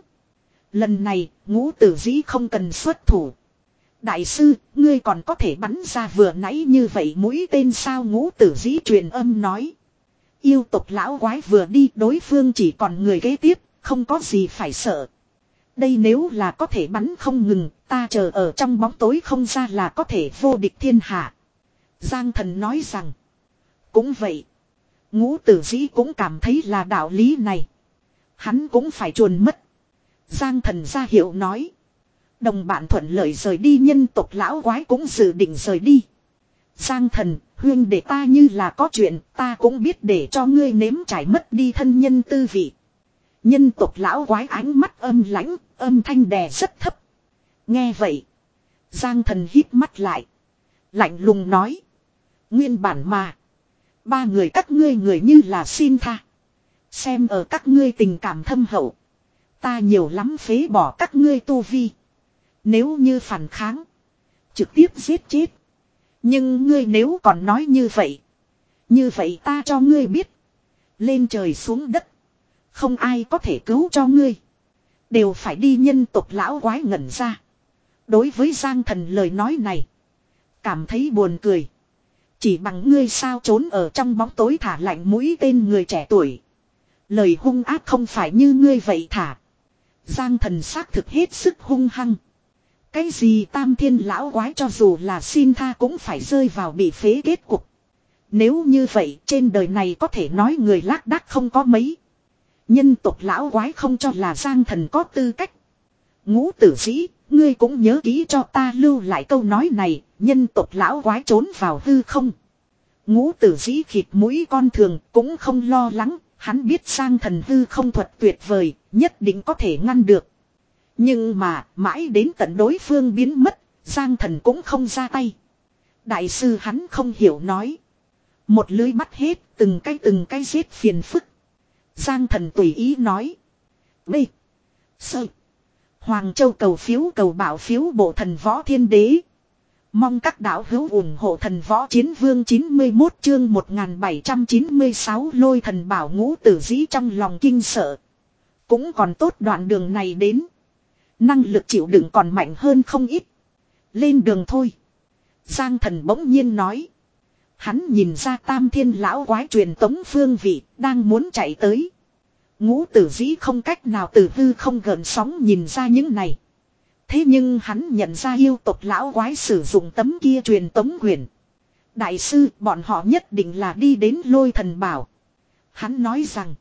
Lần này, ngũ tử dĩ không cần xuất thủ. Đại sư, ngươi còn có thể bắn ra vừa nãy như vậy mũi tên sao? Ngũ tử dĩ truyền âm nói. Yêu tộc lão quái vừa đi, đối phương chỉ còn người kế tiếp, không có gì phải sợ. Đây nếu là có thể bắn không ngừng, ta chờ ở trong bóng tối không ra là có thể vô địch thiên hạ. Giang Thần nói rằng. Cũng vậy. Ngũ tử dĩ cũng cảm thấy là đạo lý này. Hắn cũng phải chuồn mất. Giang Thần ra hiệu nói. Đồng bạn thuận lợi rời đi, nhân tộc lão quái cũng dự định rời đi. Giang Thần, huyên để ta như là có chuyện, ta cũng biết để cho ngươi nếm trải mất đi thân nhân tư vị. Nhân tộc lão quái ánh mắt âm lãnh, âm thanh đè rất thấp. Nghe vậy. Giang Thần hít mắt lại. Lạnh lùng nói. Nguyên bản mà. Ba người các ngươi người như là xin tha. Xem ở các ngươi tình cảm thâm hậu. Ta nhiều lắm phế bỏ các ngươi tu vi. Nếu như phản kháng. Trực tiếp giết chết. Nhưng ngươi nếu còn nói như vậy. Như vậy ta cho ngươi biết. Lên trời xuống đất. Không ai có thể cứu cho ngươi. Đều phải đi. Nhân tộc lão quái ngẩn ra. Đối với Giang Thần lời nói này. Cảm thấy buồn cười. Chỉ bằng ngươi sao trốn ở trong bóng tối thả lạnh mũi tên người trẻ tuổi. Lời hung ác không phải như ngươi vậy thả. Giang Thần xác thực hết sức hung hăng. Cái gì tam thiên lão quái cho dù là xin tha cũng phải rơi vào bị phế kết cục. Nếu như vậy trên đời này có thể nói người lác đác không có mấy. Nhân tộc lão quái không cho là Giang Thần có tư cách. Ngũ tử dĩ, ngươi cũng nhớ kỹ cho ta lưu lại câu nói này. Nhân tộc lão quái trốn vào hư không. Ngũ tử dĩ khịt mũi con thường cũng không lo lắng. Hắn biết Giang Thần hư không thuật tuyệt vời, nhất định có thể ngăn được. Nhưng mà, mãi đến tận đối phương biến mất, Giang Thần cũng không ra tay. Đại sư hắn không hiểu nói. Một lưới bắt hết, từng cái từng cái giết phiền phức. Giang Thần tùy ý nói. B. Sơ. Hoàng Châu cầu phiếu cầu bảo phiếu bộ thần võ thiên đế. Mong các đạo hữu ủng hộ thần võ chiến vương chín mươi mốt chương một nghìn bảy trăm chín mươi sáu lôi thần bảo. Ngũ tử dĩ trong lòng kinh sợ. Cũng còn tốt đoạn đường này đến. Năng lực chịu đựng còn mạnh hơn không ít. Lên đường thôi. Giang Thần bỗng nhiên nói. Hắn nhìn ra tam thiên lão quái truyền tống phương vị đang muốn chạy tới. Ngũ tử dĩ không cách nào từ hư không gợn sóng nhìn ra những này. Thế nhưng hắn nhận ra yêu tộc lão quái sử dụng tấm kia truyền tống quyển. Đại sư, bọn họ nhất định là đi đến lôi thần bảo. Hắn nói rằng.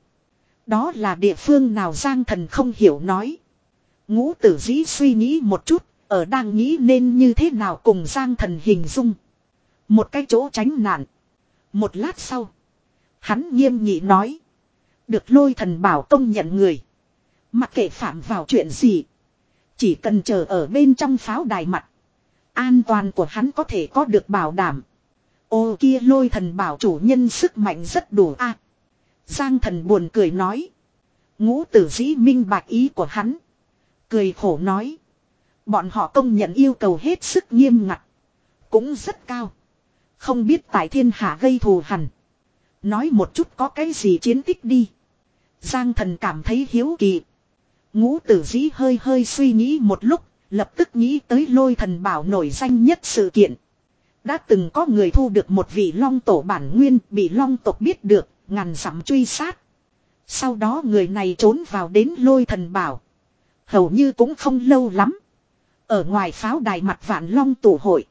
Đó là địa phương nào? Giang Thần không hiểu nói. Ngũ tử dĩ suy nghĩ một chút. Ở đang nghĩ nên như thế nào cùng Giang Thần hình dung. Một cái chỗ tránh nạn. Một lát sau. Hắn nghiêm nghị nói. Được lôi thần bảo công nhận người. Mặc kệ phạm vào chuyện gì. Chỉ cần chờ ở bên trong pháo đài mặt. An toàn của hắn có thể có được bảo đảm. Ô kia lôi thần bảo chủ nhân sức mạnh rất đủ a. À, Giang Thần buồn cười nói. Ngũ tử dĩ minh bạch ý của hắn. Cười khổ nói. Bọn họ công nhận yêu cầu hết sức nghiêm ngặt. Cũng rất cao. Không biết tại thiên hạ gây thù hằn. Nói một chút có cái gì chiến tích đi. Giang Thần cảm thấy hiếu kỳ. Ngũ Tử Dĩ hơi hơi suy nghĩ một lúc, lập tức nghĩ tới Lôi Thần Bảo nổi danh nhất sự kiện. Đã từng có người thu được một vị long tổ bản nguyên, bị long tộc biết được, ngàn dặm truy sát. Sau đó người này trốn vào đến Lôi Thần Bảo. Hầu như cũng không lâu lắm. Ở ngoài pháo đài mặt vạn long tụ hội.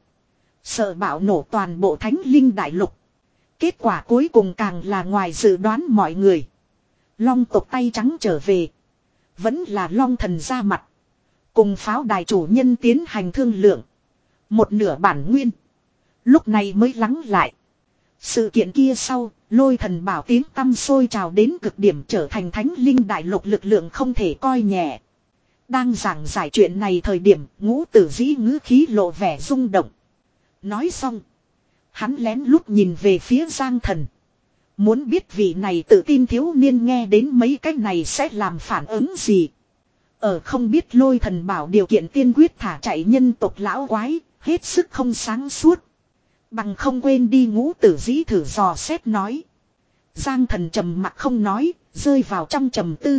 Sợ bạo nổ toàn bộ thánh linh đại lục. Kết quả cuối cùng càng là ngoài dự đoán mọi người. Long tộc tay trắng trở về. Vẫn là long thần ra mặt. Cùng pháo đài chủ nhân tiến hành thương lượng. Một nửa bản nguyên. Lúc này mới lắng lại. Sự kiện kia sau, Lôi Thần Bảo tiếng tăm sôi trào đến cực điểm, trở thành thánh linh đại lục lực lượng không thể coi nhẹ. Đang giảng giải chuyện này thời điểm, Ngũ Tử Dĩ ngữ khí lộ vẻ rung động. Nói xong, hắn lén lút nhìn về phía Giang Thần. Muốn biết vị này tự tin thiếu niên nghe đến mấy cái này sẽ làm phản ứng gì. Ở không biết Lôi Thần Bảo điều kiện tiên quyết thả chạy nhân tộc lão quái, hết sức không sáng suốt. Bằng không quên đi. Ngũ Tử Dĩ thử dò xét nói. Giang Thần trầm mặc không nói, rơi vào trong trầm tư.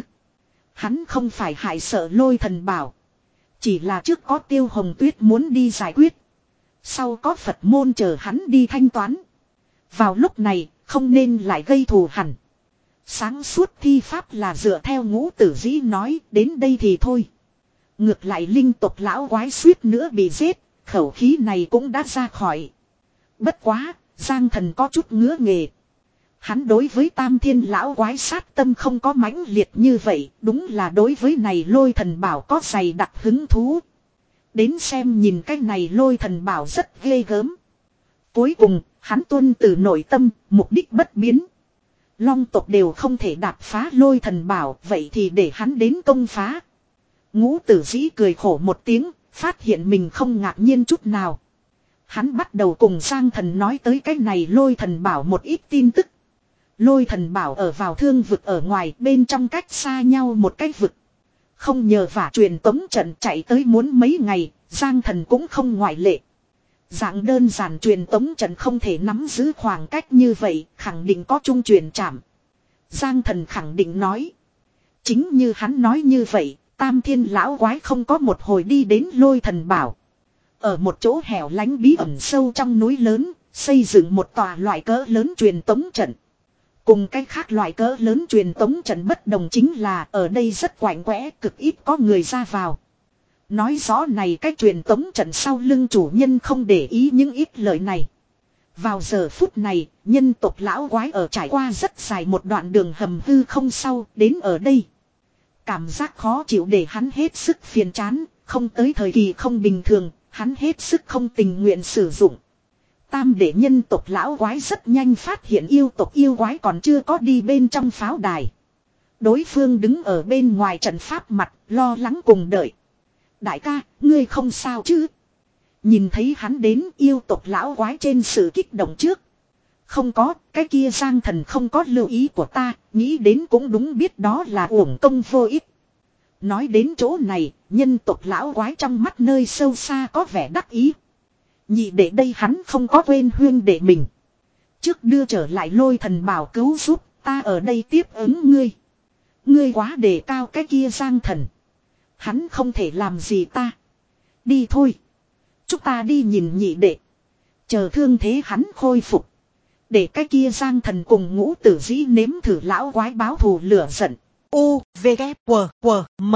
Hắn không phải hại sợ Lôi Thần Bảo. Chỉ là trước có Tiêu Hồng Tuyết muốn đi giải quyết. Sau có Phật môn chờ hắn đi thanh toán. Vào lúc này, không nên lại gây thù hằn. Sáng suốt thi pháp là dựa theo Ngũ Tử Dĩ nói, đến đây thì thôi. Ngược lại linh tộc lão quái suýt nữa bị giết, khẩu khí này cũng đã ra khỏi. Bất quá, Giang Thần có chút ngứa nghề. Hắn đối với Tam Thiên lão quái sát tâm không có mãnh liệt như vậy, đúng là đối với này Lôi Thần Bảo có dày đặc hứng thú. Đến xem nhìn cái này Lôi Thần Bảo rất ghê gớm. Cuối cùng, hắn tuân từ nội tâm, mục đích bất biến. Long tộc đều không thể đạp phá Lôi Thần Bảo, vậy thì để hắn đến công phá. Ngũ Tử Dĩ cười khổ một tiếng, phát hiện mình không ngạc nhiên chút nào. Hắn bắt đầu cùng Giang Thần nói tới cái này Lôi Thần Bảo một ít tin tức. Lôi Thần Bảo ở vào thương vực ở ngoài, bên trong cách xa nhau một cái vực. Không nhờ vả truyền tống trận chạy tới muốn mấy ngày, Giang Thần cũng không ngoại lệ. Dạng đơn giản truyền tống trận không thể nắm giữ khoảng cách như vậy, khẳng định có chung truyền trảm. Giang Thần khẳng định nói. Chính như hắn nói như vậy, Tam Thiên lão quái không có một hồi đi đến Lôi Thần Bảo. Ở một chỗ hẻo lánh bí ẩn sâu trong núi lớn, xây dựng một tòa loại cỡ lớn truyền tống trận. Cùng cách khác loại cỡ lớn truyền tống trận bất đồng chính là ở đây rất quạnh quẽ, cực ít có người ra vào. Nói rõ này cách truyền tống trận sau lưng chủ nhân không để ý những ít lời này. Vào giờ phút này, nhân tộc lão quái ở trải qua rất dài một đoạn đường hầm hư không sau, đến ở đây. Cảm giác khó chịu để hắn hết sức phiền chán, không tới thời kỳ không bình thường, hắn hết sức không tình nguyện sử dụng. Tam đệ nhân tộc lão quái rất nhanh phát hiện yêu tộc yêu quái còn chưa có đi bên trong pháo đài. Đối phương đứng ở bên ngoài trận pháp mặt, lo lắng cùng đợi. Đại ca, ngươi không sao chứ? Nhìn thấy hắn đến, yêu tộc lão quái trên sự kích động trước. Không có, cái kia Giang Thần không có lưu ý của ta, nghĩ đến cũng đúng biết đó là uổng công vô ích. Nói đến chỗ này, nhân tộc lão quái trong mắt nơi sâu xa có vẻ đắc ý. Nhị đệ đây hắn không có quên huyên đệ mình. Trước đưa trở lại Lôi Thần Bảo cứu giúp, ta ở đây tiếp ứng ngươi. Ngươi quá đề cao cái kia Giang Thần. Hắn không thể làm gì ta. Đi thôi. Chúng ta đi nhìn nhị đệ. Chờ thương thế hắn khôi phục. Để cái kia Giang Thần cùng Ngũ Tử Dĩ nếm thử lão quái báo thù lửa giận. U, V, K, W, W, M.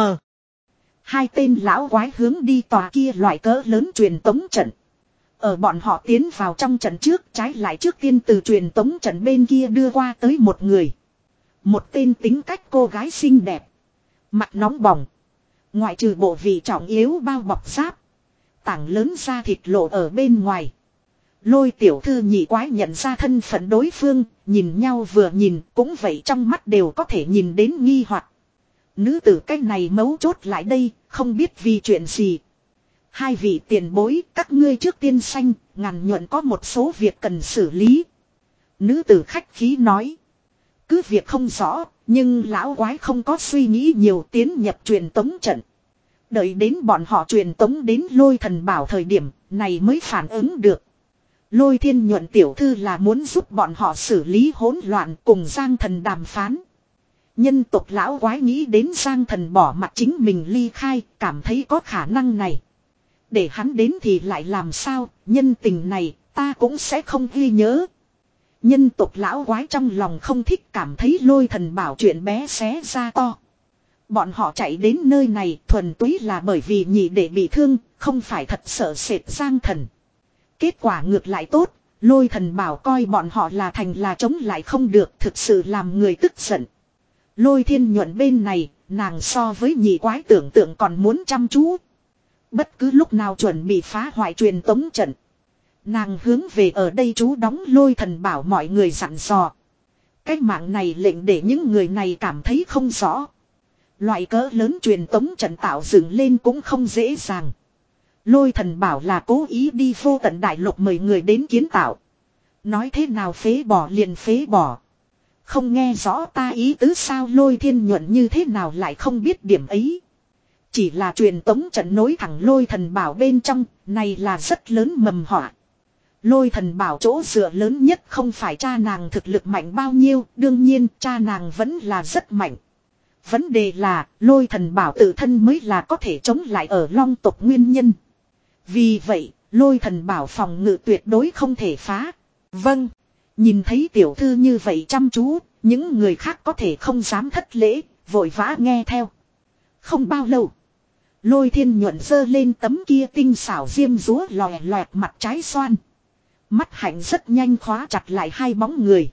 Hai tên lão quái hướng đi tòa kia loại cỡ lớn truyền tống trận. Ở bọn họ tiến vào trong trận trước, trái lại trước tiên từ truyền tống trận bên kia đưa qua tới một người. Một tên tính cách cô gái xinh đẹp. Mặt nóng bỏng. Ngoại trừ bộ vị trọng yếu bao bọc giáp. Tảng lớn da thịt lộ ở bên ngoài. Lôi tiểu thư nhị quái nhận ra thân phận đối phương, nhìn nhau vừa nhìn, cũng vậy trong mắt đều có thể nhìn đến nghi hoặc. Nữ tử cách này mấu chốt lại đây, không biết vì chuyện gì. Hai vị tiền bối, các ngươi trước tiên sanh, ngàn nhuận có một số việc cần xử lý. Nữ tử khách khí nói. Cứ việc không rõ, nhưng lão quái không có suy nghĩ nhiều, tiến nhập truyền tống trận. Đợi đến bọn họ truyền tống đến Lôi Thần Bảo thời điểm, này mới phản ứng được. Lôi Thiên Nhuận tiểu thư là muốn giúp bọn họ xử lý hỗn loạn cùng Giang Thần đàm phán. Nhân tộc lão quái nghĩ đến Giang Thần bỏ mặt chính mình ly khai, cảm thấy có khả năng này. Để hắn đến thì lại làm sao, nhân tình này ta cũng sẽ không ghi nhớ. Nhân tộc lão quái trong lòng không thích, cảm thấy Lôi Thần Bảo chuyện bé xé ra to. Bọn họ chạy đến nơi này thuần túy là bởi vì nhị đệ bị thương, không phải thật sợ sệt Giang Thần. Kết quả ngược lại tốt, Lôi Thần Bảo coi bọn họ là thành là chống lại không được, thực sự làm người tức giận. Lôi Thiên Nhuận bên này, nàng so với nhị quái tưởng tượng còn muốn chăm chú. Bất cứ lúc nào chuẩn bị phá hoại truyền tống trận. Nàng hướng về ở đây trú đóng Lôi Thần Bảo mọi người dặn dò. Cái mạng này lệnh để những người này cảm thấy không rõ. Loại cỡ lớn truyền tống trận tạo dựng lên cũng không dễ dàng. Lôi Thần Bảo là cố ý đi vô tận đại lục mời người đến kiến tạo. Nói thế nào phế bỏ liền phế bỏ. Không nghe rõ ta ý tứ sao? Lôi Thiên Nhuận như thế nào lại không biết điểm ấy. Chỉ là truyền tống trận nối thẳng Lôi Thần Bảo bên trong, này là rất lớn mầm họa. Lôi Thần Bảo chỗ dựa lớn nhất không phải cha nàng thực lực mạnh bao nhiêu, đương nhiên cha nàng vẫn là rất mạnh. Vấn đề là Lôi Thần Bảo tự thân mới là có thể chống lại ở Long tộc nguyên nhân. Vì vậy, Lôi Thần Bảo phòng ngự tuyệt đối không thể phá. Vâng, nhìn thấy tiểu thư như vậy chăm chú, những người khác có thể không dám thất lễ, vội vã nghe theo. Không bao lâu, Lôi Thiên Nhuận giơ lên tấm kia tinh xảo diêm dúa lòe loẹt mặt trái xoan. Mắt hạnh rất nhanh khóa chặt lại hai bóng người.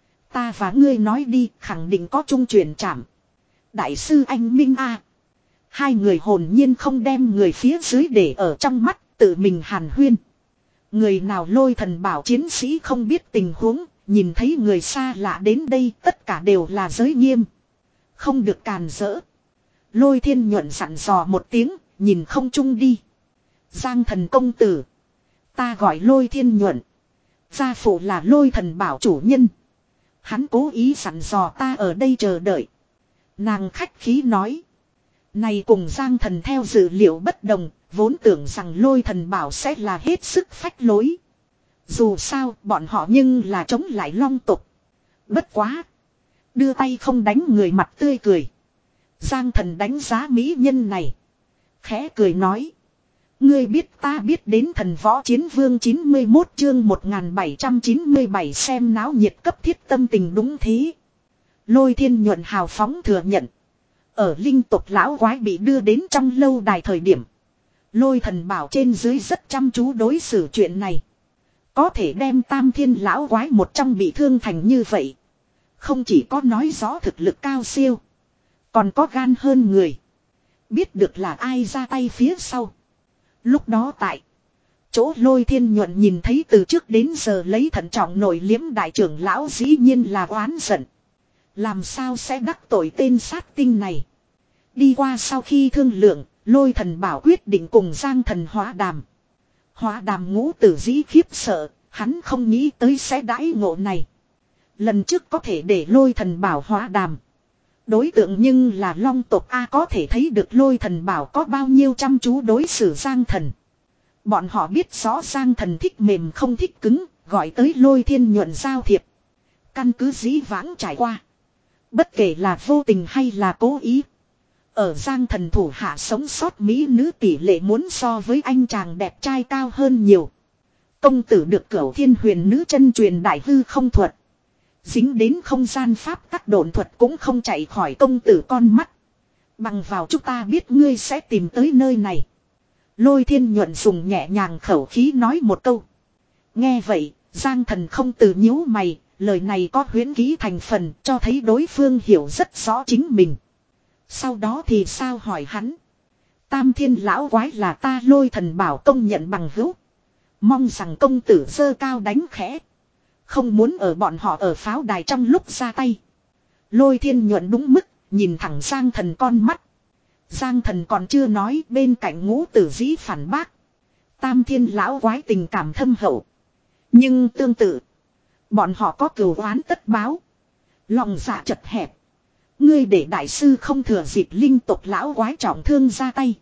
Ta và ngươi nói đi, khẳng định có chung truyền chạm. Đại sư anh Minh A. Hai người hồn nhiên không đem người phía dưới để ở trong mắt, tự mình hàn huyên. Người nào Lôi Thần Bảo chiến sĩ không biết tình huống, nhìn thấy người xa lạ đến đây tất cả đều là giới nghiêm. Không được càn rỡ. Lôi Thiên Nhuận dặn dò một tiếng, nhìn không chung đi. Giang Thần công tử. Ta gọi Lôi Thiên Nhuận. Gia phụ là Lôi Thần Bảo chủ nhân. Hắn cố ý dặn dò ta ở đây chờ đợi. Nàng khách khí nói. Này cùng Giang Thần theo dự liệu bất đồng, vốn tưởng rằng Lôi Thần Bảo sẽ là hết sức phách lối. Dù sao, bọn họ nhưng là chống lại Long tộc. Bất quá. Đưa tay không đánh người mặt tươi cười. Giang Thần đánh giá mỹ nhân này. Khẽ cười nói. Ngươi biết ta biết đến Thần Võ Chiến Vương chín mươi mốt chương một nghìn bảy trăm chín mươi bảy xem náo nhiệt cấp thiết tâm tình đúng thế. Lôi Thiên Nhuận hào phóng thừa nhận. Ở linh tộc lão quái bị đưa đến trong lâu đài thời điểm. Lôi Thần Bảo trên dưới rất chăm chú đối xử chuyện này. Có thể đem Tam Thiên lão quái một trong bị thương thành như vậy. Không chỉ có nói rõ thực lực cao siêu. Còn có gan hơn người. Biết được là ai ra tay phía sau. Lúc đó tại chỗ Lôi Thiên Nhuận nhìn thấy từ trước đến giờ lấy thận trọng nổi liếm đại trưởng lão dĩ nhiên là oán giận. Làm sao sẽ đắc tội tên sát tinh này. Đi qua sau khi thương lượng, Lôi Thần Bảo quyết định cùng Giang Thần hóa đàm. Hóa đàm ngũ tử dĩ khiếp sợ, hắn không nghĩ tới sẽ đãi ngộ này. Lần trước có thể để Lôi Thần Bảo hóa đàm. Đối tượng nhưng là Long tộc A, có thể thấy được Lôi Thần Bảo có bao nhiêu chăm chú đối xử Giang Thần. Bọn họ biết rõ Giang Thần thích mềm không thích cứng, gọi tới Lôi Thiên Nhuận giao thiệp. Căn cứ dĩ vãng trải qua. Bất kể là vô tình hay là cố ý. Ở Giang Thần thủ hạ sống sót mỹ nữ tỷ lệ muốn so với anh chàng đẹp trai cao hơn nhiều. Công tử được Cửu Thiên Huyền nữ chân truyền đại hư không thuật. Dính đến không gian pháp tắc độn thuật cũng không chạy khỏi công tử con mắt. Bằng vào chúng ta biết ngươi sẽ tìm tới nơi này. Lôi Thiên Nhuận dùng nhẹ nhàng khẩu khí nói một câu. Nghe vậy, Giang Thần không từ nhíu mày, lời này có huyễn ký thành phần cho thấy đối phương hiểu rất rõ chính mình. Sau đó thì sao hỏi hắn. Tam Thiên lão quái là ta Lôi Thần Bảo công nhận bằng hữu. Mong rằng công tử giơ cao đánh khẽ. Không muốn ở bọn họ ở pháo đài trong lúc ra tay. Lôi Thiên Nhuận đúng mức, nhìn thẳng Giang Thần con mắt. Giang Thần còn chưa nói, bên cạnh ngũ tử dĩ phản bác. Tam Thiên lão quái tình cảm thâm hậu. Nhưng tương tự, bọn họ có cừu oán tất báo. Lòng dạ chật hẹp. Ngươi để đại sư không thừa dịp linh tộc lão quái trọng thương ra tay.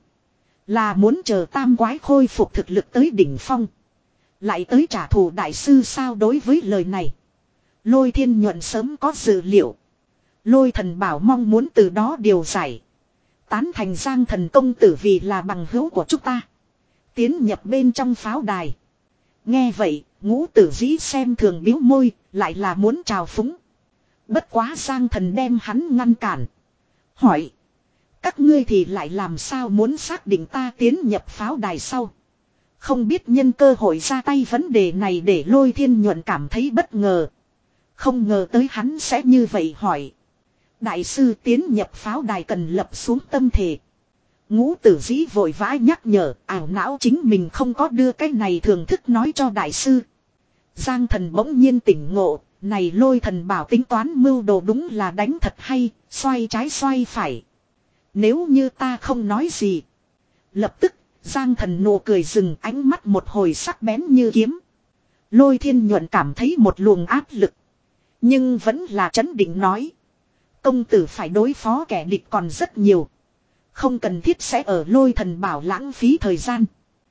Là muốn chờ tam quái khôi phục thực lực tới đỉnh phong. Lại tới trả thù đại sư sao? Đối với lời này, Lôi Thiên Nhuận sớm có dự liệu. Lôi thần bảo mong muốn từ đó điều giải. Tán thành Giang thần công tử vì là bằng hữu của chúng ta. Tiến nhập bên trong pháo đài. Nghe vậy, ngũ tử dĩ xem thường biếu môi, lại là muốn trào phúng. Bất quá Giang thần đem hắn ngăn cản. Hỏi. Các ngươi thì lại làm sao muốn xác định ta tiến nhập pháo đài sau. Không biết nhân cơ hội ra tay vấn đề này để Lôi Thiên Nhuận cảm thấy bất ngờ. Không ngờ tới hắn sẽ như vậy hỏi. Đại sư tiến nhập pháo đài cần lập xuống tâm thể. Ngũ tử dĩ vội vã nhắc nhở, ảo não chính mình không có đưa cái này thường thức nói cho đại sư. Giang thần bỗng nhiên tỉnh ngộ, này Lôi thần bảo tính toán mưu đồ đúng là đánh thật hay, xoay trái xoay phải. Nếu như ta không nói gì. Lập tức, Giang thần nụ cười dừng, ánh mắt một hồi sắc bén như kiếm. Lôi Thiên Nhuận cảm thấy một luồng áp lực. Nhưng vẫn là trấn định nói. Công tử phải đối phó kẻ địch còn rất nhiều. Không cần thiết sẽ ở Lôi thần bảo lãng phí thời gian.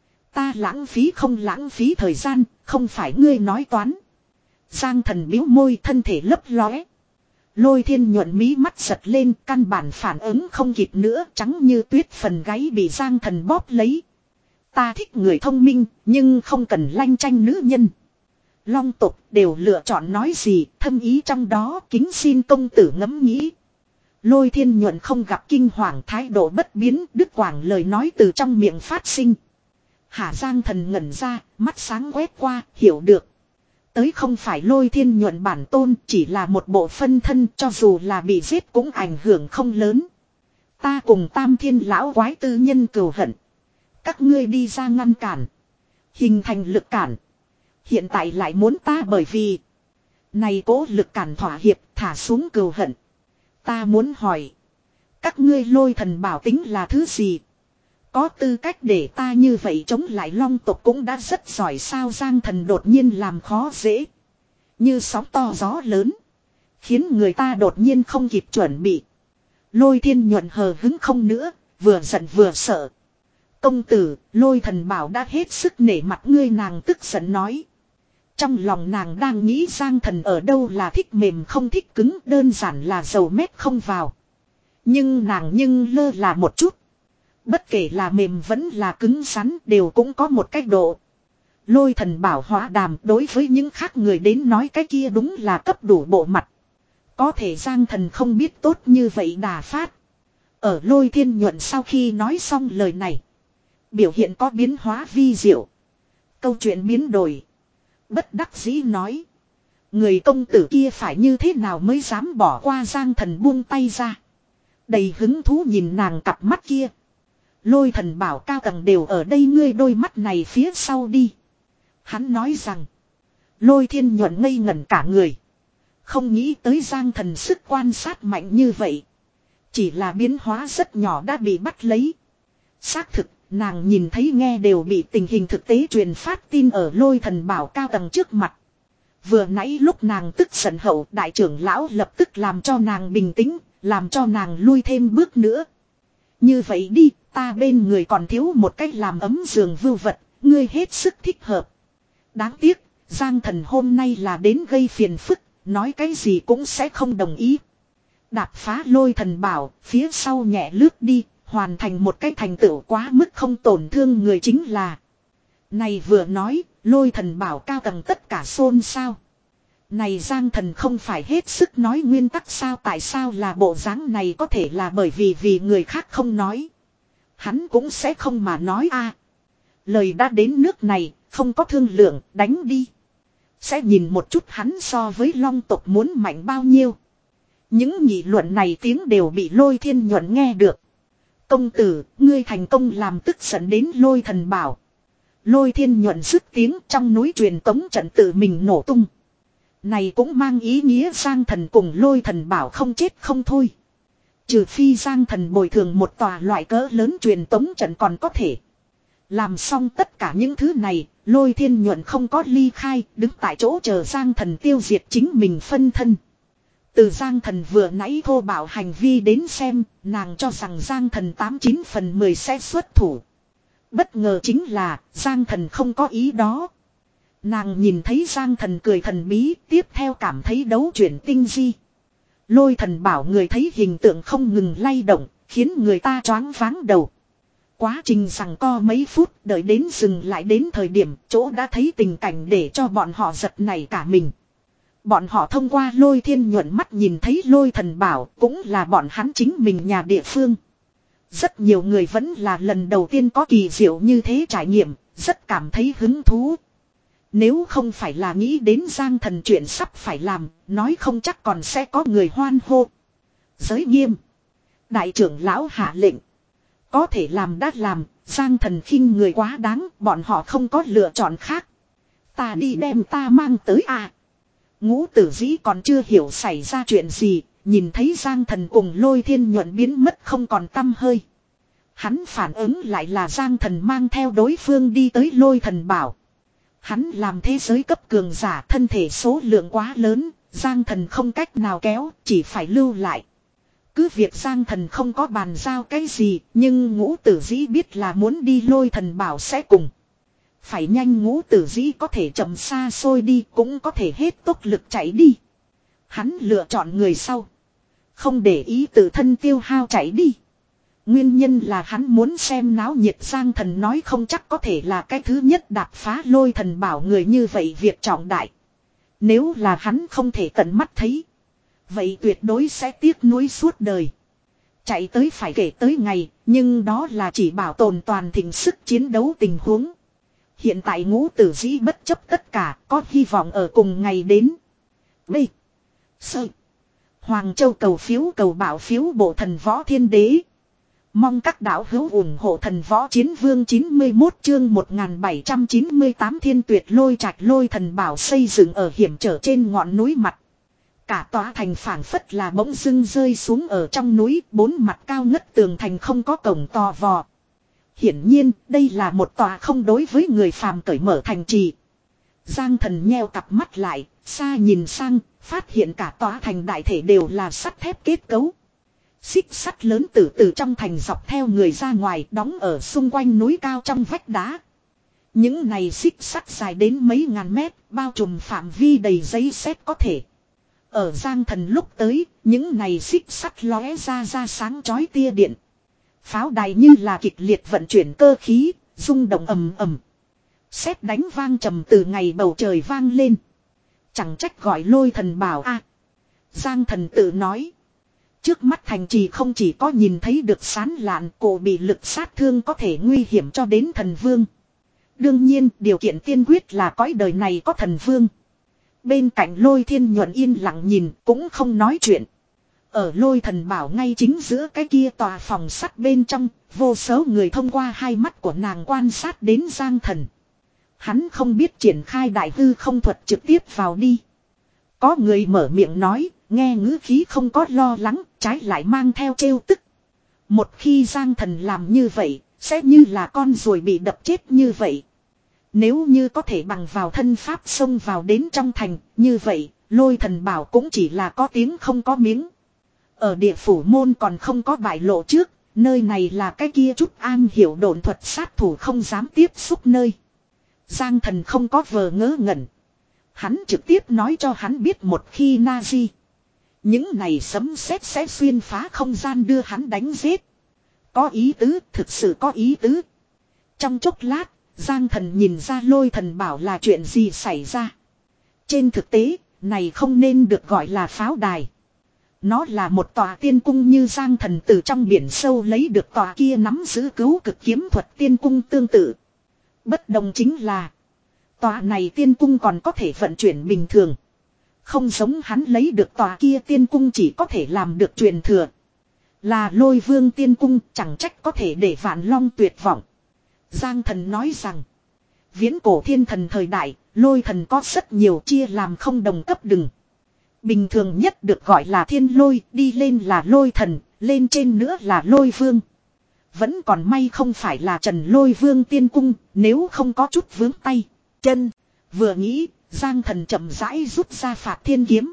Ta lãng phí không lãng phí thời gian, không phải ngươi nói toán. Giang thần biếu môi, thân thể lấp lóe. Lôi Thiên Nhuận mí mắt giật lên, căn bản phản ứng không kịp nữa, trắng như tuyết phần gáy bị Giang thần bóp lấy. Ta thích người thông minh, nhưng không cần lanh chanh nữ nhân. Long tục đều lựa chọn nói gì, thâm ý trong đó, kính xin công tử ngẫm nghĩ. Lôi Thiên Nhuận không gặp kinh hoàng, thái độ bất biến, đứt quảng lời nói từ trong miệng phát sinh. Hạ Giang thần ngẩn ra, mắt sáng quét qua, hiểu được. Tới không phải Lôi Thiên Nhuận bản tôn, chỉ là một bộ phân thân, cho dù là bị giết cũng ảnh hưởng không lớn. Ta cùng Tam Thiên lão quái tư nhân cừu hận. Các ngươi đi ra ngăn cản. Hình thành lực cản. Hiện tại lại muốn ta bởi vì. Này cố lực cản thỏa hiệp, thả xuống cừu hận. Ta muốn hỏi. Các ngươi Lôi thần bảo tính là thứ gì? Có tư cách để ta như vậy chống lại Long tộc cũng đã rất giỏi sao. Giang thần đột nhiên làm khó dễ. Như sóng to gió lớn. Khiến người ta đột nhiên không kịp chuẩn bị. Lôi Thiên Nhuận hờ hứng không nữa, vừa giận vừa sợ. Công tử, Lôi thần bảo đã hết sức nể mặt ngươi, nàng tức giận nói. Trong lòng nàng đang nghĩ Giang thần ở đâu là thích mềm không thích cứng, đơn giản là dầu mét không vào. Nhưng nàng nhưng lơ là một chút. Bất kể là mềm vẫn là cứng rắn đều cũng có một cách độ. Lôi thần bảo hóa đàm đối với những khác người đến nói cái kia đúng là cấp đủ bộ mặt. Có thể Giang thần không biết tốt như vậy đà phát. Ở Lôi Thiên Nhuận sau khi nói xong lời này. Biểu hiện có biến hóa vi diệu. Câu chuyện biến đổi. Bất đắc dĩ nói. Người công tử kia phải như thế nào mới dám bỏ qua. Giang thần buông tay ra. Đầy hứng thú nhìn nàng cặp mắt kia. Lôi thần bảo cao tầng đều ở đây, ngươi đôi mắt này phía sau đi. Hắn nói rằng. Lôi Thiên Nhuận ngây ngẩn cả người. Không nghĩ tới Giang thần sức quan sát mạnh như vậy. Chỉ là biến hóa rất nhỏ đã bị bắt lấy. Xác thực, nàng nhìn thấy nghe đều bị tình hình thực tế truyền phát tin ở Lôi thần bảo cao tầng trước mặt. Vừa nãy lúc nàng tức giận hậu, đại trưởng lão lập tức làm cho nàng bình tĩnh, làm cho nàng lui thêm bước nữa. Như vậy đi, ta bên người còn thiếu một cách làm ấm giường vưu vật, ngươi hết sức thích hợp. Đáng tiếc, Giang thần hôm nay là đến gây phiền phức, nói cái gì cũng sẽ không đồng ý. Đạp phá Lôi thần bảo, phía sau nhẹ lướt đi, hoàn thành một cái thành tựu quá mức không tổn thương người chính là. Này vừa nói, Lôi thần bảo cao tầng tất cả xôn xao. Này Giang thần không phải hết sức nói nguyên tắc sao, tại sao là bộ dáng này, có thể là bởi vì vì người khác không nói. Hắn cũng sẽ không mà nói a. Lời đã đến nước này, không có thương lượng, đánh đi. Sẽ nhìn một chút hắn so với Long tộc muốn mạnh bao nhiêu. Những nghị luận này tiếng đều bị Lôi Thiên Nhuận nghe được. Công tử, ngươi thành công làm tức giận đến Lôi thần bảo. Lôi Thiên Nhuận dứt tiếng, trong núi truyền tống trận tự mình nổ tung. Này cũng mang ý nghĩa Giang thần cùng Lôi thần bảo không chết không thôi. Trừ phi Giang thần bồi thường một tòa loại cỡ lớn truyền tống trận còn có thể. Làm xong tất cả những thứ này, Lôi Thiên Nhuận không có ly khai, đứng tại chỗ chờ Giang thần tiêu diệt chính mình phân thân. Từ Giang thần vừa nãy thô bạo hành vi đến xem, nàng cho rằng Giang thần tám chín phần mười sẽ xuất thủ. Bất ngờ chính là, Giang thần không có ý đó. Nàng nhìn thấy Giang thần cười thần bí, tiếp theo cảm thấy đấu chuyển tinh di. Lôi thần bảo người thấy hình tượng không ngừng lay động, khiến người ta choáng váng đầu. Quá trình giằng co mấy phút, đợi đến dừng lại đến thời điểm chỗ đã thấy tình cảnh để cho bọn họ giật nảy cả mình. Bọn họ thông qua Lôi Thiên nhuận mắt nhìn thấy Lôi thần bảo, cũng là bọn hắn chính mình nhà địa phương. Rất nhiều người vẫn là lần đầu tiên có kỳ diệu như thế trải nghiệm, rất cảm thấy hứng thú. Nếu không phải là nghĩ đến Giang Thần chuyện sắp phải làm, nói không chắc còn sẽ có người hoan hô. Giới nghiêm. Đại trưởng lão hạ lệnh. Có thể làm đã làm, Giang Thần khinh người quá đáng, bọn họ không có lựa chọn khác. Ta đi đem ta mang tới à. Ngũ Tử Dĩ còn chưa hiểu xảy ra chuyện gì, nhìn thấy Giang Thần cùng Lôi Thiên nhuận biến mất không còn tăm hơi. Hắn phản ứng lại là Giang Thần mang theo đối phương đi tới Lôi thần bảo. Hắn làm thế giới cấp cường giả, thân thể số lượng quá lớn, Giang Thần không cách nào kéo, chỉ phải lưu lại. Cứ việc Giang Thần không có bàn giao cái gì, nhưng Ngũ Tử Dĩ biết là muốn đi Lôi thần bảo sẽ cùng. Phải nhanh, Ngũ Tử Dĩ có thể chậm xa xôi đi, cũng có thể hết tốc lực chạy đi. Hắn lựa chọn người sau. Không để ý tự thân tiêu hao chạy đi. Nguyên nhân là hắn muốn xem náo nhiệt. Giang Thần nói không chắc có thể là cái thứ nhất đạp phá Lôi thần bảo người, như vậy việc trọng đại. Nếu là hắn không thể tận mắt thấy, vậy tuyệt đối sẽ tiếc nuối suốt đời. Chạy tới phải kể tới ngày, nhưng đó là chỉ bảo tồn toàn thịnh sức chiến đấu tình huống. Hiện tại Ngũ Tử Dĩ bất chấp tất cả, có hy vọng ở cùng ngày đến. B. Sơ. Hoàng Châu cầu phiếu cầu bảo phiếu bộ thần võ thiên đế. Mong các đạo hữu ủng hộ thần võ chiến vương. Chín mươi mốt chương một nghìn bảy trăm chín mươi tám Thiên Tuyệt Lôi Trạch. Lôi thần bảo xây dựng ở hiểm trở trên ngọn núi mặt. Cả tòa thành phảng phất là bỗng dưng rơi xuống ở trong núi, bốn mặt cao ngất tường thành không có cổng to vò. Hiển nhiên, đây là một tòa không đối với người phàm cởi mở thành trì. Giang Thần nheo cặp mắt lại, xa nhìn sang, phát hiện cả tòa thành đại thể đều là sắt thép kết cấu. Xích sắt lớn từ từ trong thành dọc theo người ra ngoài, đóng ở xung quanh núi cao trong vách đá. Những này xích sắt dài đến mấy ngàn mét, bao trùm phạm vi đầy giấy sét có thể. Ở Giang Thần lúc tới, những này xích sắt lóe ra ra sáng chói tia điện. Pháo đài như là kịch liệt vận chuyển cơ khí, rung động ầm ầm. Sét đánh vang trầm từ ngày bầu trời vang lên. Chẳng trách gọi Lôi thần bảo a. Giang Thần tự nói. Trước mắt thành trì không chỉ có nhìn thấy được sán lạn, cổ bị lực sát thương có thể nguy hiểm cho đến thần vương. Đương nhiên, điều kiện tiên quyết là cõi đời này có thần vương. Bên cạnh Lôi Thiên nhuận yên lặng nhìn, cũng không nói chuyện. Ở Lôi thần bảo ngay chính giữa cái kia tòa phòng sắt bên trong, vô số người thông qua hai mắt của nàng quan sát đến Giang Thần. Hắn không biết triển khai đại hư không thuật trực tiếp vào đi. Có người mở miệng nói, nghe ngữ khí không có lo lắng, trái lại mang theo trêu tức. Một khi Giang Thần làm như vậy, sẽ như là con ruồi bị đập chết như vậy. Nếu như có thể bằng vào thân pháp xông vào đến trong thành, như vậy, Lôi thần bảo cũng chỉ là có tiếng không có miếng. Ở địa phủ môn còn không có bại lộ trước, nơi này là cái kia chút an hiểu độn thuật sát thủ không dám tiếp xúc nơi. Giang Thần không có vờ ngớ ngẩn. Hắn trực tiếp nói cho hắn biết một khi Nazi. Những này sấm sét sẽ xuyên phá không gian đưa hắn đánh giết. Có ý tứ, thực sự có ý tứ. Trong chốc lát, Giang Thần nhìn ra Lôi thần bảo là chuyện gì xảy ra. Trên thực tế, này không nên được gọi là pháo đài. Nó là một tòa tiên cung như Giang Thần từ trong biển sâu lấy được tòa kia nắm giữ cứu cực kiếm thuật tiên cung tương tự. Bất đồng chính là tòa này tiên cung còn có thể vận chuyển bình thường. Không giống hắn lấy được tòa kia tiên cung chỉ có thể làm được truyền thừa. Là Lôi vương tiên cung, chẳng trách có thể để vạn long tuyệt vọng. Giang Thần nói rằng, viễn cổ thiên thần thời đại, Lôi thần có rất nhiều chia làm không đồng cấp đừng. Bình thường nhất được gọi là thiên lôi, đi lên là Lôi thần, lên trên nữa là Lôi vương. Vẫn còn may không phải là Trần Lôi vương tiên cung, nếu không có chút vướng tay, chân. Vừa nghĩ, Giang Thần chậm rãi rút ra Phạt Thiên kiếm.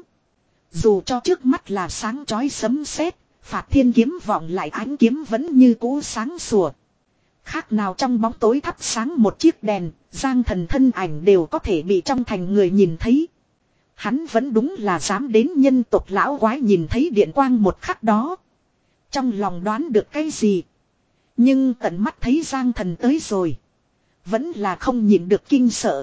Dù cho trước mắt là sáng chói sấm sét, Phạt Thiên kiếm vọng lại ánh kiếm vẫn như cũ sáng sủa. Khác nào trong bóng tối thắp sáng một chiếc đèn, Giang Thần thân ảnh đều có thể bị trong thành người nhìn thấy. Hắn vẫn đúng là dám đến nhân tộc lão quái nhìn thấy điện quang một khắc đó. Trong lòng đoán được cái gì. Nhưng tận mắt thấy Giang Thần tới rồi. Vẫn là không nhịn được kinh sợ.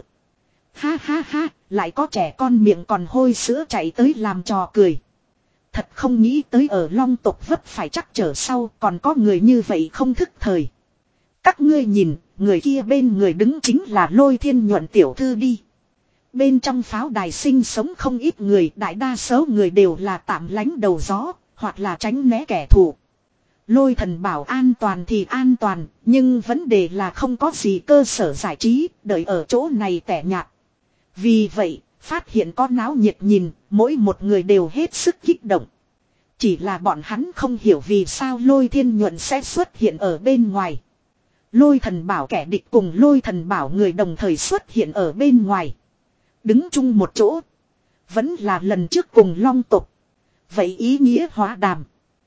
Ha ha ha, lại có trẻ con miệng còn hôi sữa chạy tới làm trò cười. Thật không nghĩ tới ở Long tộc vấp phải chắc trở sau còn có người như vậy không thức thời. Các ngươi nhìn, người kia bên người đứng chính là Lôi Thiên Nhuận tiểu thư đi. Bên trong pháo đài sinh sống không ít người, đại đa số người đều là tạm lánh đầu gió, hoặc là tránh né kẻ thù. Lôi Thần bảo an toàn thì an toàn, nhưng vấn đề là không có gì cơ sở giải trí, đợi ở chỗ này tẻ nhạt. Vì vậy, phát hiện có náo nhiệt nhìn, mỗi một người đều hết sức kích động. Chỉ là bọn hắn không hiểu vì sao Lôi Thiên Nhuận sẽ xuất hiện ở bên ngoài. Lôi Thần bảo kẻ địch cùng Lôi Thần bảo người đồng thời xuất hiện ở bên ngoài. Đứng chung một chỗ. Vẫn là lần trước cùng Long tộc. Vậy ý nghĩa hóa đàm.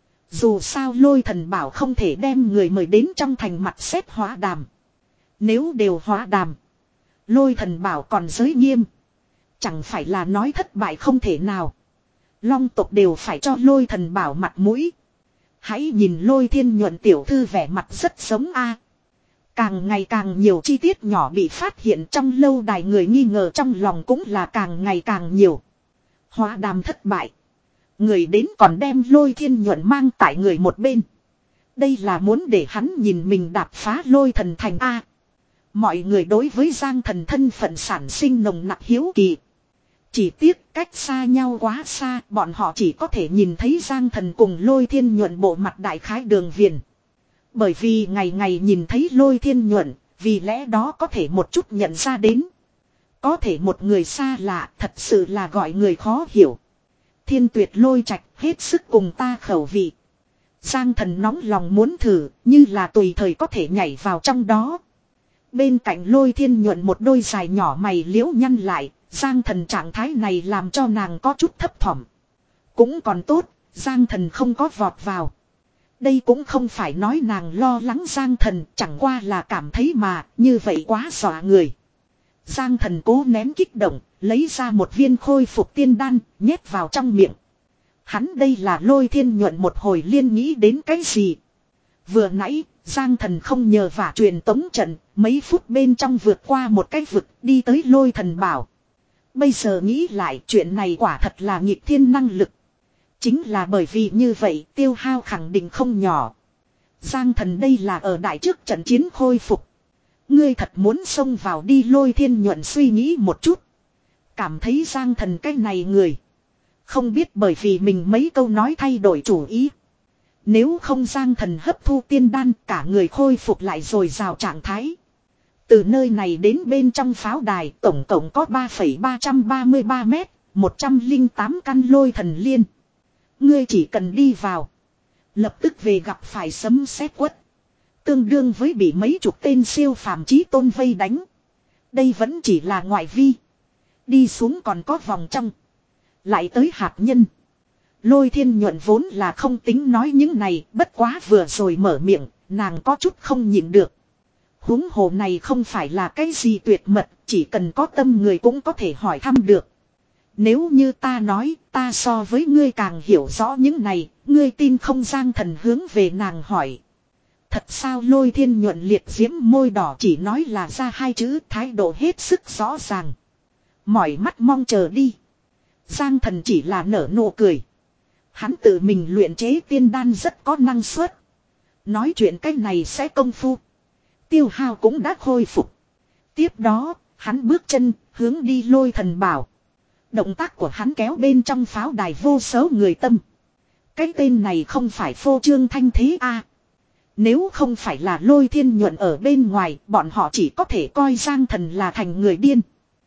Dù sao Lôi Thần bảo không thể đem người mời đến trong thành mặt xét hóa đàm. Nếu đều hóa đàm. Lôi Thần bảo còn giới nghiêm. Chẳng phải là nói thất bại không thể nào. Long tộc đều phải cho Lôi Thần bảo mặt mũi. Hãy nhìn Lôi Thiên Nhuận tiểu thư vẻ mặt rất giống a. Càng ngày càng nhiều chi tiết nhỏ bị phát hiện trong lâu đài, người nghi ngờ trong lòng cũng là càng ngày càng nhiều. Hóa đàm thất bại. Người đến còn đem Lôi Thiên Nhuận mang tại người một bên. Đây là muốn để hắn nhìn mình đạp phá Lôi Thần thành A. Mọi người đối với Giang Thần thân phận sản sinh nồng nặc hiếu kỳ. Chỉ tiếc cách xa nhau quá xa, bọn họ chỉ có thể nhìn thấy Giang Thần cùng Lôi Thiên Nhuận bộ mặt đại khái đường viền. Bởi vì ngày ngày nhìn thấy Lôi Thiên Nhuận, vì lẽ đó có thể một chút nhận ra đến. Có thể một người xa lạ thật sự là gọi người khó hiểu. Thiên Tuyệt Lôi Trạch hết sức cùng ta khẩu vị. Giang Thần nóng lòng muốn thử, như là tùy thời có thể nhảy vào trong đó. Bên cạnh Lôi Thiên Nhuận một đôi dài nhỏ mày liễu nhăn lại, Giang Thần trạng thái này làm cho nàng có chút thấp thỏm. Cũng còn tốt, Giang Thần không có vọt vào. Đây cũng không phải nói nàng lo lắng Giang Thần, chẳng qua là cảm thấy mà, như vậy quá dọa người. Giang Thần cố nén kích động, lấy ra một viên khôi phục tiên đan, nhét vào trong miệng. Hắn đây là Lôi Thiên Nhuận một hồi liên nghĩ đến cái gì. Vừa nãy, Giang Thần không nhờ vả truyền tống trận, mấy phút bên trong vượt qua một cái vực, đi tới Lôi Thần bảo. Bây giờ nghĩ lại chuyện này quả thật là nghịch thiên năng lực. Chính là bởi vì như vậy tiêu hao khẳng định không nhỏ. Giang Thần đây là ở đại trước trận chiến khôi phục. Ngươi thật muốn xông vào đi, Lôi Thiên Nhuận suy nghĩ một chút. Cảm thấy Giang Thần cái này người. Không biết bởi vì mình mấy câu nói thay đổi chủ ý. Nếu không Giang Thần hấp thu tiên đan cả người khôi phục lại rồi rào trạng thái. Từ nơi này đến bên trong pháo đài tổng cộng có ba phẩy ba trăm ba mươi ba mét, một trăm lẻ tám căn lôi thần liên. Ngươi chỉ cần đi vào. Lập tức về gặp phải sấm sét quất. Tương đương với bị mấy chục tên siêu phàm chí tôn vây đánh. Đây vẫn chỉ là ngoại vi. Đi xuống còn có vòng trong. Lại tới hạt nhân. Lôi Thiên Nhuận vốn là không tính nói những này, bất quá vừa rồi mở miệng, nàng có chút không nhịn được. Huống hồ này không phải là cái gì tuyệt mật, chỉ cần có tâm người cũng có thể hỏi thăm được. Nếu như ta nói, ta so với ngươi càng hiểu rõ những này, ngươi tin không? Giang Thần hướng về nàng hỏi. Thật sao? Lôi Thiên Nhuận liệt diễm môi đỏ chỉ nói là ra hai chữ, thái độ hết sức rõ ràng. Mỏi mắt mong chờ đi. Giang Thần chỉ là nở nụ cười. Hắn tự mình luyện chế tiên đan rất có năng suất. Nói chuyện cách này sẽ công phu. Tiêu hao cũng đã khôi phục. Tiếp đó, hắn bước chân, hướng đi Lôi Thần bảo. Động tác của hắn kéo bên trong pháo đài vô số người tâm. Cái tên này không phải phô trương thanh thế a. À. Nếu không phải là Lôi Thiên Nhuận ở bên ngoài, bọn họ chỉ có thể coi Giang Thần là thành người điên.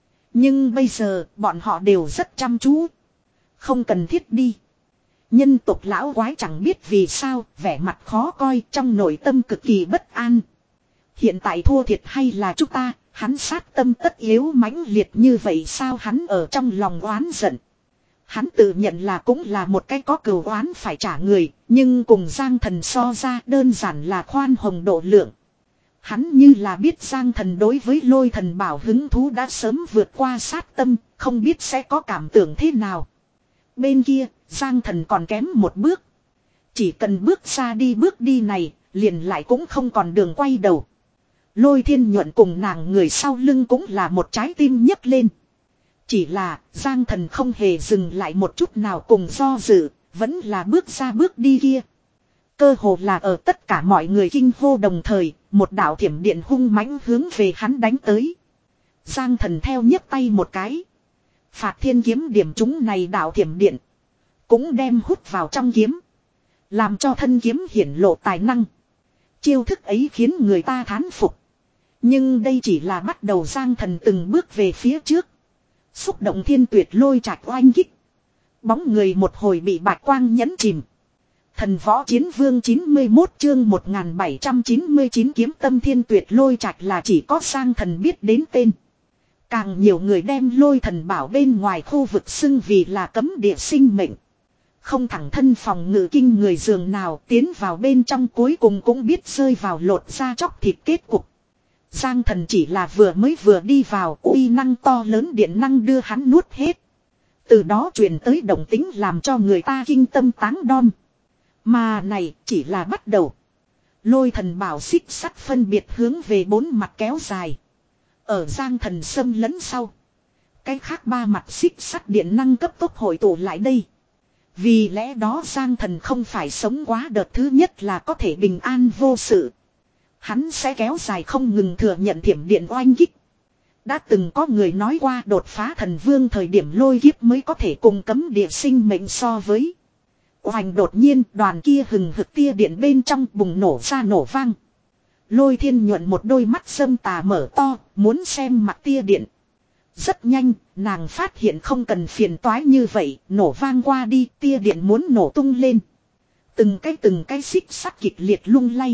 Nhưng bây giờ, bọn họ đều rất chăm chú. Không cần thiết đi. Nhân tộc lão quái chẳng biết vì sao, vẻ mặt khó coi, trong nội tâm cực kỳ bất an. Hiện tại thua thiệt hay là chúng ta, hắn sát tâm tất yếu mãnh liệt như vậy sao? Hắn ở trong lòng oán giận. Hắn tự nhận là cũng là một cái có cừu oán phải trả người, nhưng cùng Giang Thần so ra đơn giản là khoan hồng độ lượng. Hắn như là biết Giang Thần đối với Lôi Thần bảo hứng thú đã sớm vượt qua sát tâm, không biết sẽ có cảm tưởng thế nào. Bên kia, Giang Thần còn kém một bước. Chỉ cần bước ra đi bước đi này, liền lại cũng không còn đường quay đầu. Lôi Thiên Nhuận cùng nàng người sau lưng cũng là một trái tim nhấc lên. Chỉ là, Giang Thần không hề dừng lại một chút nào cùng do dự, vẫn là bước ra bước đi kia. Cơ hồ là ở tất cả mọi người kinh hô đồng thời, một đạo thiểm điện hung mãnh hướng về hắn đánh tới. Giang Thần theo nhấc tay một cái. Phạt thiên kiếm điểm chúng này đạo thiểm điện. Cũng đem hút vào trong kiếm. Làm cho thân kiếm hiển lộ tài năng. Chiêu thức ấy khiến người ta thán phục. Nhưng đây chỉ là bắt đầu. Giang Thần từng bước về phía trước. Xúc động thiên tuyệt lôi trạch oanh kích. Bóng người một hồi bị bạch quang nhấn chìm. Thần võ chiến vương chín mươi mốt chương một nghìn bảy trăm chín mươi chín kiếm tâm thiên tuyệt lôi trạch là chỉ có Giang Thần biết đến tên. Càng nhiều người đem lôi thần bảo bên ngoài khu vực xưng vì là cấm địa sinh mệnh. Không thẳng thân phòng ngự kinh người giường nào tiến vào bên trong cuối cùng cũng biết rơi vào lột da chóc thịt kết cục. Giang Thần chỉ là vừa mới vừa đi vào, uy năng to lớn điện năng đưa hắn nuốt hết. Từ đó truyền tới động tính làm cho người ta kinh tâm táng đom. Mà này chỉ là bắt đầu. Lôi thần bảo xích sắt phân biệt hướng về bốn mặt kéo dài. Ở Giang Thần xâm lấn sau. Cái khác ba mặt xích sắt điện năng cấp tốc hội tụ lại đây. Vì lẽ đó Giang Thần không phải sống quá đợt thứ nhất là có thể bình an vô sự. Hắn sẽ kéo dài không ngừng thừa nhận thiểm điện oanh kích. Đã từng có người nói qua đột phá thần vương thời điểm lôi kiếp mới có thể cùng cấm địa sinh mệnh so với. Oanh đột nhiên đoàn kia hừng hực tia điện bên trong bùng nổ ra nổ vang. Lôi Thiên Nhuận một đôi mắt sâm tà mở to, muốn xem mặt tia điện. Rất nhanh, nàng phát hiện không cần phiền toái như vậy, nổ vang qua đi, tia điện muốn nổ tung lên. Từng cái từng cái xích sắt kịch liệt lung lay.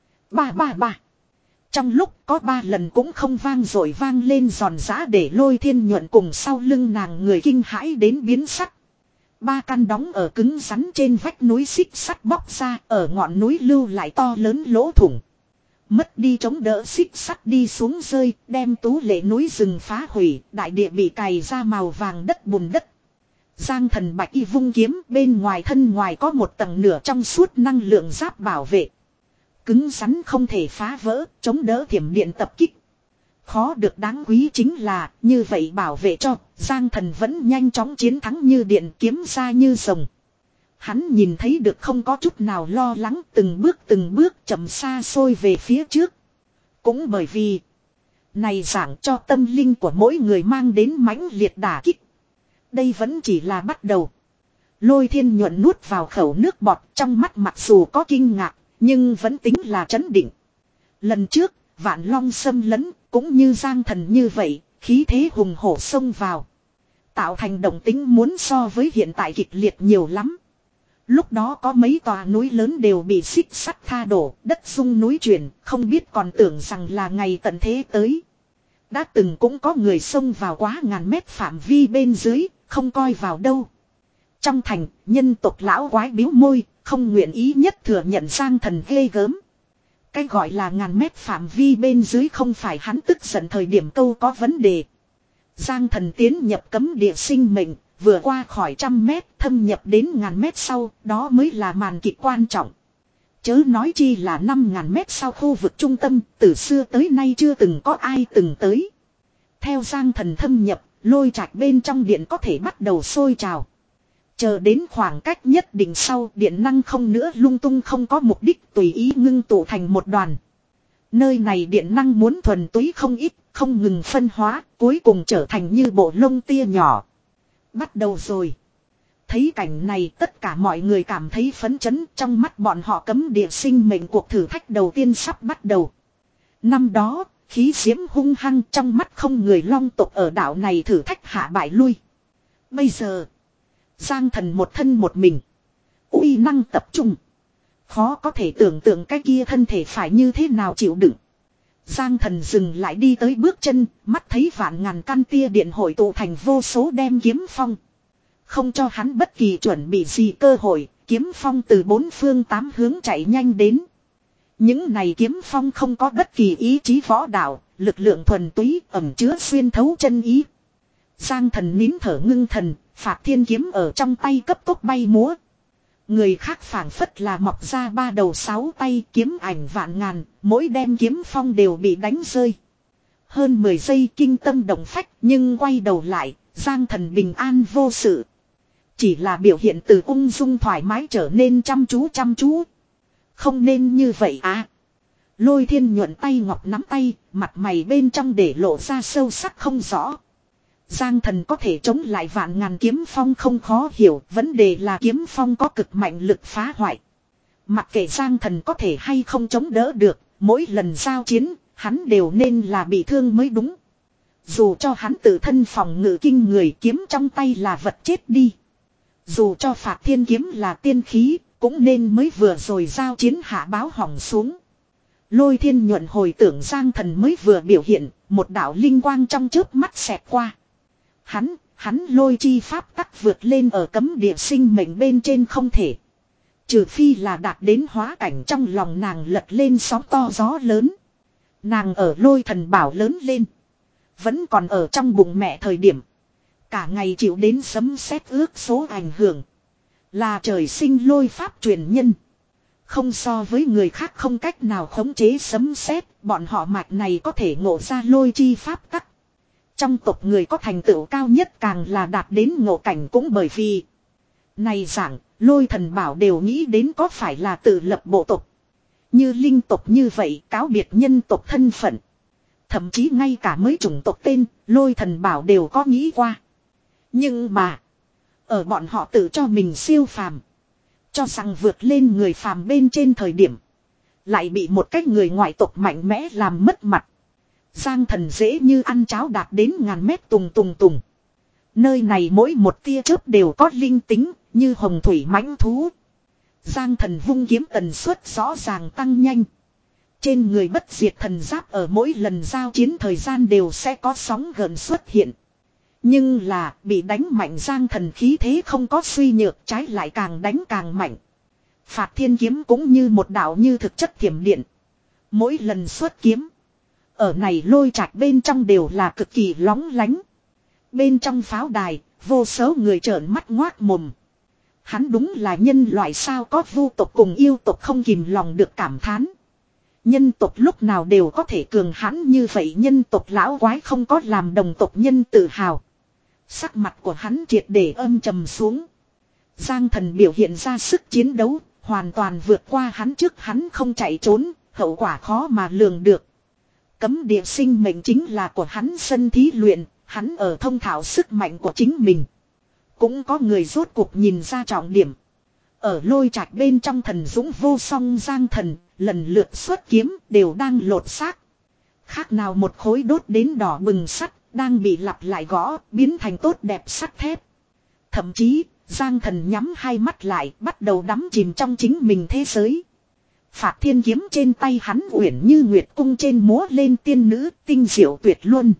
Ba ba ba. Trong lúc có ba lần cũng không vang rồi vang lên giòn giã để Lôi Thiên Nhuận cùng sau lưng nàng người kinh hãi đến biến sắc. Ba căn đóng ở cứng rắn trên vách núi xích sắt bóc ra, ở ngọn núi lưu lại to lớn lỗ thủng. Mất đi chống đỡ xích sắt đi xuống rơi, đem tú lệ núi rừng phá hủy, đại địa bị cày ra màu vàng đất bùn đất. Giang Thần bạch y vung kiếm, bên ngoài thân ngoài có một tầng nửa trong suốt năng lượng giáp bảo vệ. Cứng rắn không thể phá vỡ, chống đỡ thiểm điện tập kích. Khó được đáng quý chính là, như vậy bảo vệ cho, Giang Thần vẫn nhanh chóng chiến thắng như điện kiếm ra như rồng. Hắn nhìn thấy được không có chút nào lo lắng, từng bước từng bước chậm xa xôi về phía trước. Cũng bởi vì, này giảng cho tâm linh của mỗi người mang đến mãnh liệt đả kích. Đây vẫn chỉ là bắt đầu. Lôi Thiên Nhuận nuốt vào khẩu nước bọt, trong mắt mặc dù có kinh ngạc, nhưng vẫn tính là trấn định. Lần trước, Vạn Long xâm lấn, cũng như Giang Thần như vậy, khí thế hùng hổ xông vào. Tạo thành động tính muốn so với hiện tại kịch liệt nhiều lắm. Lúc đó có mấy tòa núi lớn đều bị xích sắt tha đổ, đất rung núi chuyển, không biết còn tưởng rằng là ngày tận thế tới. Đã từng cũng có người xông vào quá ngàn mét phạm vi bên dưới, không coi vào đâu. Trong thành, nhân tộc lão quái biếu môi, không nguyện ý nhất thừa nhận Giang Thần ghê gớm. Cái gọi là ngàn mét phạm vi bên dưới không phải hắn tức giận thời điểm câu có vấn đề. Giang Thần tiến nhập cấm địa sinh mệnh, vừa qua khỏi trăm mét, thâm nhập đến ngàn mét sau, đó mới là màn kịch quan trọng. Chớ nói chi là năm ngàn mét sau khu vực trung tâm, từ xưa tới nay chưa từng có ai từng tới. Theo Giang Thần thâm nhập, lôi trạch bên trong điện có thể bắt đầu sôi trào. Chờ đến khoảng cách nhất định sau, điện năng không nữa lung tung không có mục đích tùy ý ngưng tụ thành một đoàn. Nơi này điện năng muốn thuần túy không ít, không ngừng phân hóa, cuối cùng trở thành như bộ lông tia nhỏ. Bắt đầu rồi. Thấy cảnh này tất cả mọi người cảm thấy phấn chấn, trong mắt bọn họ cấm địa sinh mệnh cuộc thử thách đầu tiên sắp bắt đầu. Năm đó, khí diễm hung hăng trong mắt không người long tộc ở đảo này thử thách hạ bại lui. Bây giờ, Giang Thần một thân một mình, uy năng tập trung. Khó có thể tưởng tượng cái kia thân thể phải như thế nào chịu đựng. Giang Thần dừng lại đi tới bước chân, mắt thấy vạn ngàn căn tia điện hội tụ thành vô số đem kiếm phong. Không cho hắn bất kỳ chuẩn bị gì cơ hội, kiếm phong từ bốn phương tám hướng chạy nhanh đến. Những này kiếm phong không có bất kỳ ý chí võ đạo, lực lượng thuần túy ẩn chứa xuyên thấu chân ý. Giang Thần nín thở ngưng thần, Phạt Thiên kiếm ở trong tay cấp tốc bay múa. Người khác phảng phất là mọc ra ba đầu sáu tay, kiếm ảnh vạn ngàn, mỗi đem kiếm phong đều bị đánh rơi. Hơn mười giây kinh tâm động phách, nhưng quay đầu lại, Giang Thần bình an vô sự. Chỉ là biểu hiện từ ung dung thoải mái trở nên chăm chú chăm chú. Không nên như vậy à. Lôi Thiên nhuận tay ngọc nắm tay, mặt mày bên trong để lộ ra sâu sắc không rõ. Giang Thần có thể chống lại vạn ngàn kiếm phong không khó hiểu, vấn đề là kiếm phong có cực mạnh lực phá hoại. Mặc kệ Giang Thần có thể hay không chống đỡ được, mỗi lần giao chiến, hắn đều nên là bị thương mới đúng. Dù cho hắn tự thân phòng ngự kinh người, kiếm trong tay là vật chết đi. Dù cho Phạt Thiên kiếm là tiên khí, cũng nên mới vừa rồi giao chiến hạ báo hỏng xuống. Lôi Thiên nhuận hồi tưởng Giang Thần mới vừa biểu hiện, một đạo linh quang trong chớp mắt xẹt qua. Hắn, hắn lôi chi pháp tắc vượt lên ở cấm địa sinh mệnh bên trên không thể. Trừ phi là đạt đến hóa cảnh, trong lòng nàng lật lên sóng to gió lớn. Nàng ở lôi thần bảo lớn lên. Vẫn còn ở trong bụng mẹ thời điểm. Cả ngày chịu đến sấm sét ước số ảnh hưởng. Là trời sinh lôi pháp truyền nhân. Không so với người khác không cách nào khống chế sấm sét, bọn họ mạch này có thể ngộ ra lôi chi pháp tắc. Trong tộc người có thành tựu cao nhất càng là đạt đến ngộ cảnh cũng bởi vì. Này giảng, lôi thần bảo đều nghĩ đến có phải là tự lập bộ tộc. Như linh tộc như vậy cáo biệt nhân tộc thân phận. Thậm chí ngay cả mới chủng tộc tên, lôi thần bảo đều có nghĩ qua. Nhưng mà, ở bọn họ tự cho mình siêu phàm. Cho rằng vượt lên người phàm bên trên thời điểm. Lại bị một cách người ngoại tộc mạnh mẽ làm mất mặt. Giang Thần dễ như ăn cháo đạt đến ngàn mét tùng tùng tùng. Nơi này mỗi một tia chớp đều có linh tính, như hồng thủy mãnh thú. Giang Thần vung kiếm tần suất rõ ràng tăng nhanh. Trên người bất diệt thần giáp ở mỗi lần giao chiến thời gian đều sẽ có sóng gần xuất hiện. Nhưng là bị đánh mạnh Giang Thần khí thế không có suy nhược, trái lại càng đánh càng mạnh. Phạt Thiên kiếm cũng như một đạo như thực chất thiểm điện. Mỗi lần xuất kiếm, ở này lôi trạch bên trong đều là cực kỳ lóng lánh. Bên trong pháo đài, vô số người trợn mắt ngoác mồm. Hắn đúng là nhân loại sao, có vu tộc cùng yêu tộc không kìm lòng được cảm thán. Nhân tộc lúc nào đều có thể cường hãn như vậy, nhân tộc lão quái không có làm đồng tộc nhân tự hào. Sắc mặt của hắn triệt để âm trầm xuống. Giang Thần biểu hiện ra sức chiến đấu, hoàn toàn vượt qua hắn, trước hắn không chạy trốn, hậu quả khó mà lường được. Cấm địa sinh mệnh chính là của hắn sân thí luyện, hắn ở thông thạo sức mạnh của chính mình. Cũng có người rốt cuộc nhìn ra trọng điểm. Ở lôi trạch bên trong thần dũng vô song Giang Thần, lần lượt xuất kiếm đều đang lột xác. Khác nào một khối đốt đến đỏ bừng sắt, đang bị lặp lại gõ, biến thành tốt đẹp sắt thép. Thậm chí, Giang Thần nhắm hai mắt lại, bắt đầu đắm chìm trong chính mình thế giới. Phạt Thiên kiếm trên tay hắn uyển như nguyệt cung trên múa lên tiên nữ, tinh diệu tuyệt luân.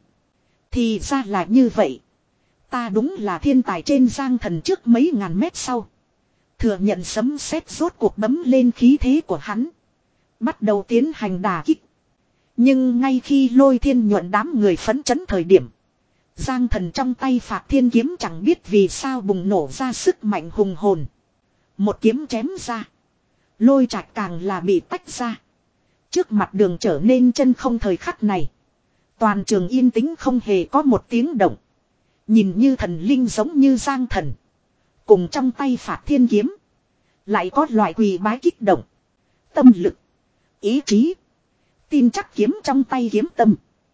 Thì ra là như vậy. Ta đúng là thiên tài. Trên Giang Thần trước mấy ngàn mét sau. Thừa nhận sấm sét rốt cuộc bấm lên khí thế của hắn. Bắt đầu tiến hành đả kích. Nhưng ngay khi Lôi Thiên nhuận đám người phấn chấn thời điểm. Giang Thần trong tay Phạt Thiên kiếm chẳng biết vì sao bùng nổ ra sức mạnh hùng hồn. Một kiếm chém ra. Lôi trạch càng là bị tách ra. Trước mặt đường trở nên chân không thời khắc này. Toàn trường yên tĩnh không hề có một tiếng động. Nhìn như thần linh giống như Giang Thần. Cùng trong tay Phạt Thiên kiếm. Lại có loại quỳ bái kích động. Tâm lực. Ý chí. Tin chắc kiếm trong tay kiếm tâm.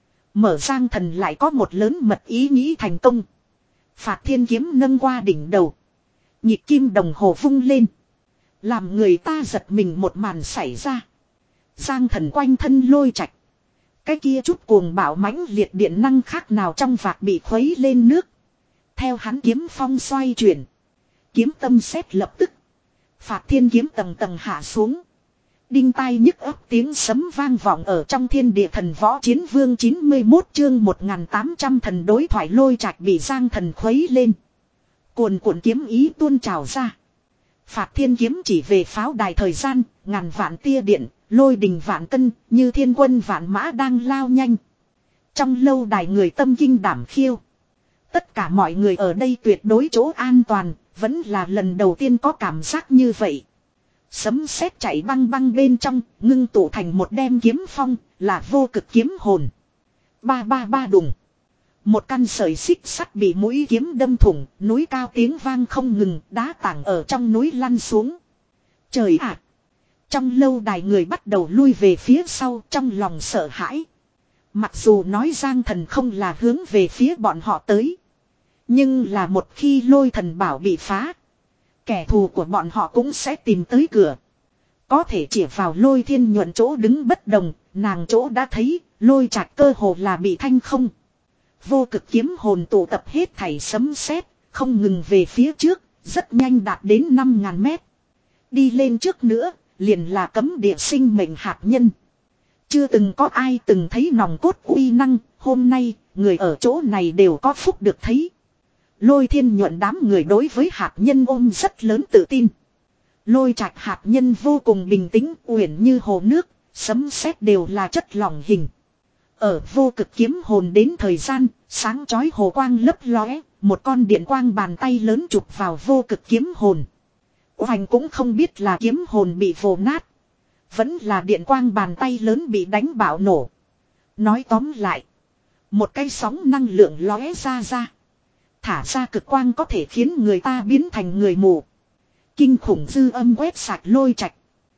Mở Giang Thần lại có một lớn mật ý nghĩ thành công. Phạt Thiên kiếm nâng qua đỉnh đầu. Nhịp kim đồng hồ vung lên. Làm người ta giật mình một màn xảy ra. Giang Thần quanh thân lôi trạch. Cái kia chút cuồng bạo mãnh liệt điện năng khác nào trong vạc bị khuấy lên nước. Theo hắn kiếm phong xoay chuyển. Kiếm tâm xét lập tức. Phạt Thiên kiếm tầng tầng hạ xuống. Đinh tai nhức ấp tiếng sấm vang vọng ở trong thiên địa. Thần võ chiến vương chín mươi mốt chương một nghìn tám trăm thần đối thoại. Lôi trạch bị Giang Thần khuấy lên. Cuồn cuộn kiếm ý tuôn trào ra. Phạt Thiên kiếm chỉ về pháo đài thời gian, ngàn vạn tia điện, lôi đình vạn cân, như thiên quân vạn mã đang lao nhanh. Trong lâu đài người tâm kinh đảm khiêu. Tất cả mọi người ở đây tuyệt đối chỗ an toàn, vẫn là lần đầu tiên có cảm giác như vậy. Sấm sét chạy băng băng bên trong, ngưng tụ thành một đem kiếm phong, là vô cực kiếm hồn. Ba ba ba đùng. Một căn sợi xích sắt bị mũi kiếm đâm thủng, núi cao tiếng vang không ngừng, đá tảng ở trong núi lăn xuống. Trời ạ! Trong lâu đài người bắt đầu lui về phía sau trong lòng sợ hãi. Mặc dù nói Giang Thần không là hướng về phía bọn họ tới. Nhưng là một khi lôi thần bảo bị phá, kẻ thù của bọn họ cũng sẽ tìm tới cửa. Có thể chỉ vào Lôi Thiên Nhuận chỗ đứng bất đồng, nàng chỗ đã thấy, Lôi Trạch cơ hồ là bị thanh không. Vô cực kiếm hồn tụ tập hết thảy sấm sét, không ngừng về phía trước, rất nhanh đạt đến năm ngàn mét. Đi lên trước nữa, liền là cấm địa sinh mệnh hạt nhân. Chưa từng có ai từng thấy nòng cốt uy năng, hôm nay, người ở chỗ này đều có phúc được thấy. Lôi Thiên Nhuận đám người đối với hạt nhân ôm rất lớn tự tin. Lôi Trạch hạt nhân vô cùng bình tĩnh, uyển như hồ nước, sấm sét đều là chất lỏng hình. Ở vô cực kiếm hồn đến thời gian, sáng chói hồ quang lấp lóe, một con điện quang bàn tay lớn chụp vào vô cực kiếm hồn. Hoành cũng không biết là kiếm hồn bị vồ nát, vẫn là điện quang bàn tay lớn bị đánh bạo nổ. Nói tóm lại, một cái sóng năng lượng lóe ra ra. Thả ra cực quang có thể khiến người ta biến thành người mù. Kinh khủng dư âm quét sạch Lôi Trạch.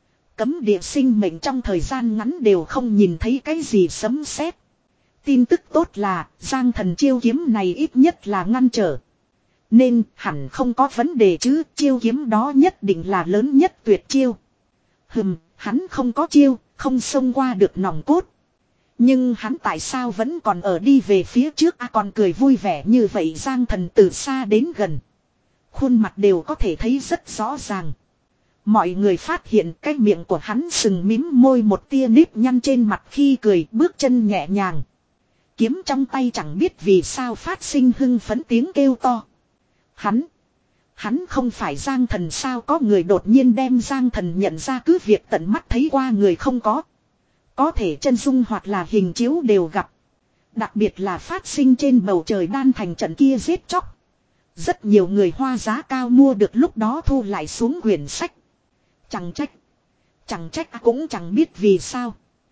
Cấm địa sinh mệnh trong thời gian ngắn đều không nhìn thấy cái gì sấm sét. Tin tức tốt là Giang Thần chiêu kiếm này ít nhất là ngăn trở. Nên hẳn không có vấn đề chứ, chiêu kiếm đó nhất định là lớn nhất tuyệt chiêu. Hừm, hắn không có chiêu, không xông qua được nòng cốt. Nhưng hắn tại sao vẫn còn ở đi về phía trước, à, còn cười vui vẻ như vậy. Giang Thần từ xa đến gần, khuôn mặt đều có thể thấy rất rõ ràng. Mọi người phát hiện cái miệng của hắn sừng mím môi, một tia nếp nhăn trên mặt khi cười, bước chân nhẹ nhàng. Kiếm trong tay chẳng biết vì sao phát sinh hưng phấn tiếng kêu to. Hắn, hắn không phải Giang Thần sao? Có người đột nhiên đem Giang Thần nhận ra, cứ việc tận mắt thấy qua người không có. Có thể chân dung hoặc là hình chiếu đều gặp. Đặc biệt là phát sinh trên bầu trời đan thành trận kia giết chóc. Rất nhiều người hoa giá cao mua được lúc đó thu lại xuống quyển sách. Chẳng trách. Chẳng trách cũng chẳng biết vì sao.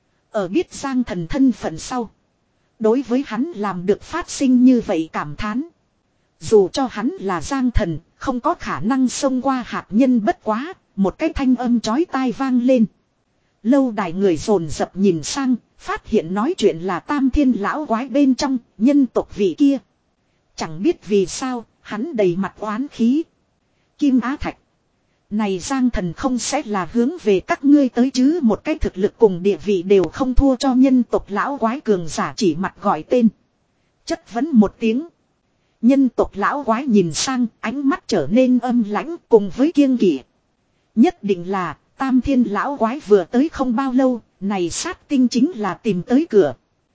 Ở biết Giang Thần thân phận sau, đối với hắn làm được phát sinh như vậy cảm thán. Dù cho hắn là Giang Thần, không có khả năng xông qua hạt nhân, bất quá, một cái thanh âm chói tai vang lên. Lâu đài người dồn dập nhìn sang, phát hiện nói chuyện là Tam Thiên lão quái bên trong, nhân tộc vị kia. Chẳng biết vì sao, hắn đầy mặt oán khí. Kim Á Thạch, này Giang Thần không sẽ là hướng về các ngươi tới chứ? Một cái thực lực cùng địa vị đều không thua cho nhân tộc lão quái cường giả chỉ mặt gọi tên, chất vấn một tiếng. Nhân tộc lão quái nhìn sang, ánh mắt trở nên âm lãnh cùng với kiêng kỵ. Nhất định là Tam Thiên lão quái vừa tới không bao lâu, này sát tinh chính là tìm tới cửa.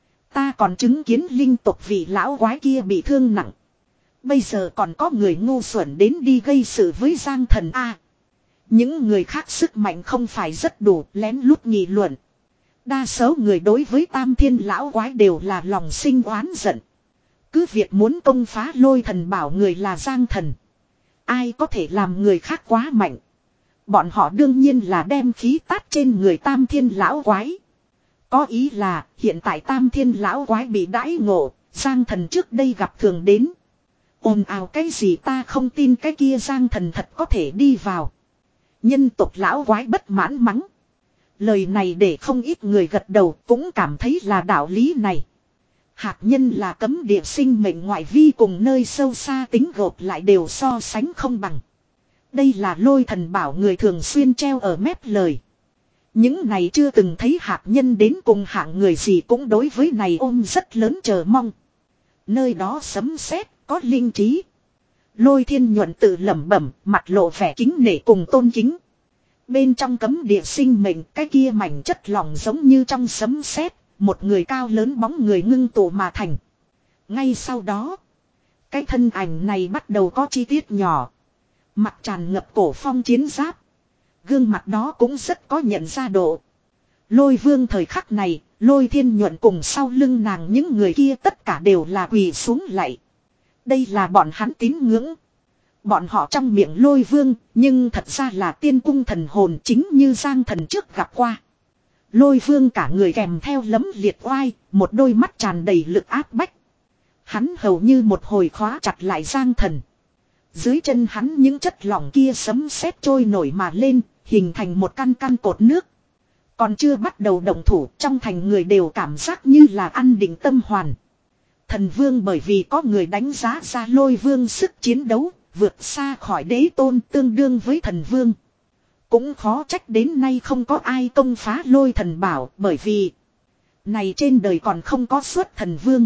Ta còn chứng kiến linh tộc vị lão quái kia bị thương nặng. Bây giờ còn có người ngu xuẩn đến đi gây sự với Giang Thần a. Những người khác sức mạnh không phải rất đủ, lén lút nghị luận. Đa số người đối với Tam Thiên lão quái đều là lòng sinh oán giận. Cứ việc muốn công phá Lôi Thần bảo người là Giang Thần, ai có thể làm người khác quá mạnh. Bọn họ đương nhiên là đem khí tát trên người Tam Thiên lão quái. Có ý là hiện tại Tam Thiên lão quái bị đãi ngộ, Giang Thần trước đây gặp thường đến. Ồn ào cái gì, ta không tin cái kia Giang Thần thật có thể đi vào. Nhân tộc lão quái bất mãn mắng. Lời này để không ít người gật đầu, cũng cảm thấy là đạo lý này. Hạt nhân là cấm địa sinh mệnh ngoại vi, cùng nơi sâu xa tính gộp lại đều so sánh không bằng. Đây là Lôi Thần bảo người thường xuyên treo ở mép lời. Những này chưa từng thấy hạt nhân đến cùng hạng người gì cũng đối với này ôm rất lớn chờ mong. Nơi đó sấm sét có linh trí. Lôi Thiên Nhuận tự lẩm bẩm, mặt lộ vẻ kính nể cùng tôn kính. Bên trong cấm địa sinh mệnh, cái kia mảnh chất lỏng giống như trong sấm sét, một người cao lớn bóng người ngưng tụ mà thành. Ngay sau đó, cái thân ảnh này bắt đầu có chi tiết nhỏ. Mặt tràn ngập cổ phong chiến giáp. Gương mặt đó cũng rất có nhận ra độ. Lôi Vương thời khắc này, Lôi Thiên Nhuận cùng sau lưng nàng những người kia tất cả đều là quỳ xuống lạy. Đây là bọn hắn tín ngưỡng. Bọn họ trong miệng lôi vương, nhưng thật ra là tiên cung thần hồn chính như Giang Thần trước gặp qua. Lôi vương cả người kèm theo lấm liệt oai, một đôi mắt tràn đầy lực áp bách. Hắn hầu như một hồi khóa chặt lại Giang Thần. Dưới chân hắn những chất lỏng kia sấm sét trôi nổi mà lên, hình thành một căn căn cột nước. Còn chưa bắt đầu động thủ, trong thành người đều cảm giác như là ăn định tâm hoàn. Thần vương bởi vì có người đánh giá ra lôi vương sức chiến đấu, vượt xa khỏi đế tôn tương đương với thần vương. Cũng khó trách đến nay không có ai công phá lôi thần bảo, bởi vì này trên đời còn không có xuất thần vương.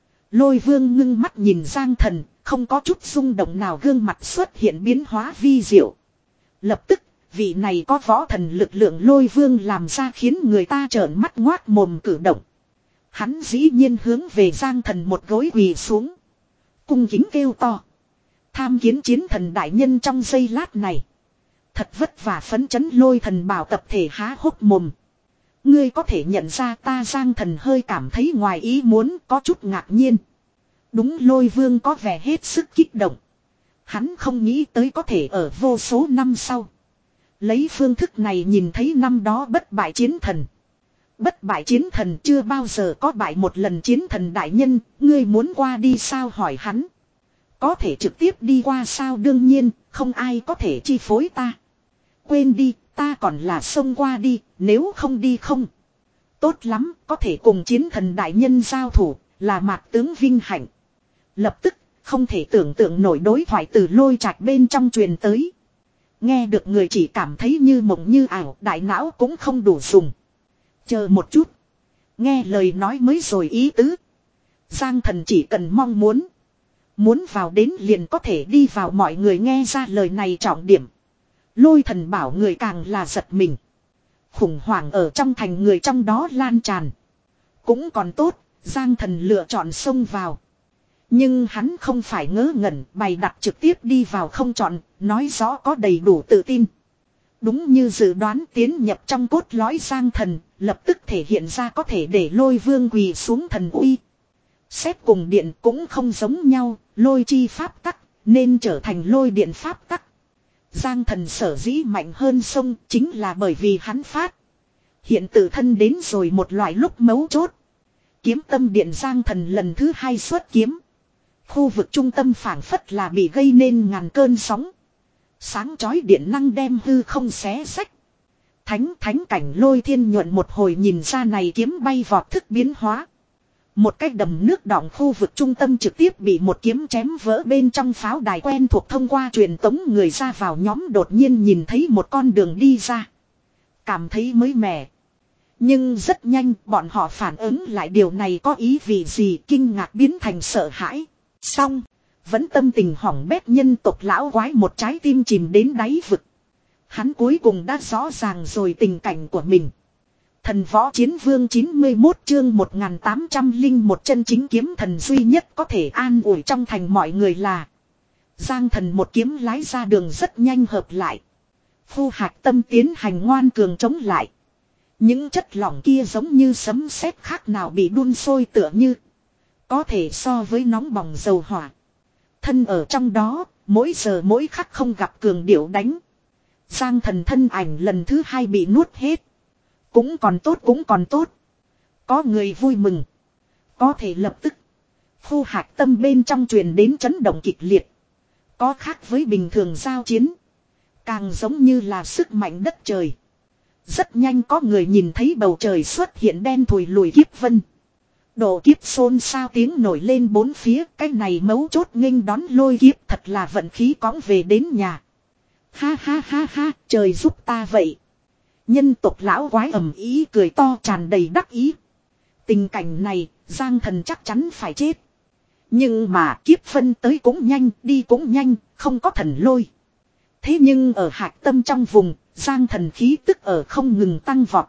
Lôi vương ngưng mắt nhìn Giang Thần, không có chút rung động nào, gương mặt xuất hiện biến hóa vi diệu. Lập tức, vị này có võ thần lực lượng lôi vương làm ra khiến người ta trợn mắt ngoác mồm cử động. Hắn dĩ nhiên hướng về Giang Thần một gối quỳ xuống. Cung kính kêu to. Tham kiến chiến thần đại nhân. Trong giây lát này. Thật vất vả phấn chấn lôi thần bảo tập thể há hốc mồm. Ngươi có thể nhận ra ta? Giang Thần hơi cảm thấy ngoài ý muốn, có chút ngạc nhiên. Đúng, lôi vương có vẻ hết sức kích động. Hắn không nghĩ tới có thể ở vô số năm sau. Lấy phương thức này nhìn thấy năm đó bất bại chiến thần. Bất bại chiến thần chưa bao giờ có bại một lần. Chiến thần đại nhân, ngươi muốn qua đi sao? Hỏi hắn. Có thể trực tiếp đi qua sao? Đương nhiên, không ai có thể chi phối ta. Quên đi, ta còn là xông qua đi, nếu không đi không. Tốt lắm, có thể cùng chiến thần đại nhân giao thủ, là mạt tướng vinh hạnh. Lập tức, không thể tưởng tượng nổi đối thoại từ lôi trạch bên trong truyền tới. Nghe được người chỉ cảm thấy như mộng như ảo, đại não cũng không đủ dùng. Chờ một chút. Nghe lời nói mới rồi ý tứ. Giang Thần chỉ cần mong muốn. Muốn vào đến liền có thể đi vào. Mọi người nghe ra lời này trọng điểm. Lôi thần bảo người càng là giật mình. Khủng hoảng ở trong thành người trong đó lan tràn. Cũng còn tốt, Giang Thần lựa chọn xông vào. Nhưng hắn không phải ngớ ngẩn, bày đặt trực tiếp đi vào không chọn, nói rõ có đầy đủ tự tin. Đúng như dự đoán, tiến nhập trong cốt lõi Giang Thần, lập tức thể hiện ra có thể để lôi vương quỳ xuống thần uy. Xét cùng điện cũng không giống nhau, lôi chi pháp tắc, nên trở thành lôi điện pháp tắc. Giang Thần sở dĩ mạnh hơn sông chính là bởi vì hắn phát hiện tự thân đến rồi một loại lúc mấu chốt. Kiếm tâm điện Giang Thần lần thứ hai xuất kiếm. Khu vực trung tâm phảng phất là bị gây nên ngàn cơn sóng. Sáng chói điện năng đem hư không xé xách. Thánh thánh cảnh lôi thiên nhuận một hồi nhìn ra này kiếm bay vọt thức biến hóa. Một cái đầm nước đọng khu vực trung tâm trực tiếp bị một kiếm chém vỡ. Bên trong pháo đài quen thuộc thông qua truyền tống người ra vào nhóm đột nhiên nhìn thấy một con đường đi ra. Cảm thấy mới mẻ. Nhưng rất nhanh bọn họ phản ứng lại điều này có ý vị gì, kinh ngạc biến thành sợ hãi. Xong, vẫn tâm tình hỏng bét nhân tộc lão quái một trái tim chìm đến đáy vực. Hắn cuối cùng đã rõ ràng rồi tình cảnh của mình. Thần võ chiến vương chín mươi mốt chương một nghìn tám trăm lẻ một chân chính kiếm thần duy nhất có thể an ủi trong thành mọi người là Giang Thần một kiếm lái ra đường rất nhanh hợp lại. Phu hạc tâm tiến hành ngoan cường chống lại. Những chất lỏng kia giống như sấm sét khác nào bị đun sôi tựa như. Có thể so với nóng bỏng dầu hỏa. Thân ở trong đó, mỗi giờ mỗi khắc không gặp cường điệu đánh. Giang Thần thân ảnh lần thứ hai bị nuốt hết. Cũng còn tốt, cũng còn tốt. Có người vui mừng. Có thể lập tức. Phu hạc tâm bên trong truyền đến chấn động kịch liệt. Có khác với bình thường giao chiến. Càng giống như là sức mạnh đất trời. Rất nhanh có người nhìn thấy bầu trời xuất hiện đen thùi lùi kiếp vân. Độ kiếp xôn xao tiếng nổi lên bốn phía. Cái này mấu chốt nghênh đón lôi kiếp, thật là vận khí cõng về đến nhà. Ha ha ha ha, trời giúp ta vậy. Nhân tộc lão quái ầm ý cười to tràn đầy đắc ý. Tình cảnh này, Giang Thần chắc chắn phải chết. Nhưng mà kiếp phân tới cũng nhanh, đi cũng nhanh, không có thần lôi. Thế nhưng ở hạc tâm trong vùng, Giang Thần khí tức ở không ngừng tăng vọt.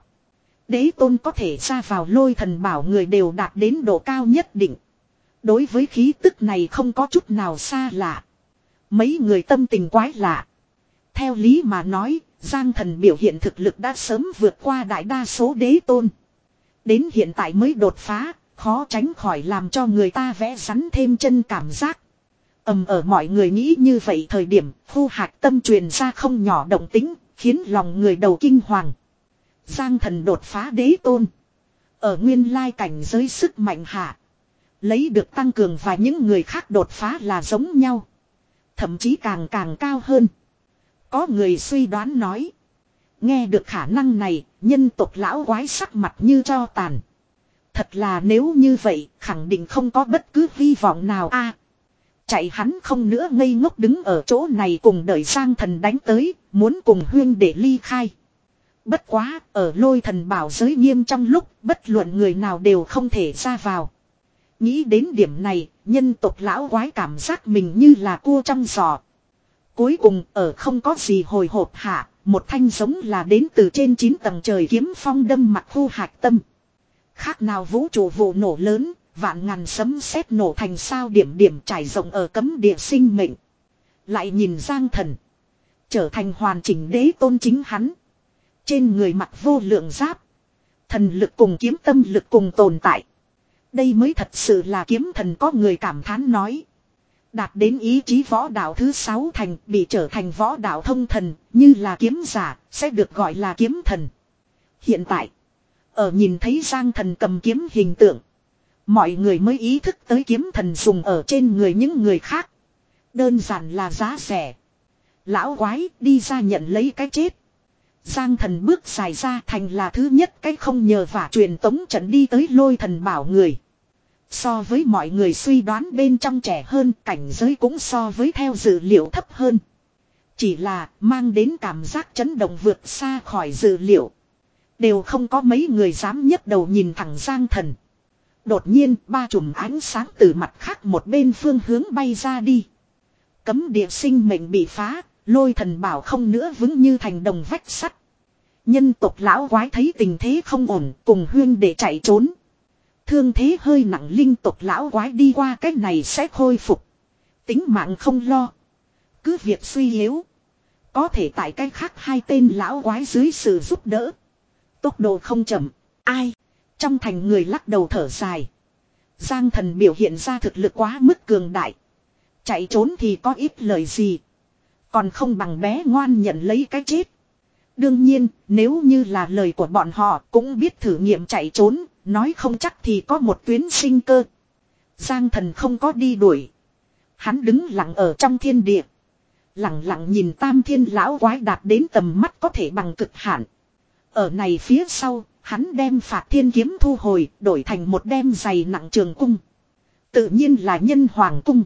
Đế tôn có thể ra vào lôi thần bảo người đều đạt đến độ cao nhất định. Đối với khí tức này không có chút nào xa lạ. Mấy người tâm tình quái lạ. Theo lý mà nói, Giang Thần biểu hiện thực lực đã sớm vượt qua đại đa số đế tôn. Đến hiện tại mới đột phá, khó tránh khỏi làm cho người ta vẽ rắn thêm chân cảm giác. Ầm ở mọi người nghĩ như vậy thời điểm, Thu Hạc Tâm truyền ra không nhỏ động tĩnh, khiến lòng người đầu kinh hoàng. Giang thần đột phá đế tôn. Ở nguyên lai cảnh giới sức mạnh hạ. Lấy được tăng cường và những người khác đột phá là giống nhau. Thậm chí càng càng cao hơn. Có người suy đoán nói. Nghe được khả năng này, nhân tộc lão quái sắc mặt như tro tàn. Thật là nếu như vậy, khẳng định không có bất cứ hy vọng nào a. Chạy hắn không nữa ngây ngốc đứng ở chỗ này cùng đợi Giang thần đánh tới, muốn cùng huyên để ly khai. Bất quá, ở lôi thần bảo giới nghiêm trong lúc, bất luận người nào đều không thể ra vào. Nghĩ đến điểm này, nhân tộc lão quái cảm giác mình như là cua trong giò. Cuối cùng, ở không có gì hồi hộp hạ, một thanh giống là đến từ trên chín tầng trời kiếm phong đâm mặt Thu Hạc Tâm. Khác nào vũ trụ vụ nổ lớn, vạn ngàn sấm sét nổ thành sao điểm điểm trải rộng ở cấm địa sinh mệnh. Lại nhìn Giang thần. Trở thành hoàn chỉnh đế tôn chính hắn. Trên người mặc vô lượng giáp. Thần lực cùng kiếm tâm lực cùng tồn tại. Đây mới thật sự là kiếm thần, có người cảm thán nói. Đạt đến ý chí võ đạo thứ sáu thành, bị trở thành võ đạo thông thần, như là kiếm giả, sẽ được gọi là kiếm thần. Hiện tại, ở nhìn thấy Giang thần cầm kiếm hình tượng, mọi người mới ý thức tới kiếm thần dùng ở trên người những người khác. Đơn giản là giá rẻ. Lão quái đi ra nhận lấy cái chết. Giang thần bước dài ra thành là thứ nhất cái không nhờ vả truyền tống trận đi tới lôi thần bảo người. So với mọi người suy đoán bên trong trẻ hơn, cảnh giới cũng so với theo dự liệu thấp hơn. Chỉ là mang đến cảm giác chấn động vượt xa khỏi dự liệu. Đều không có mấy người dám nhấc đầu nhìn thẳng Giang thần. Đột nhiên ba chùm ánh sáng từ mặt khác một bên phương hướng bay ra đi. Cấm địa sinh mệnh bị phá, lôi thần bảo không nữa vững như thành đồng vách sắt. Nhân tộc lão quái thấy tình thế không ổn, cùng huyên để chạy trốn. Thương thế hơi nặng linh tộc lão quái đi qua cách này sẽ khôi phục. Tính mạng không lo. Cứ việc suy yếu. Có thể tại cách khác hai tên lão quái dưới sự giúp đỡ. Tốc độ không chậm. Ai? Trong thành người lắc đầu thở dài. Giang thần biểu hiện ra thực lực quá mức cường đại. Chạy trốn thì có ít lời gì. Còn không bằng bé ngoan nhận lấy cái chết. Đương nhiên, nếu như là lời của bọn họ cũng biết thử nghiệm chạy trốn, nói không chắc thì có một tuyến sinh cơ. Giang thần không có đi đuổi. Hắn đứng lặng ở trong thiên địa. Lặng lặng nhìn tam thiên lão quái đạt đến tầm mắt có thể bằng cực hạn. Ở này phía sau, hắn đem phạt thiên kiếm thu hồi, đổi thành một đem dày nặng trường cung. Tự nhiên là nhân hoàng cung.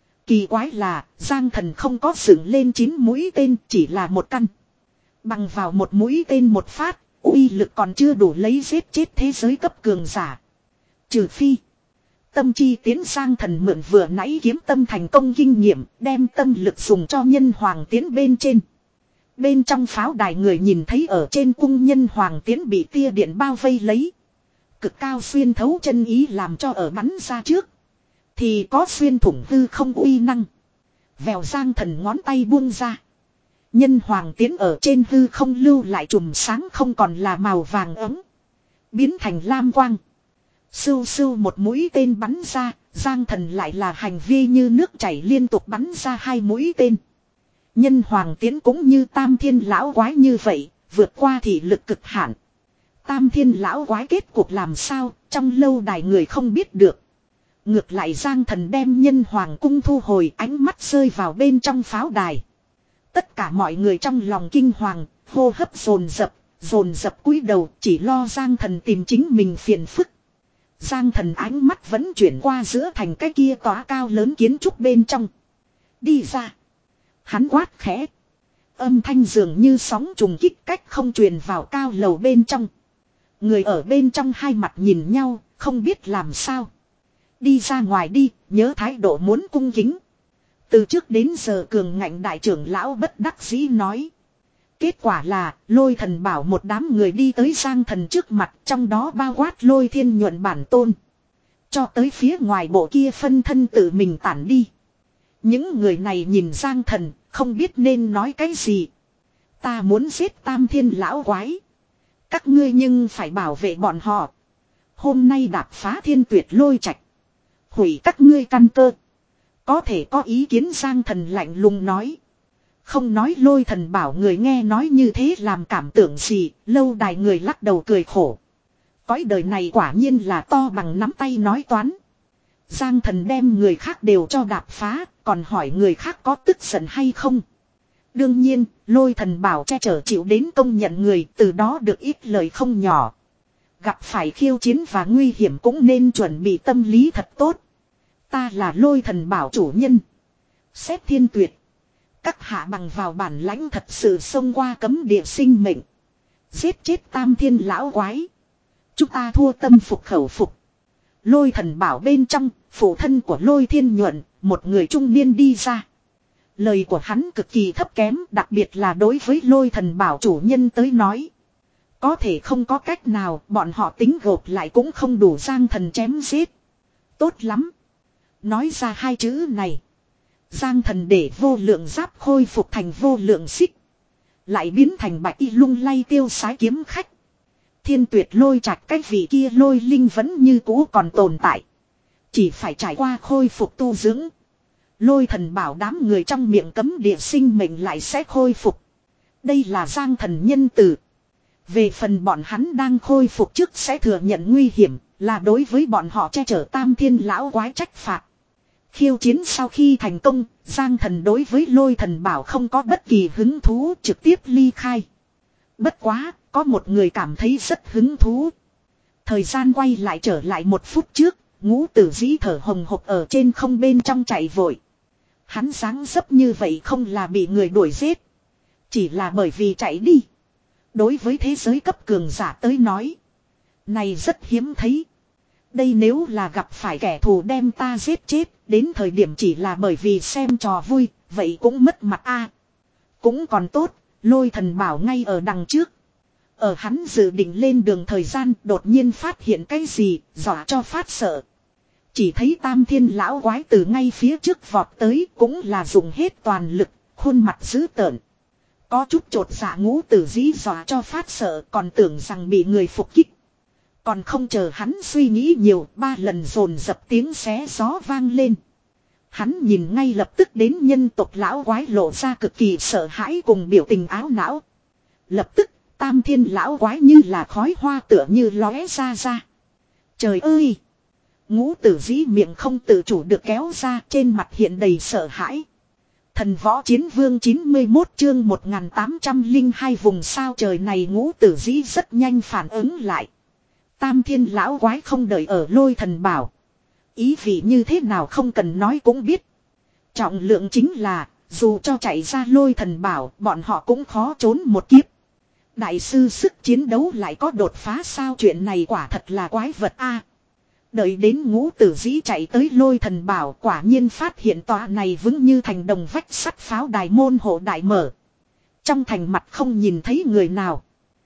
Kỳ quái là, Giang thần không có dựng lên chín mũi tên, chỉ là một căn. Bằng vào một mũi tên một phát, uy lực còn chưa đủ lấy giết chết thế giới cấp cường giả. Trừ phi, tâm chi tiến Giang thần mượn vừa nãy kiếm tâm thành công kinh nghiệm, đem tâm lực dùng cho nhân hoàng tiến bên trên. Bên trong pháo đài người nhìn thấy ở trên cung nhân hoàng tiến bị tia điện bao vây lấy. Cực cao xuyên thấu chân ý làm cho ở bắn ra trước. Thì có xuyên thủng hư không uy năng. Vèo Giang thần ngón tay buông ra. Nhân hoàng tiến ở trên hư không lưu lại chùm sáng không còn là màu vàng ấm. Biến thành lam quang. Sưu sưu một mũi tên bắn ra. Giang thần lại là hành vi như nước chảy liên tục bắn ra hai mũi tên. Nhân hoàng tiến cũng như tam thiên lão quái như vậy. Vượt qua thị lực cực hạn. Tam thiên lão quái kết cuộc làm sao. Trong lâu đài người không biết được. Ngược lại Giang thần đem nhân hoàng cung thu hồi, ánh mắt rơi vào bên trong pháo đài. Tất cả mọi người trong lòng kinh hoàng, hô hấp dồn dập, dồn dập cúi đầu, chỉ lo Giang thần tìm chính mình phiền phức. Giang thần ánh mắt vẫn chuyển qua giữa thành cái kia tòa cao lớn kiến trúc bên trong. Đi ra. Hắn quát khẽ. Âm thanh dường như sóng trùng kích cách không truyền vào cao lầu bên trong. Người ở bên trong hai mặt nhìn nhau, không biết làm sao. Đi ra ngoài đi, nhớ thái độ muốn cung kính. Từ trước đến giờ cường ngạnh đại trưởng lão bất đắc dĩ nói. Kết quả là lôi thần bảo một đám người đi tới Giang thần trước mặt, trong đó bao quát lôi thiên nhuận bản tôn. Cho tới phía ngoài bộ kia phân thân tự mình tản đi. Những người này nhìn Giang thần, không biết nên nói cái gì. Ta muốn giết tam thiên lão quái. Các ngươi nhưng phải bảo vệ bọn họ. Hôm nay đạp phá thiên tuyệt lôi trạch. Hủy các ngươi căn cơ. Có thể có ý kiến Giang Thần lạnh lùng nói. Không nói Lôi Thần Bảo người nghe nói như thế làm cảm tưởng gì, lâu đài người lắc đầu cười khổ. Cõi đời này quả nhiên là to bằng nắm tay nói toán. Giang Thần đem người khác đều cho đạp phá, còn hỏi người khác có tức giận hay không. Đương nhiên, Lôi Thần Bảo che chở chịu đến công nhận người, từ đó được ít lời không nhỏ. Gặp phải khiêu chiến và nguy hiểm cũng nên chuẩn bị tâm lý thật tốt. Ta là Lôi Thần Bảo chủ nhân. Xét thiên tuyệt. Các hạ bằng vào bản lãnh thật sự xông qua cấm địa sinh mệnh. Giết chết tam thiên lão quái. Chúng ta thua tâm phục khẩu phục. Lôi Thần Bảo bên trong, phụ thân của Lôi Thiên Nhuận, một người trung niên đi ra. Lời của hắn cực kỳ thấp kém, đặc biệt là đối với Lôi Thần Bảo chủ nhân tới nói. Có thể không có cách nào, bọn họ tính gộp lại cũng không đủ Giang Thần chém giết. Tốt lắm. Nói ra hai chữ này. Giang Thần để vô lượng giáp khôi phục thành vô lượng xích. Lại biến thành bạch y lung lay tiêu sái kiếm khách. Thiên Tuyệt Lôi Trạch cái vị kia lôi linh vẫn như cũ còn tồn tại. Chỉ phải trải qua khôi phục tu dưỡng. Lôi Thần Bảo đám người trong miệng cấm địa sinh mệnh lại sẽ khôi phục. Đây là Giang Thần nhân từ. Về phần bọn hắn đang khôi phục trước sẽ thừa nhận nguy hiểm, là đối với bọn họ che chở tam thiên lão quái trách phạt. Khiêu chiến sau khi thành công, Giang Thần đối với Lôi Thần Bảo không có bất kỳ hứng thú, trực tiếp ly khai. Bất quá, có một người cảm thấy rất hứng thú. Thời gian quay lại trở lại một phút trước, Ngũ Tử Dĩ thở hồng hộc ở trên không bên trong chạy vội. Hắn dáng dấp như vậy không là bị người đuổi giết, chỉ là bởi vì chạy đi. Đối với thế giới cấp cường giả tới nói, này rất hiếm thấy. Đây nếu là gặp phải kẻ thù đem ta giết chết, đến thời điểm chỉ là bởi vì xem trò vui, vậy cũng mất mặt a. Cũng còn tốt, Lôi Thần Bảo ngay ở đằng trước. Ở hắn dự định lên đường thời gian, đột nhiên phát hiện cái gì, dọa cho phát sợ. Chỉ thấy tam thiên lão quái từ ngay phía trước vọt tới, cũng là dùng hết toàn lực, khuôn mặt dữ tợn. Có chút chột dạ Ngũ Tử Dĩ dọa cho phát sợ, còn tưởng rằng bị người phục kích. Còn không chờ hắn suy nghĩ nhiều, ba lần dồn dập tiếng xé gió vang lên. Hắn nhìn ngay lập tức đến nhân tộc lão quái lộ ra cực kỳ sợ hãi cùng biểu tình áo não. Lập tức, tam thiên lão quái như là khói hoa tựa như lóe ra ra. Trời ơi! Ngũ Tử Dĩ miệng không tự chủ được kéo ra, trên mặt hiện đầy sợ hãi. Thần Võ Chiến Vương chín mươi mốt chương một nghìn tám trăm lẻ hai vùng sao trời này. Ngũ Tử Dĩ rất nhanh phản ứng lại. Tam thiên lão quái không đợi ở Lôi Thần Bảo. Ý vị như thế nào không cần nói cũng biết. Trọng lượng chính là, dù cho chạy ra Lôi Thần Bảo, bọn họ cũng khó trốn một kiếp. Đại sư sức chiến đấu lại có đột phá sao, chuyện này quả thật là quái vật a. Đợi đến Ngũ Tử Dĩ chạy tới Lôi Thần Bảo, quả nhiên phát hiện tòa này vững như thành đồng vách sắt pháo đài môn hộ đại mở. Trong thành mặt không nhìn thấy người nào.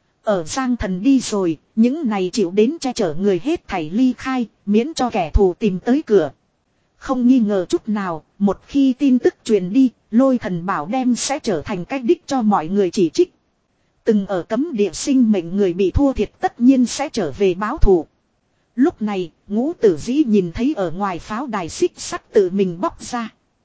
Ở Giang Thần đi rồi, những này chịu đến che chở người hết thảy ly khai, miễn cho kẻ thù tìm tới cửa. Không nghi ngờ chút nào, một khi tin tức truyền đi, Lôi Thần Bảo đem sẽ trở thành cách đích cho mọi người chỉ trích. Từng ở cấm địa sinh mệnh người bị thua thiệt tất nhiên sẽ trở về báo thù. Lúc này, Ngũ Tử Dĩ nhìn thấy ở ngoài pháo đài xích sắt tự mình bóc ra.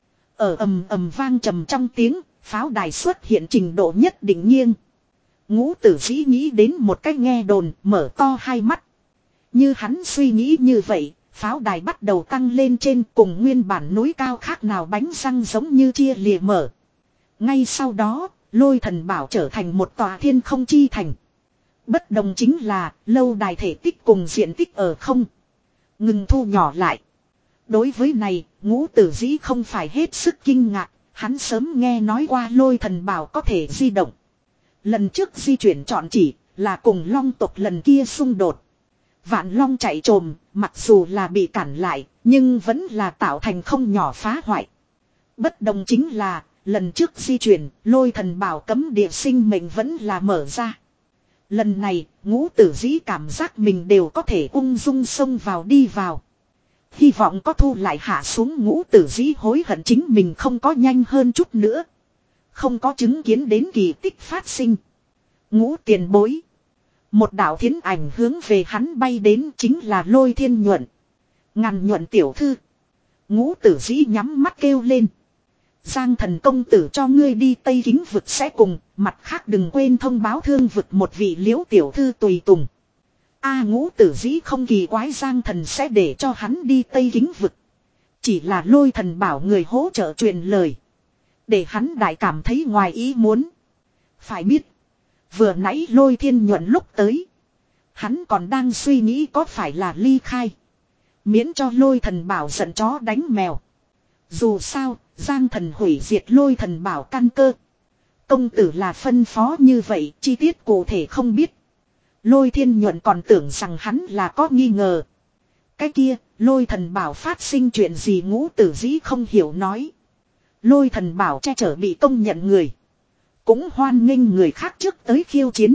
Ở ầm ầm vang trầm trong tiếng, pháo đài xuất hiện trình độ nhất định nghiêng. Ngũ Tử Dĩ nghĩ đến một cách nghe đồn, mở to hai mắt. Như hắn suy nghĩ như vậy, pháo đài bắt đầu tăng lên trên, cùng nguyên bản núi cao khác nào bánh răng giống như chia lìa mở. Ngay sau đó, Lôi Thần Bảo trở thành một tòa thiên không chi thành. Bất đồng chính là, lâu đài thể tích cùng diện tích ở không ngừng thu nhỏ lại. Đối với này, Ngũ Tử Dĩ không phải hết sức kinh ngạc, hắn sớm nghe nói qua Lôi Thần Bảo có thể di động. Lần trước di chuyển chọn chỉ là cùng long tộc lần kia xung đột. Vạn long chạy trồm, mặc dù là bị cản lại, nhưng vẫn là tạo thành không nhỏ phá hoại. Bất đồng chính là, lần trước di chuyển, Lôi Thần Bảo cấm địa sinh mệnh vẫn là mở ra. Lần này, Ngũ Tử Dĩ cảm giác mình đều có thể ung dung xông vào đi vào. Hy vọng có thu lại hạ xuống. Ngũ Tử Dĩ hối hận chính mình không có nhanh hơn chút nữa. Không có chứng kiến đến kỳ tích phát sinh. Ngũ tiền bối. Một đạo thiến ảnh hướng về hắn bay đến, chính là Lôi Thiên Nhuận. Ngàn Nhuận tiểu thư. Ngũ tử dĩ nhắm mắt kêu lên. Giang thần công tử cho ngươi đi Tây Kính vực sẽ cùng, mặt khác đừng quên thông báo Thương vực một vị Liễu tiểu thư tùy tùng. A ngũ tử dĩ không kỳ quái Giang thần sẽ để cho hắn đi Tây Kính vực. Chỉ là Lôi thần bảo người hỗ trợ truyền lời. Để hắn đại cảm thấy ngoài ý muốn. Phải biết, vừa nãy Lôi Thiên Nhuận lúc tới, hắn còn đang suy nghĩ có phải là ly khai. Miễn cho Lôi thần bảo giận chó đánh mèo. Dù sao, Giang thần hủy diệt Lôi thần bảo căn cơ. Công tử là phân phó như vậy, chi tiết cụ thể không biết. Lôi Thiên Nhuận còn tưởng rằng hắn là có nghi ngờ. Cái kia, Lôi thần bảo phát sinh chuyện gì ngũ tử dĩ không hiểu nói. Lôi thần bảo che chở bị công nhận người. Cũng hoan nghênh người khác trước tới khiêu chiến.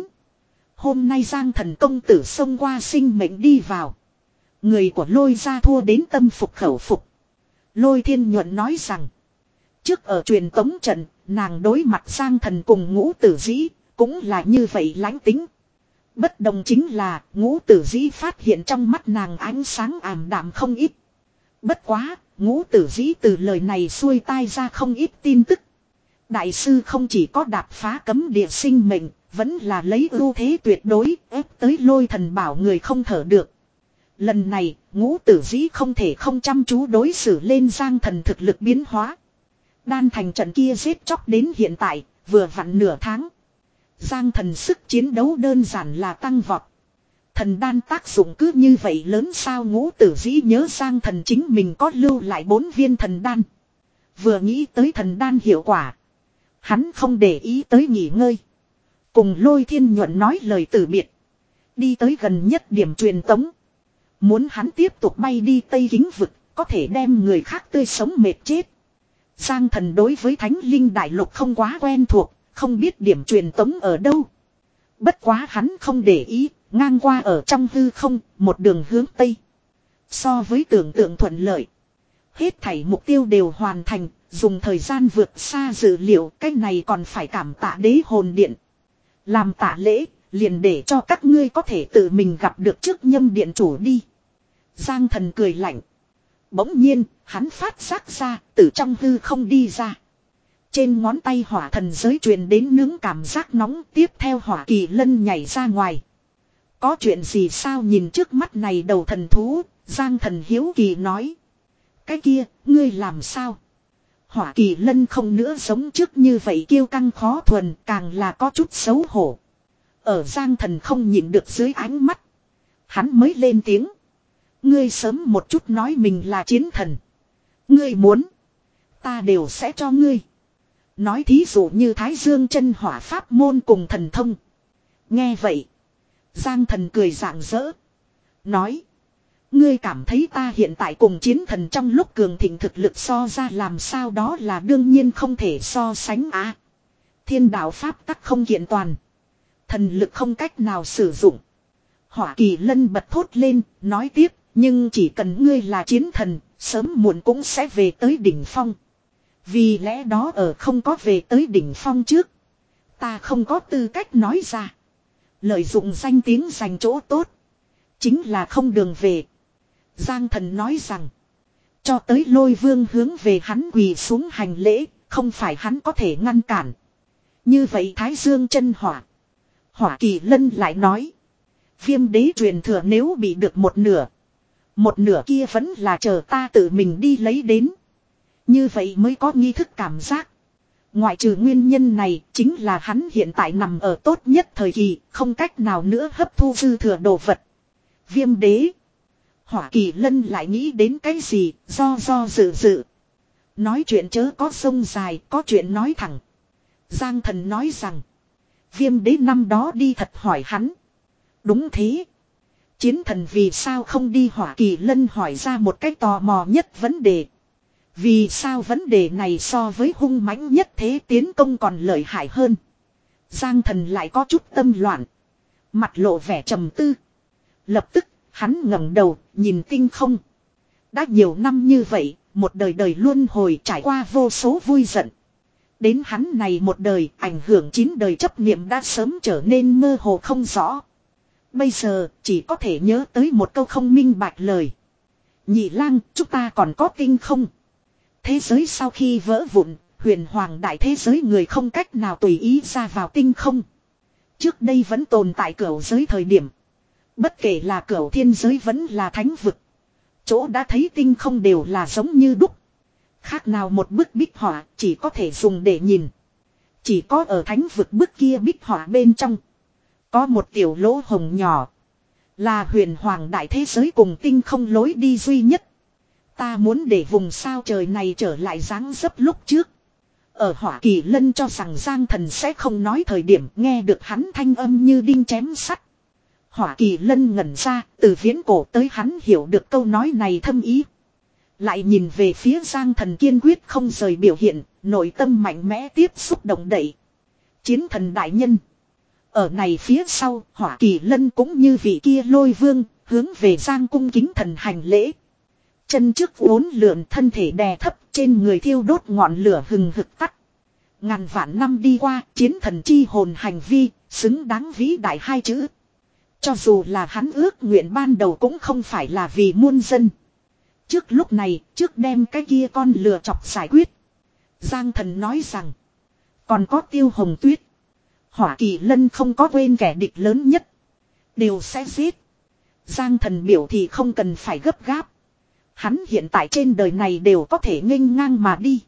Hôm nay Giang thần công tử xông qua sinh mệnh đi vào. Người của Lôi gia thua đến tâm phục khẩu phục. Lôi Thiên Nhuận nói rằng. Trước ở truyền tống trận, nàng đối mặt Giang thần cùng ngũ tử dĩ, cũng là như vậy lãnh tính. Bất đồng chính là ngũ tử dĩ phát hiện trong mắt nàng ánh sáng ảm đạm không ít. Bất quá, ngũ tử dĩ từ lời này xuôi tai ra không ít tin tức. Đại sư không chỉ có đạp phá cấm địa sinh mệnh, vẫn là lấy ưu thế tuyệt đối ép tới Lôi thần bảo người không thở được. Lần này, ngũ tử dĩ không thể không chăm chú đối xử lên Giang thần thực lực biến hóa. Đan thành trận kia giết chóc đến hiện tại, vừa vặn nửa tháng. Giang thần sức chiến đấu đơn giản là tăng vọt. Thần đan tác dụng cứ như vậy lớn sao ngũ tử dĩ nhớ Giang thần chính mình có lưu lại bốn viên thần đan. Vừa nghĩ tới thần đan hiệu quả. Hắn không để ý tới nghỉ ngơi. Cùng Lôi Thiên Nhuận nói lời từ biệt. Đi tới gần nhất điểm truyền tống. Muốn hắn tiếp tục bay đi Tây Kính vực, có thể đem người khác tươi sống mệt chết. Giang thần đối với Thánh Linh Đại Lục không quá quen thuộc, không biết điểm truyền tống ở đâu. Bất quá hắn không để ý, ngang qua ở trong hư không, một đường hướng Tây. So với tưởng tượng thuận lợi. Hết thảy mục tiêu đều hoàn thành, dùng thời gian vượt xa dự liệu, cái này còn phải cảm tạ đế hồn điện. Làm tạ lễ, liền để cho các ngươi có thể tự mình gặp được trước nhâm điện chủ đi. Giang thần cười lạnh. Bỗng nhiên, hắn phát giác ra, từ trong hư không đi ra. Trên ngón tay hỏa thần giới truyền đến nướng cảm giác nóng, tiếp theo hỏa kỳ lân nhảy ra ngoài. Có chuyện gì sao nhìn trước mắt này đầu thần thú, Giang thần hiếu kỳ nói. Cái kia, ngươi làm sao? Hỏa kỳ lân không nữa giống trước như vậy kiêu căng khó thuần, càng là có chút xấu hổ. Ở Giang thần không nhịn được dưới ánh mắt. Hắn mới lên tiếng. Ngươi sớm một chút nói mình là chiến thần. Ngươi muốn. Ta đều sẽ cho ngươi. Nói thí dụ như Thái Dương chân hỏa pháp môn cùng thần thông. Nghe vậy. Giang thần cười rạng rỡ. Nói. Ngươi cảm thấy ta hiện tại cùng chiến thần trong lúc cường thịnh thực lực so ra làm sao đó là đương nhiên không thể so sánh á. Thiên đạo pháp tắc không kiện toàn. Thần lực không cách nào sử dụng. Hỏa kỳ lân bật thốt lên, nói tiếp, nhưng chỉ cần ngươi là chiến thần, sớm muộn cũng sẽ về tới đỉnh phong. Vì lẽ đó ở không có về tới đỉnh phong trước, ta không có tư cách nói ra. Lợi dụng danh tiếng giành chỗ tốt, chính là không đường về. Giang thần nói rằng, cho tới Lôi vương hướng về hắn quỳ xuống hành lễ, không phải hắn có thể ngăn cản. Như vậy Thái Dương chân hỏa. Hỏa kỳ lân lại nói, Viêm đế truyền thừa nếu bị được một nửa, một nửa kia vẫn là chờ ta tự mình đi lấy đến. Như vậy mới có nghi thức cảm giác. Ngoại trừ nguyên nhân này, chính là hắn hiện tại nằm ở tốt nhất thời kỳ, không cách nào nữa hấp thu dư thừa đồ vật. Viêm đế. Hỏa kỳ lân lại nghĩ đến cái gì, do do dự dự. Nói chuyện chớ có sông dài, có chuyện nói thẳng. Giang thần nói rằng, Viêm đế năm đó đi thật hỏi hắn. Đúng thế. Chiến thần vì sao không đi? Hỏa kỳ lân hỏi ra một cách tò mò nhất vấn đề. Vì sao vấn đề này so với hung mãnh nhất thế tiến công còn lợi hại hơn? Giang thần lại có chút tâm loạn. Mặt lộ vẻ trầm tư. Lập tức, hắn ngẩng đầu, nhìn tinh không. Đã nhiều năm như vậy, một đời đời luân hồi trải qua vô số vui giận. Đến hắn này một đời, ảnh hưởng chín đời chấp niệm đã sớm trở nên mơ hồ không rõ. Bây giờ, chỉ có thể nhớ tới một câu không minh bạch lời. Nhị lang, chúng ta còn có tinh không? Thế giới sau khi vỡ vụn, huyền hoàng đại thế giới người không cách nào tùy ý ra vào tinh không. Trước đây vẫn tồn tại cửu giới thời điểm. Bất kể là cửu thiên giới vẫn là thánh vực. Chỗ đã thấy tinh không đều là giống như đúc. Khác nào một bức bích họa chỉ có thể dùng để nhìn. Chỉ có ở thánh vực bức kia bích họa bên trong. Có một tiểu lỗ hồng nhỏ. Là huyền hoàng đại thế giới cùng tinh không lối đi duy nhất. Ta muốn để vùng sao trời này trở lại dáng dấp lúc trước. Ở Hỏa Kỳ Lân cho rằng Giang Thần sẽ không nói thời điểm nghe được hắn thanh âm như đinh chém sắt. Hỏa Kỳ Lân ngẩn ra, từ viễn cổ tới hắn hiểu được câu nói này thâm ý. Lại nhìn về phía Giang Thần kiên quyết không rời biểu hiện, nội tâm mạnh mẽ tiếp xúc động đậy. Chiến thần đại nhân. Ở này phía sau, Hỏa Kỳ Lân cũng như vị kia lôi vương, hướng về Giang cung kính thần hành lễ. Chân trước uốn lượn, thân thể đè thấp, trên người thiêu đốt ngọn lửa hừng hực tắt. Ngàn vạn năm đi qua, chiến thần chi hồn hành vi, xứng đáng vĩ đại hai chữ. Cho dù là hắn ước nguyện ban đầu cũng không phải là vì muôn dân. Trước lúc này, trước đem cái kia con lừa chọc giải quyết. Giang thần nói rằng, còn có Tiêu Hồng Tuyết. Hỏa Kỳ Lân không có quên kẻ địch lớn nhất. Đều sẽ giết. Giang thần biểu thì không cần phải gấp gáp. Hắn hiện tại trên đời này đều có thể nghênh ngang mà đi.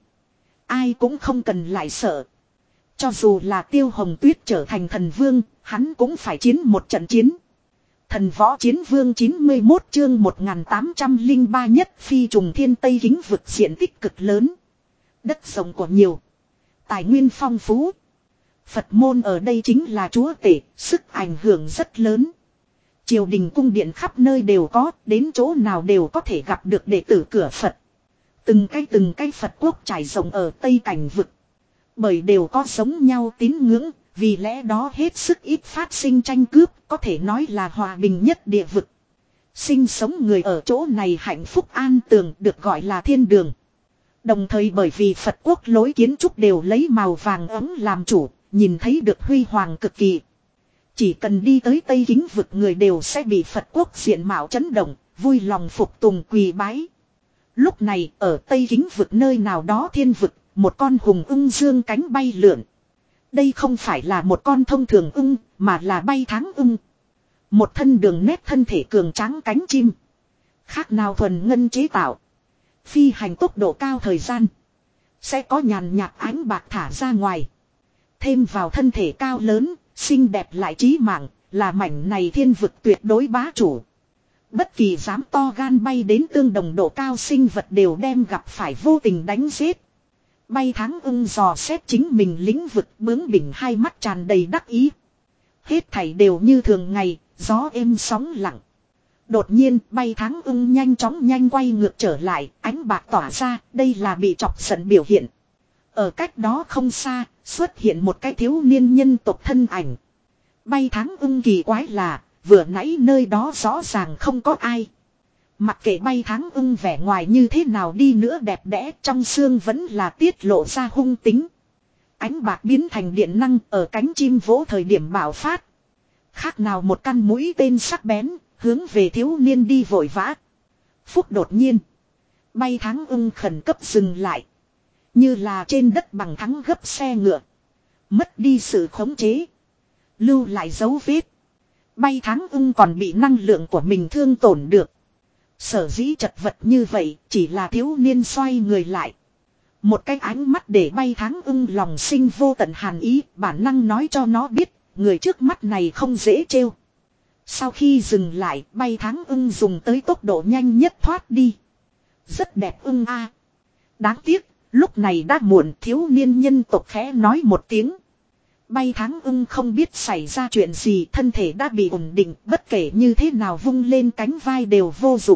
Ai cũng không cần lại sợ. Cho dù là Tiêu Hồng Tuyết trở thành thần vương, hắn cũng phải chiến một trận chiến. Thần võ chiến vương chín mươi mốt chương một nghìn tám trăm lẻ ba nhất phi trùng thiên Tây kính vực diện tích cực lớn. Đất rộng của nhiều. Tài nguyên phong phú. Phật môn ở đây chính là chúa tể, sức ảnh hưởng rất lớn. Triều đình cung điện khắp nơi đều có, đến chỗ nào đều có thể gặp được đệ tử cửa Phật. Từng cái từng cái Phật quốc trải rộng ở Tây cảnh vực. Bởi đều có giống nhau tín ngưỡng, vì lẽ đó hết sức ít phát sinh tranh cướp, có thể nói là hòa bình nhất địa vực. Sinh sống người ở chỗ này hạnh phúc an tường được gọi là thiên đường. Đồng thời bởi vì Phật quốc lối kiến trúc đều lấy màu vàng ấm làm chủ, nhìn thấy được huy hoàng cực kỳ. Chỉ cần đi tới Tây kính vực người đều sẽ bị Phật quốc diện mạo chấn động, vui lòng phục tùng quỳ bái. Lúc này ở Tây kính vực nơi nào đó thiên vực, một con hùng ưng dương cánh bay lượn. Đây không phải là một con thông thường ưng, mà là bay tháng ưng. Một thân đường nét thân thể cường tráng cánh chim. Khác nào thuần ngân chế tạo. Phi hành tốc độ cao thời gian. Sẽ có nhàn nhạt ánh bạc thả ra ngoài. Thêm vào thân thể cao lớn, xinh đẹp lại trí mạng, là mảnh này thiên vực tuyệt đối bá chủ. Bất kỳ dám to gan bay đến tương đồng độ cao sinh vật đều đem gặp phải vô tình đánh giết. Bay tháng ưng dò xét chính mình lĩnh vực bướng bỉnh hai mắt tràn đầy đắc ý. Hết thảy đều như thường ngày, gió êm sóng lặng. Đột nhiên bay tháng ưng nhanh chóng nhanh quay ngược trở lại, ánh bạc tỏa ra, đây là bị chọc giận biểu hiện. Ở cách đó không xa, xuất hiện một cái thiếu niên nhân tộc thân ảnh. Bay tháng ưng kỳ quái là, vừa nãy nơi đó rõ ràng không có ai. Mặc kệ bay tháng ưng vẻ ngoài như thế nào đi nữa đẹp đẽ, trong xương vẫn là tiết lộ ra hung tính. Ánh bạc biến thành điện năng ở cánh chim vỗ thời điểm bạo phát. Khác nào một căn mũi tên sắc bén, hướng về thiếu niên đi vội vã. Phúc đột nhiên. Bay tháng ưng khẩn cấp dừng lại. Như là trên đất bằng thắng gấp xe ngựa. Mất đi sự khống chế. Lưu lại dấu vết. Bay tháng ưng còn bị năng lượng của mình thương tổn được. Sở dĩ chật vật như vậy chỉ là thiếu niên xoay người lại. Một cái ánh mắt để bay tháng ưng lòng sinh vô tận hàn ý, bản năng nói cho nó biết, người trước mắt này không dễ trêu. Sau khi dừng lại, bay tháng ưng dùng tới tốc độ nhanh nhất thoát đi. Rất đẹp ưng a. Đáng tiếc, lúc này đã muộn, thiếu niên nhân tộc khẽ nói một tiếng. Bay tháng ưng không biết xảy ra chuyện gì, thân thể đã bị ổn định, bất kể như thế nào vung lên cánh vai đều vô dụng.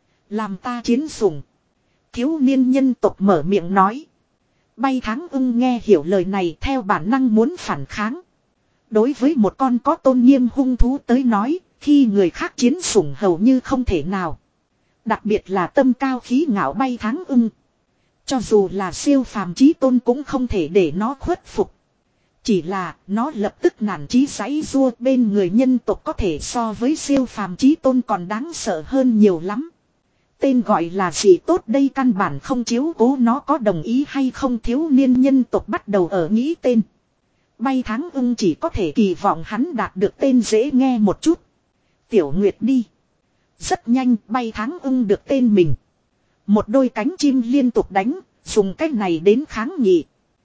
Làm ta chiến sủng. Thiếu niên nhân tộc mở miệng nói. Bay tháng ưng nghe hiểu lời này theo bản năng muốn phản kháng. Đối với một con có tôn nghiêm hung thú tới nói, khi người khác chiến sủng hầu như không thể nào. Đặc biệt là tâm cao khí ngạo bay tháng ưng. Cho dù là siêu phàm chí tôn cũng không thể để nó khuất phục. Chỉ là nó lập tức nản chí giãy giụa, bên người nhân tộc có thể so với siêu phàm chí tôn còn đáng sợ hơn nhiều lắm. Tên gọi là gì tốt đây, căn bản không chiếu cố nó có đồng ý hay không. Thiếu niên nhân tộc bắt đầu ở nghĩ tên. Bay tháng ưng chỉ có thể kỳ vọng hắn đạt được tên dễ nghe một chút. Tiểu Nguyệt đi. Rất nhanh bay tháng ưng được tên mình. Một đôi cánh chim liên tục đánh, dùng cách này đến kháng nghị.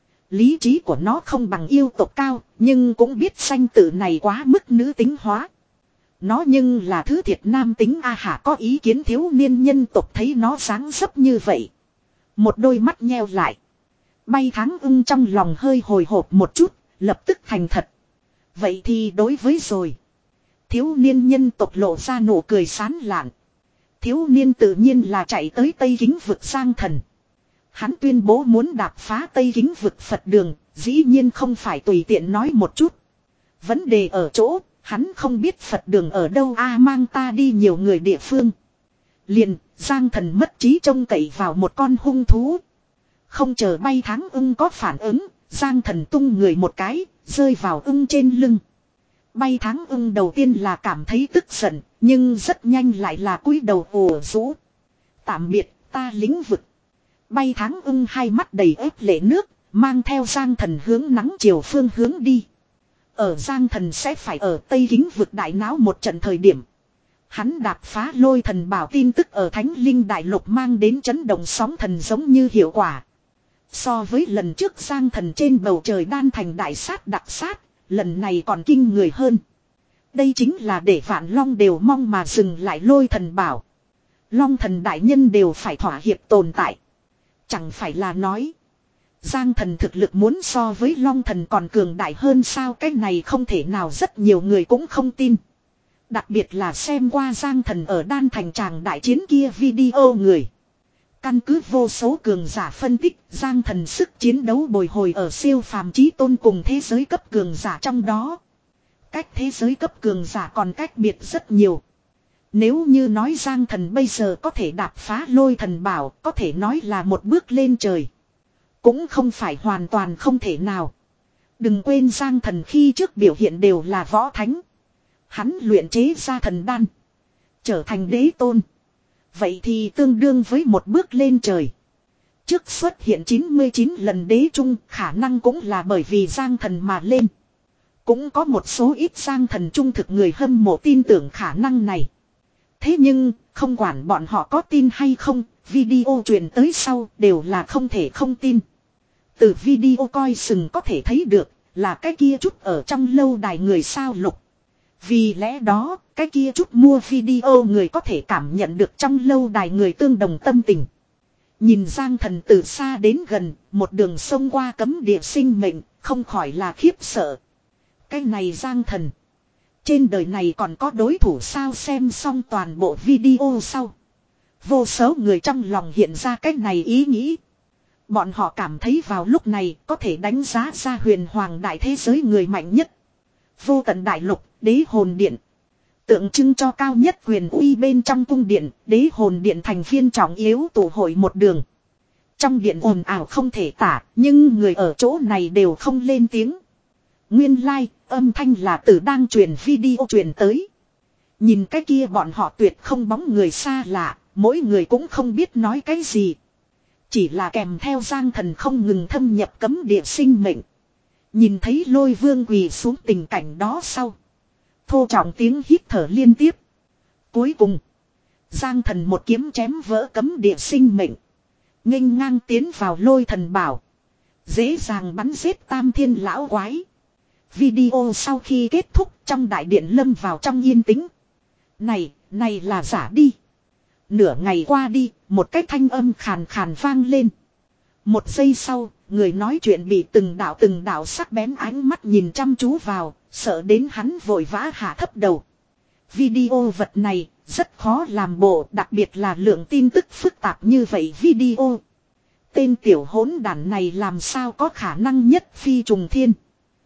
Lý trí của nó không bằng yêu tộc cao, nhưng cũng biết danh tự này quá mức nữ tính hóa. Nó nhưng là thứ thiệt nam tính a hả, có ý kiến. Thiếu niên nhân tộc thấy nó dáng dấp như vậy, một đôi mắt nheo lại. Bay tháng ưng trong lòng hơi hồi hộp một chút, lập tức thành thật. Vậy thì đối với rồi. Thiếu niên nhân tộc lộ ra nụ cười sán lạn. Thiếu niên tự nhiên là chạy tới Tây Kính vực Giang Thần. Hắn tuyên bố muốn đạp phá Tây Kính vực Phật đường, dĩ nhiên không phải tùy tiện nói một chút. Vấn đề ở chỗ, hắn không biết Phật đường ở đâu a, mang ta đi nhiều người địa phương. Liền, Giang Thần mất trí trông cậy vào một con hung thú. Không chờ bay tháng ưng có phản ứng, Giang Thần tung người một cái, rơi vào ưng trên lưng. Bay tháng ưng đầu tiên là cảm thấy tức giận, nhưng rất nhanh lại là cúi đầu ồ rũ. Tạm biệt, ta lĩnh vực. Bay tháng ưng hai mắt đầy ép lệ nước, mang theo Giang Thần hướng nắng chiều phương hướng đi. Ở Giang Thần sẽ phải ở Tây Kính vực đại náo một trận thời điểm. Hắn đạp phá lôi thần bảo tin tức ở Thánh Linh Đại Lục mang đến chấn động sóng thần giống như hiệu quả. So với lần trước Giang Thần trên bầu trời đan thành đại sát đặc sát, lần này còn kinh người hơn. Đây chính là để vạn long đều mong mà dừng lại lôi thần bảo. Long thần đại nhân đều phải thỏa hiệp tồn tại. Chẳng phải là nói Giang Thần thực lực muốn so với Long Thần còn cường đại hơn sao, cái này không thể nào, rất nhiều người cũng không tin. Đặc biệt là xem qua Giang Thần ở đan thành tràng đại chiến kia video người. Căn cứ vô số cường giả phân tích, Giang Thần sức chiến đấu bồi hồi ở siêu phàm chí tôn cùng thế giới cấp cường giả trong đó. Cách thế giới cấp cường giả còn cách biệt rất nhiều. Nếu như nói Giang Thần bây giờ có thể đạp phá lôi thần bảo, có thể nói là một bước lên trời. Cũng không phải hoàn toàn không thể nào. Đừng quên Giang Thần khi trước biểu hiện đều là võ thánh. Hắn luyện chế ra thần đan, trở thành đế tôn. Vậy thì tương đương với một bước lên trời. Trước xuất hiện chín mươi chín lần đế trung, khả năng cũng là bởi vì Giang Thần mà lên. Cũng có một số ít Giang Thần trung thực người hâm mộ tin tưởng khả năng này. Thế nhưng, không quản bọn họ có tin hay không, video truyền tới sau đều là không thể không tin. Từ video coi sừng có thể thấy được, là cái kia chút ở trong lâu đài người sao lục. Vì lẽ đó, cái kia chút mua video người có thể cảm nhận được trong lâu đài người tương đồng tâm tình. Nhìn Giang Thần từ xa đến gần, một đường sông qua cấm địa sinh mệnh, không khỏi là khiếp sợ. Cái này Giang Thần, trên đời này còn có đối thủ sao? Xem xong toàn bộ video sau, vô số người trong lòng hiện ra cái này ý nghĩ. Bọn họ cảm thấy vào lúc này có thể đánh giá ra huyền hoàng đại thế giới người mạnh nhất. Vô tận đại lục, đế hồn điện. Tượng trưng cho cao nhất quyền uy bên trong cung điện, đế hồn điện thành viên trọng yếu tụ hội một đường. Trong điện ồn ào không thể tả, nhưng người ở chỗ này đều không lên tiếng. Nguyên lai, like, âm thanh là từ đang truyền video truyền tới. Nhìn cái kia bọn họ tuyệt không bóng người xa lạ, mỗi người cũng không biết nói cái gì. Chỉ là kèm theo Giang Thần không ngừng thâm nhập cấm địa sinh mệnh. Nhìn thấy Lôi Vương quỳ xuống tình cảnh đó sau, thô trọng tiếng hít thở liên tiếp. Cuối cùng, Giang Thần một kiếm chém vỡ cấm địa sinh mệnh, nghênh ngang tiến vào lôi thần bảo, dễ dàng bắn giết tam thiên lão quái. Video sau khi kết thúc, trong đại điện lâm vào trong yên tĩnh. Này, này là giả đi. Nửa ngày qua đi, một cái thanh âm khàn khàn vang lên. Một giây sau, người nói chuyện bị từng đạo từng đạo sắc bén ánh mắt nhìn chăm chú vào, sợ đến hắn vội vã hạ thấp đầu. Video vật này rất khó làm bộ, đặc biệt là lượng tin tức phức tạp như vậy video. Tên tiểu hỗn đản này làm sao có khả năng nhất phi trùng thiên?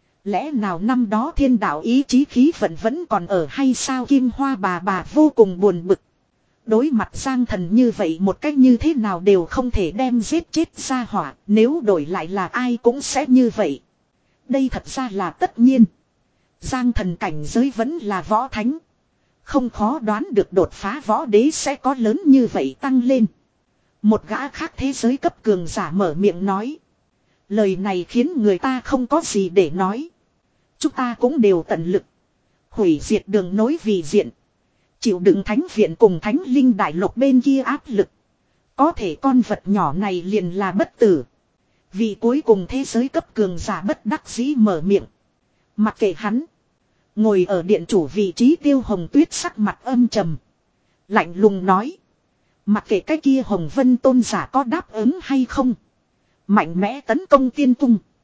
Lẽ nào năm đó thiên đạo ý chí khí vận vẫn còn ở hay sao? Kim Hoa bà bà vô cùng buồn bực. Đối mặt Giang Thần như vậy một cách như thế nào đều không thể đem giết chết ra hỏa, nếu đổi lại là ai cũng sẽ như vậy. Đây thật ra là tất nhiên. Giang Thần cảnh giới vẫn là võ thánh, Không khó đoán được đột phá võ đế sẽ có lớn như vậy tăng lên. Một gã khác thế giới cấp cường giả mở miệng nói. Lời này khiến người ta không có gì để nói. Chúng ta cũng đều tận lực. Hủy diệt đường nối vì diện. Chịu đựng thánh viện cùng thánh linh đại lục bên kia áp lực. Có thể con vật nhỏ này liền là bất tử. Vì cuối cùng thế giới cấp cường giả bất đắc dĩ mở miệng. Mặc kệ hắn. Ngồi ở điện chủ vị trí Tiêu Hồng Tuyết sắc mặt âm trầm. Lạnh lùng nói. Mặc kệ cái kia Hồng Vân tôn giả có đáp ứng hay không. Mạnh mẽ tấn công tiên cung.